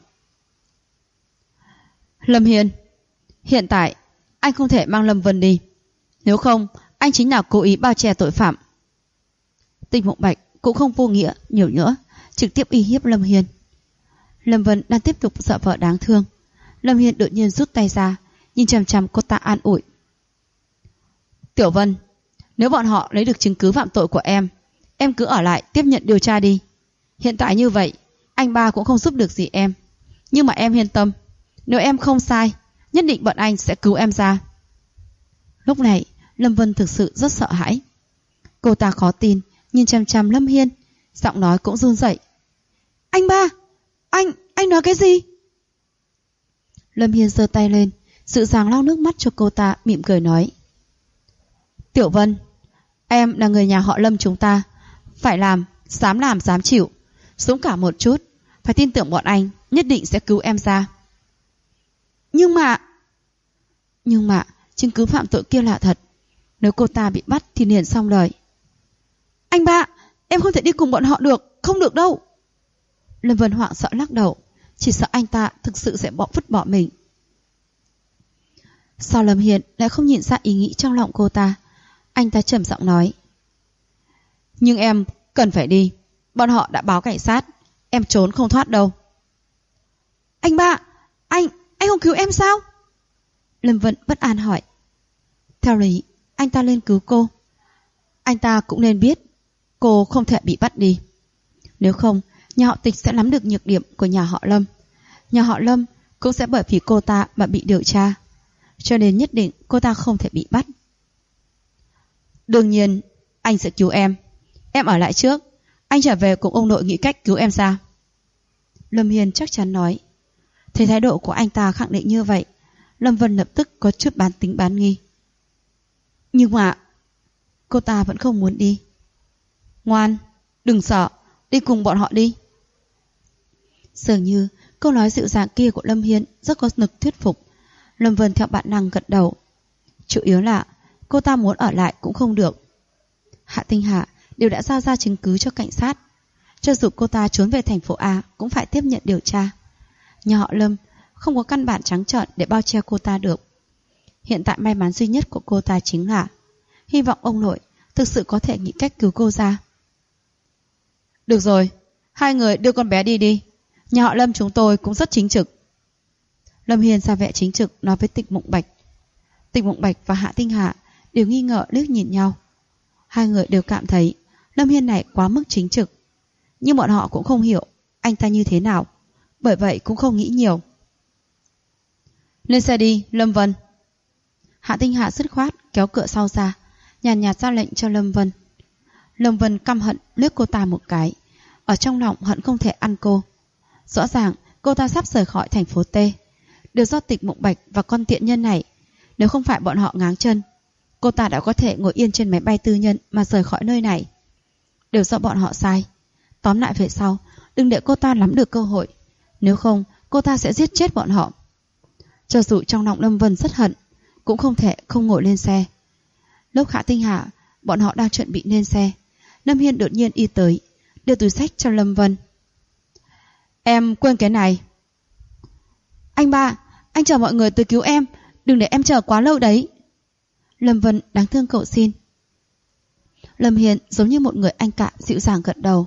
Lâm Hiên, hiện tại anh không thể mang Lâm Vân đi. Nếu không, anh chính là cố ý bao che tội phạm. Tịch Mộng Bạch cũng không vô nghĩa nhiều nữa, trực tiếp uy hiếp Lâm Hiên. Lâm Vân đang tiếp tục sợ vợ đáng thương. Lâm Hiên đột nhiên rút tay ra, nhìn chằm chằm cô ta an ủi. Tiểu Vân, nếu bọn họ lấy được chứng cứ phạm tội của em cứ ở lại tiếp nhận điều tra đi. Hiện tại như vậy, anh ba cũng không giúp được gì em. Nhưng mà em yên tâm, nếu em không sai, nhất định bọn anh sẽ cứu em ra. Lúc này, Lâm Vân thực sự rất sợ hãi. Cô ta khó tin, nhìn chằm chằm Lâm Hiên, giọng nói cũng run rẩy. Anh ba, anh nói cái gì? Lâm Hiên giơ tay lên, dịu dàng lau nước mắt cho cô ta, mỉm cười nói. Tiểu Vân, em là người nhà họ Lâm chúng ta, phải làm dám chịu, dũng cảm một chút, phải tin tưởng bọn anh nhất định sẽ cứu em ra. Nhưng mà chứng cứ phạm tội kia là thật. Nếu cô ta bị bắt thì liền xong đời. Anh ba, em không thể đi cùng bọn họ được, không được đâu. Lâm Vân hoảng sợ lắc đầu, chỉ sợ anh ta thực sự sẽ vứt bỏ mình. Sao Lâm Hiền lại không nhìn ra ý nghĩ trong lòng cô ta? Anh ta trầm giọng nói. Nhưng em cần phải đi. Bọn họ đã báo cảnh sát. Em trốn không thoát đâu. Anh ba, anh không cứu em sao? Lâm Vân bất an hỏi. Theo lý, anh ta lên cứu cô. Anh ta cũng nên biết cô không thể bị bắt đi. Nếu không, nhà họ Tịch sẽ nắm được nhược điểm của nhà họ Lâm. Nhà họ Lâm cũng sẽ bởi vì cô ta mà bị điều tra. Cho nên nhất định cô ta không thể bị bắt. Đương nhiên, anh sẽ cứu em. Em ở lại trước. Anh trở về cùng ông nội nghĩ cách cứu em ra. Lâm Hiên chắc chắn nói. Thấy thái độ của anh ta khẳng định như vậy, Lâm Vân lập tức có chút bán tính bán nghi. Nhưng mà cô ta vẫn không muốn đi. Ngoan, đừng sợ, đi cùng bọn họ đi. Dường như câu nói dịu dàng kia của Lâm Hiên rất có lực thuyết phục. Lâm Vân theo bản năng gật đầu. Chủ yếu là cô ta muốn ở lại cũng không được. Hạ Tinh Hà đều đã giao ra chứng cứ cho cảnh sát. Cho dù cô ta trốn về thành phố A cũng phải tiếp nhận điều tra. Nhà họ Lâm không có căn bản trắng trợn để bao che cô ta được. Hiện tại may mắn duy nhất của cô ta chính là hy vọng ông nội thực sự có thể nghĩ cách cứu cô ra. Được rồi, hai người đưa con bé đi đi. Nhà họ Lâm chúng tôi cũng rất chính trực. Lâm Hiên ra vẻ chính trực nói với Tịch Mộng Bạch. Tịch Mộng Bạch và Hạ Tinh Hà đều nghi ngờ liếc nhìn nhau. Hai người đều cảm thấy Lâm Hiên này quá mức chính trực. Nhưng bọn họ cũng không hiểu anh ta như thế nào, bởi vậy cũng không nghĩ nhiều. Lên xe đi, Lâm Vân. Hạ Tinh Hà dứt khoát kéo cửa sau ra, nhàn nhạt ra lệnh cho Lâm Vân. Lâm Vân căm hận liếc cô ta một cái, ở trong lòng hận không thể ăn cô. Rõ ràng cô ta sắp rời khỏi thành phố T, đều do Tịch Mộng Bạch và con tiện nhân này. Nếu không phải bọn họ ngáng chân, cô ta đã có thể ngồi yên trên máy bay tư nhân mà rời khỏi nơi này. Đều do bọn họ sai. Tóm lại về sau, đừng để cô ta nắm được cơ hội. Nếu không, cô ta sẽ giết chết bọn họ. Cho dù trong lòng Lâm Vân rất hận, cũng không thể không ngồi lên xe. Lúc Hạ Tinh Hà, bọn họ đang chuẩn bị lên xe, Lâm Hiên đột nhiên đi tới, đưa túi xách cho Lâm Vân. Em quên cái này. Anh ba, anh chờ mọi người tới cứu em, đừng để em chờ quá lâu đấy. Lâm Vân đáng thương cậu xin. Lâm Hiên giống như một người anh cả dịu dàng gật đầu.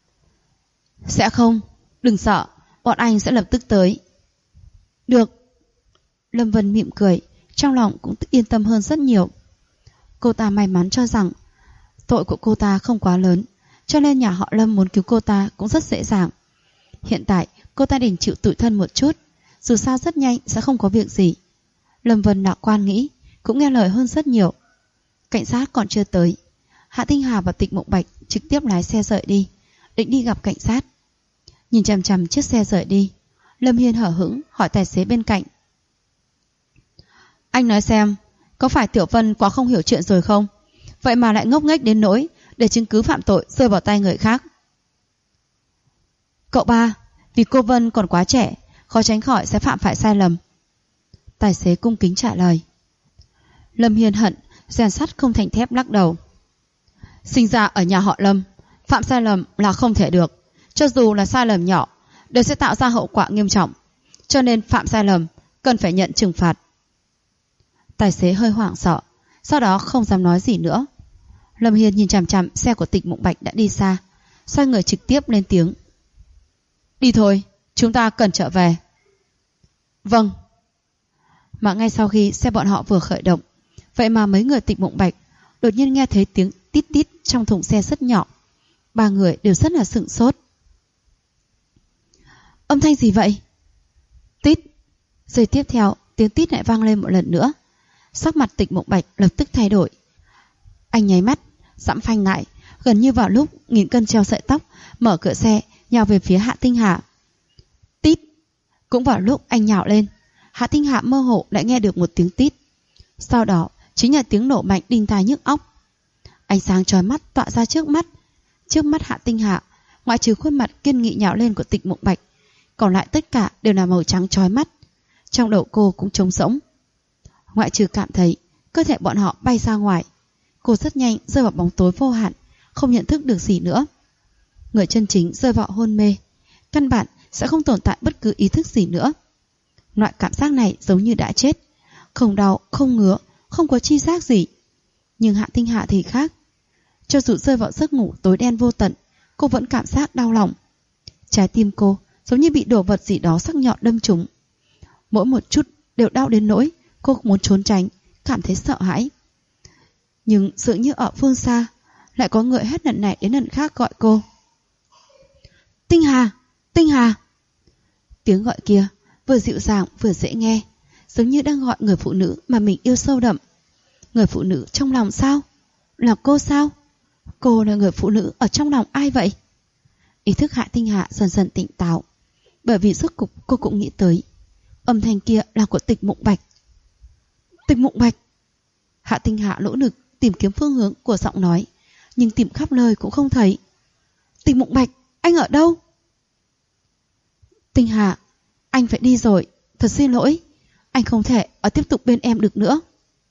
Sẽ không, đừng sợ, bọn anh sẽ lập tức tới. Được. Lâm Vân mỉm cười, trong lòng cũng yên tâm hơn rất nhiều. Cô ta may mắn cho rằng tội của cô ta không quá lớn, cho nên nhà họ Lâm muốn cứu cô ta cũng rất dễ dàng. Hiện tại cô ta đành chịu tủi thân một chút, dù sao rất nhanh sẽ không có việc gì. Lâm Vân lạc quan nghĩ, cũng nghe lời hơn rất nhiều. Cảnh sát còn chưa tới, Hạ Tinh Hà và Tịch Mộng Bạch trực tiếp lái xe rời đi, định đi gặp cảnh sát. Nhìn chằm chằm chiếc xe rời đi, Lâm Hiên hở hững hỏi tài xế bên cạnh. Anh nói xem, có phải Tiểu Vân quá không hiểu chuyện rồi không? Vậy mà lại ngốc nghếch đến nỗi để chứng cứ phạm tội rơi vào tay người khác. Cậu ba, vì cô Vân còn quá trẻ, khó tránh khỏi sẽ phạm phải sai lầm. Tài xế cung kính trả lời. Lâm Hiên hận, rèn sắt không thành thép lắc đầu. Sinh ra ở nhà họ Lâm, phạm sai lầm là không thể được. Cho dù là sai lầm nhỏ, đều sẽ tạo ra hậu quả nghiêm trọng. Cho nên phạm sai lầm, cần phải nhận trừng phạt. Tài xế hơi hoảng sợ, sau đó không dám nói gì nữa. Lâm Hiên nhìn chằm chằm xe của Tịch Mộng Bạch đã đi xa, xoay người trực tiếp lên tiếng. Đi thôi, chúng ta cần trở về. Vâng. Mà ngay sau khi xe bọn họ vừa khởi động, vậy mà mấy người Tịch Mộng Bạch đột nhiên nghe thấy tiếng tít tít trong thùng xe rất nhỏ. Ba người đều rất là sửng sốt. Âm thanh gì vậy? Tít. Giây tiếp theo, tiếng tít lại vang lên một lần nữa. Sắc mặt Tịch Mộng Bạch lập tức thay đổi. Anh nháy mắt, dẫm phanh lại, gần như vào lúc nghìn cân treo sợi tóc, mở cửa xe, nhào về phía Hạ Tinh Hà. Tít. Cũng vào lúc anh nhào lên, Hạ Tinh Hà mơ hồ lại nghe được một tiếng tít. Sau đó chính là tiếng nổ mạnh đinh tai nhức óc. Ánh sáng chói mắt tỏa ra trước mắt. Trước mắt Hạ Tinh Hà, ngoại trừ khuôn mặt kiên nghị nhào lên của Tịch Mộng Bạch, còn lại tất cả đều là màu trắng chói mắt. Trong đầu cô cũng trống rỗng. Ngoại trừ cảm thấy cơ thể bọn họ bay ra ngoài, cô rất nhanh rơi vào bóng tối vô hạn, không nhận thức được gì nữa. Người chân chính rơi vào hôn mê, căn bản sẽ không tồn tại bất cứ ý thức gì nữa. Loại cảm giác này giống như đã chết, không đau, không ngứa, không có chi giác gì. Nhưng Hạ Tinh Hà thì khác. Cho dù rơi vào giấc ngủ tối đen vô tận, cô vẫn cảm giác đau lòng. Trái tim cô giống như bị đồ vật gì đó sắc nhọn đâm trúng. Mỗi một chút đều đau đến nỗi cô muốn trốn tránh, cảm thấy sợ hãi. Nhưng dường như ở phương xa lại có người hết lần này đến lần khác gọi cô. Tinh Hà! Tinh Hà! Tiếng gọi kia vừa dịu dàng vừa dễ nghe, giống như đang gọi người phụ nữ mà mình yêu sâu đậm. Người phụ nữ trong lòng sao? Là cô sao? Cô là người phụ nữ ở trong lòng ai vậy? Ý thức Hạ Tinh Hà dần dần tỉnh táo, bởi vì rốt cục cô cũng nghĩ tới âm thanh kia là của Tịch Mộng Bạch. Tịch Mộng Bạch! Hạ Tinh Hà nỗ lực tìm kiếm phương hướng của giọng nói, nhưng tìm khắp nơi cũng không thấy. Tịch Mộng Bạch, anh ở đâu? Tinh Hà, anh phải đi rồi, thật xin lỗi, anh không thể ở tiếp tục bên em được nữa.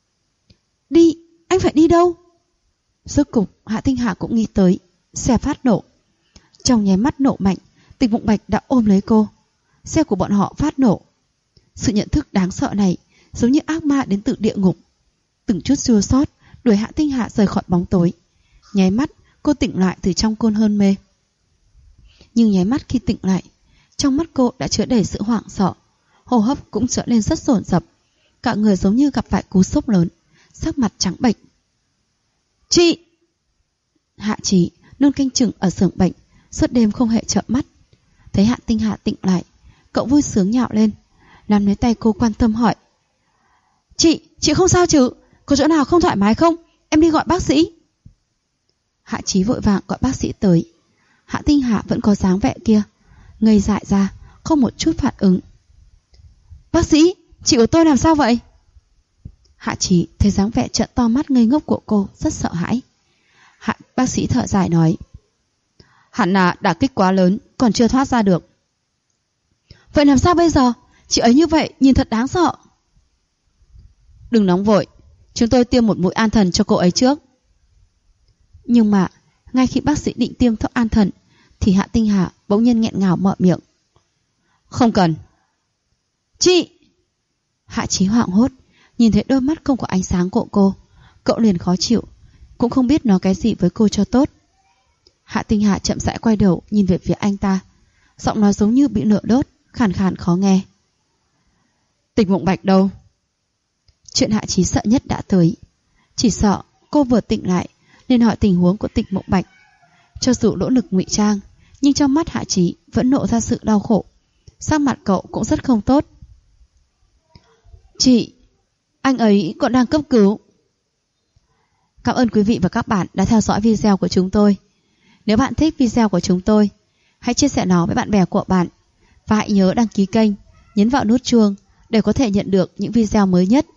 Đi, anh phải đi đâu? Rốt cục Hạ Tinh Hà cũng nghĩ tới, xe phát nổ. Trong nháy mắt nổ mạnh, Tịch Mộng Bạch đã ôm lấy cô. Xe của bọn họ phát nổ. Sự nhận thức đáng sợ này giống như ác ma đến từ địa ngục. Từng chút chua xót đuổi Hạ Tinh Hà rời khỏi bóng tối. Nháy mắt cô tỉnh lại từ trong cơn hôn mê. Nhưng nháy mắt khi tỉnh lại, trong mắt cô đã chứa đầy sự hoảng sợ, hô hấp cũng trở lên rất dồn dập, cả người giống như gặp phải cú sốc lớn, sắc mặt trắng bệch. Chị! Hạ Trí luôn canh chừng ở giường bệnh, suốt đêm không hề chợp mắt. Thấy Hạ Tinh Hà tỉnh lại, cậu vui sướng nhạo lên, nắm lấy tay cô quan tâm hỏi. Chị không sao chứ? Có chỗ nào không thoải mái không? Em đi gọi bác sĩ. Hạ Trí vội vàng gọi bác sĩ tới. Hạ Tinh Hà vẫn có dáng vẻ kia, ngây dại ra, không một chút phản ứng. Bác sĩ, chị của tôi làm sao vậy? Hạ Trí thấy dáng vẻ trợn to mắt ngây ngốc của cô rất sợ hãi. Bác sĩ thở dài nói. Hẳn là đả kích quá lớn, còn chưa thoát ra được. Vậy làm sao bây giờ? Chị ấy như vậy nhìn thật đáng sợ. Đừng nóng vội, chúng tôi tiêm một mũi an thần cho cô ấy trước. Nhưng mà ngay khi bác sĩ định tiêm thuốc an thần thì Hạ Tinh Hà bỗng nhiên nghẹn ngào mở miệng. Không cần. Chị! Hạ Trí hoảng hốt, nhìn thấy đôi mắt không có ánh sáng của cô, cậu liền khó chịu, cũng không biết nói cái gì với cô cho tốt. Hạ Tinh Hà chậm rãi quay đầu nhìn về phía anh ta, giọng nói giống như bị lửa đốt, khàn khàn khó nghe. Tịch Mộng Bạch đâu? Chuyện Hạ Trí sợ nhất đã tới, chỉ sợ cô vừa tỉnh lại nên hỏi tình huống của Tịch Mộng Bạch. Cho dù nỗ lực ngụy trang, nhưng trong mắt Hạ Trí vẫn lộ ra sự đau khổ, sắc mặt cậu cũng rất không tốt. Chị, anh ấy còn đang cấp cứu. Cảm ơn quý vị và các bạn đã theo dõi video của chúng tôi. Nếu bạn thích video của chúng tôi, hãy chia sẻ nó với bạn bè của bạn và hãy nhớ đăng ký kênh, nhấn vào nút chuông để có thể nhận được những video mới nhất.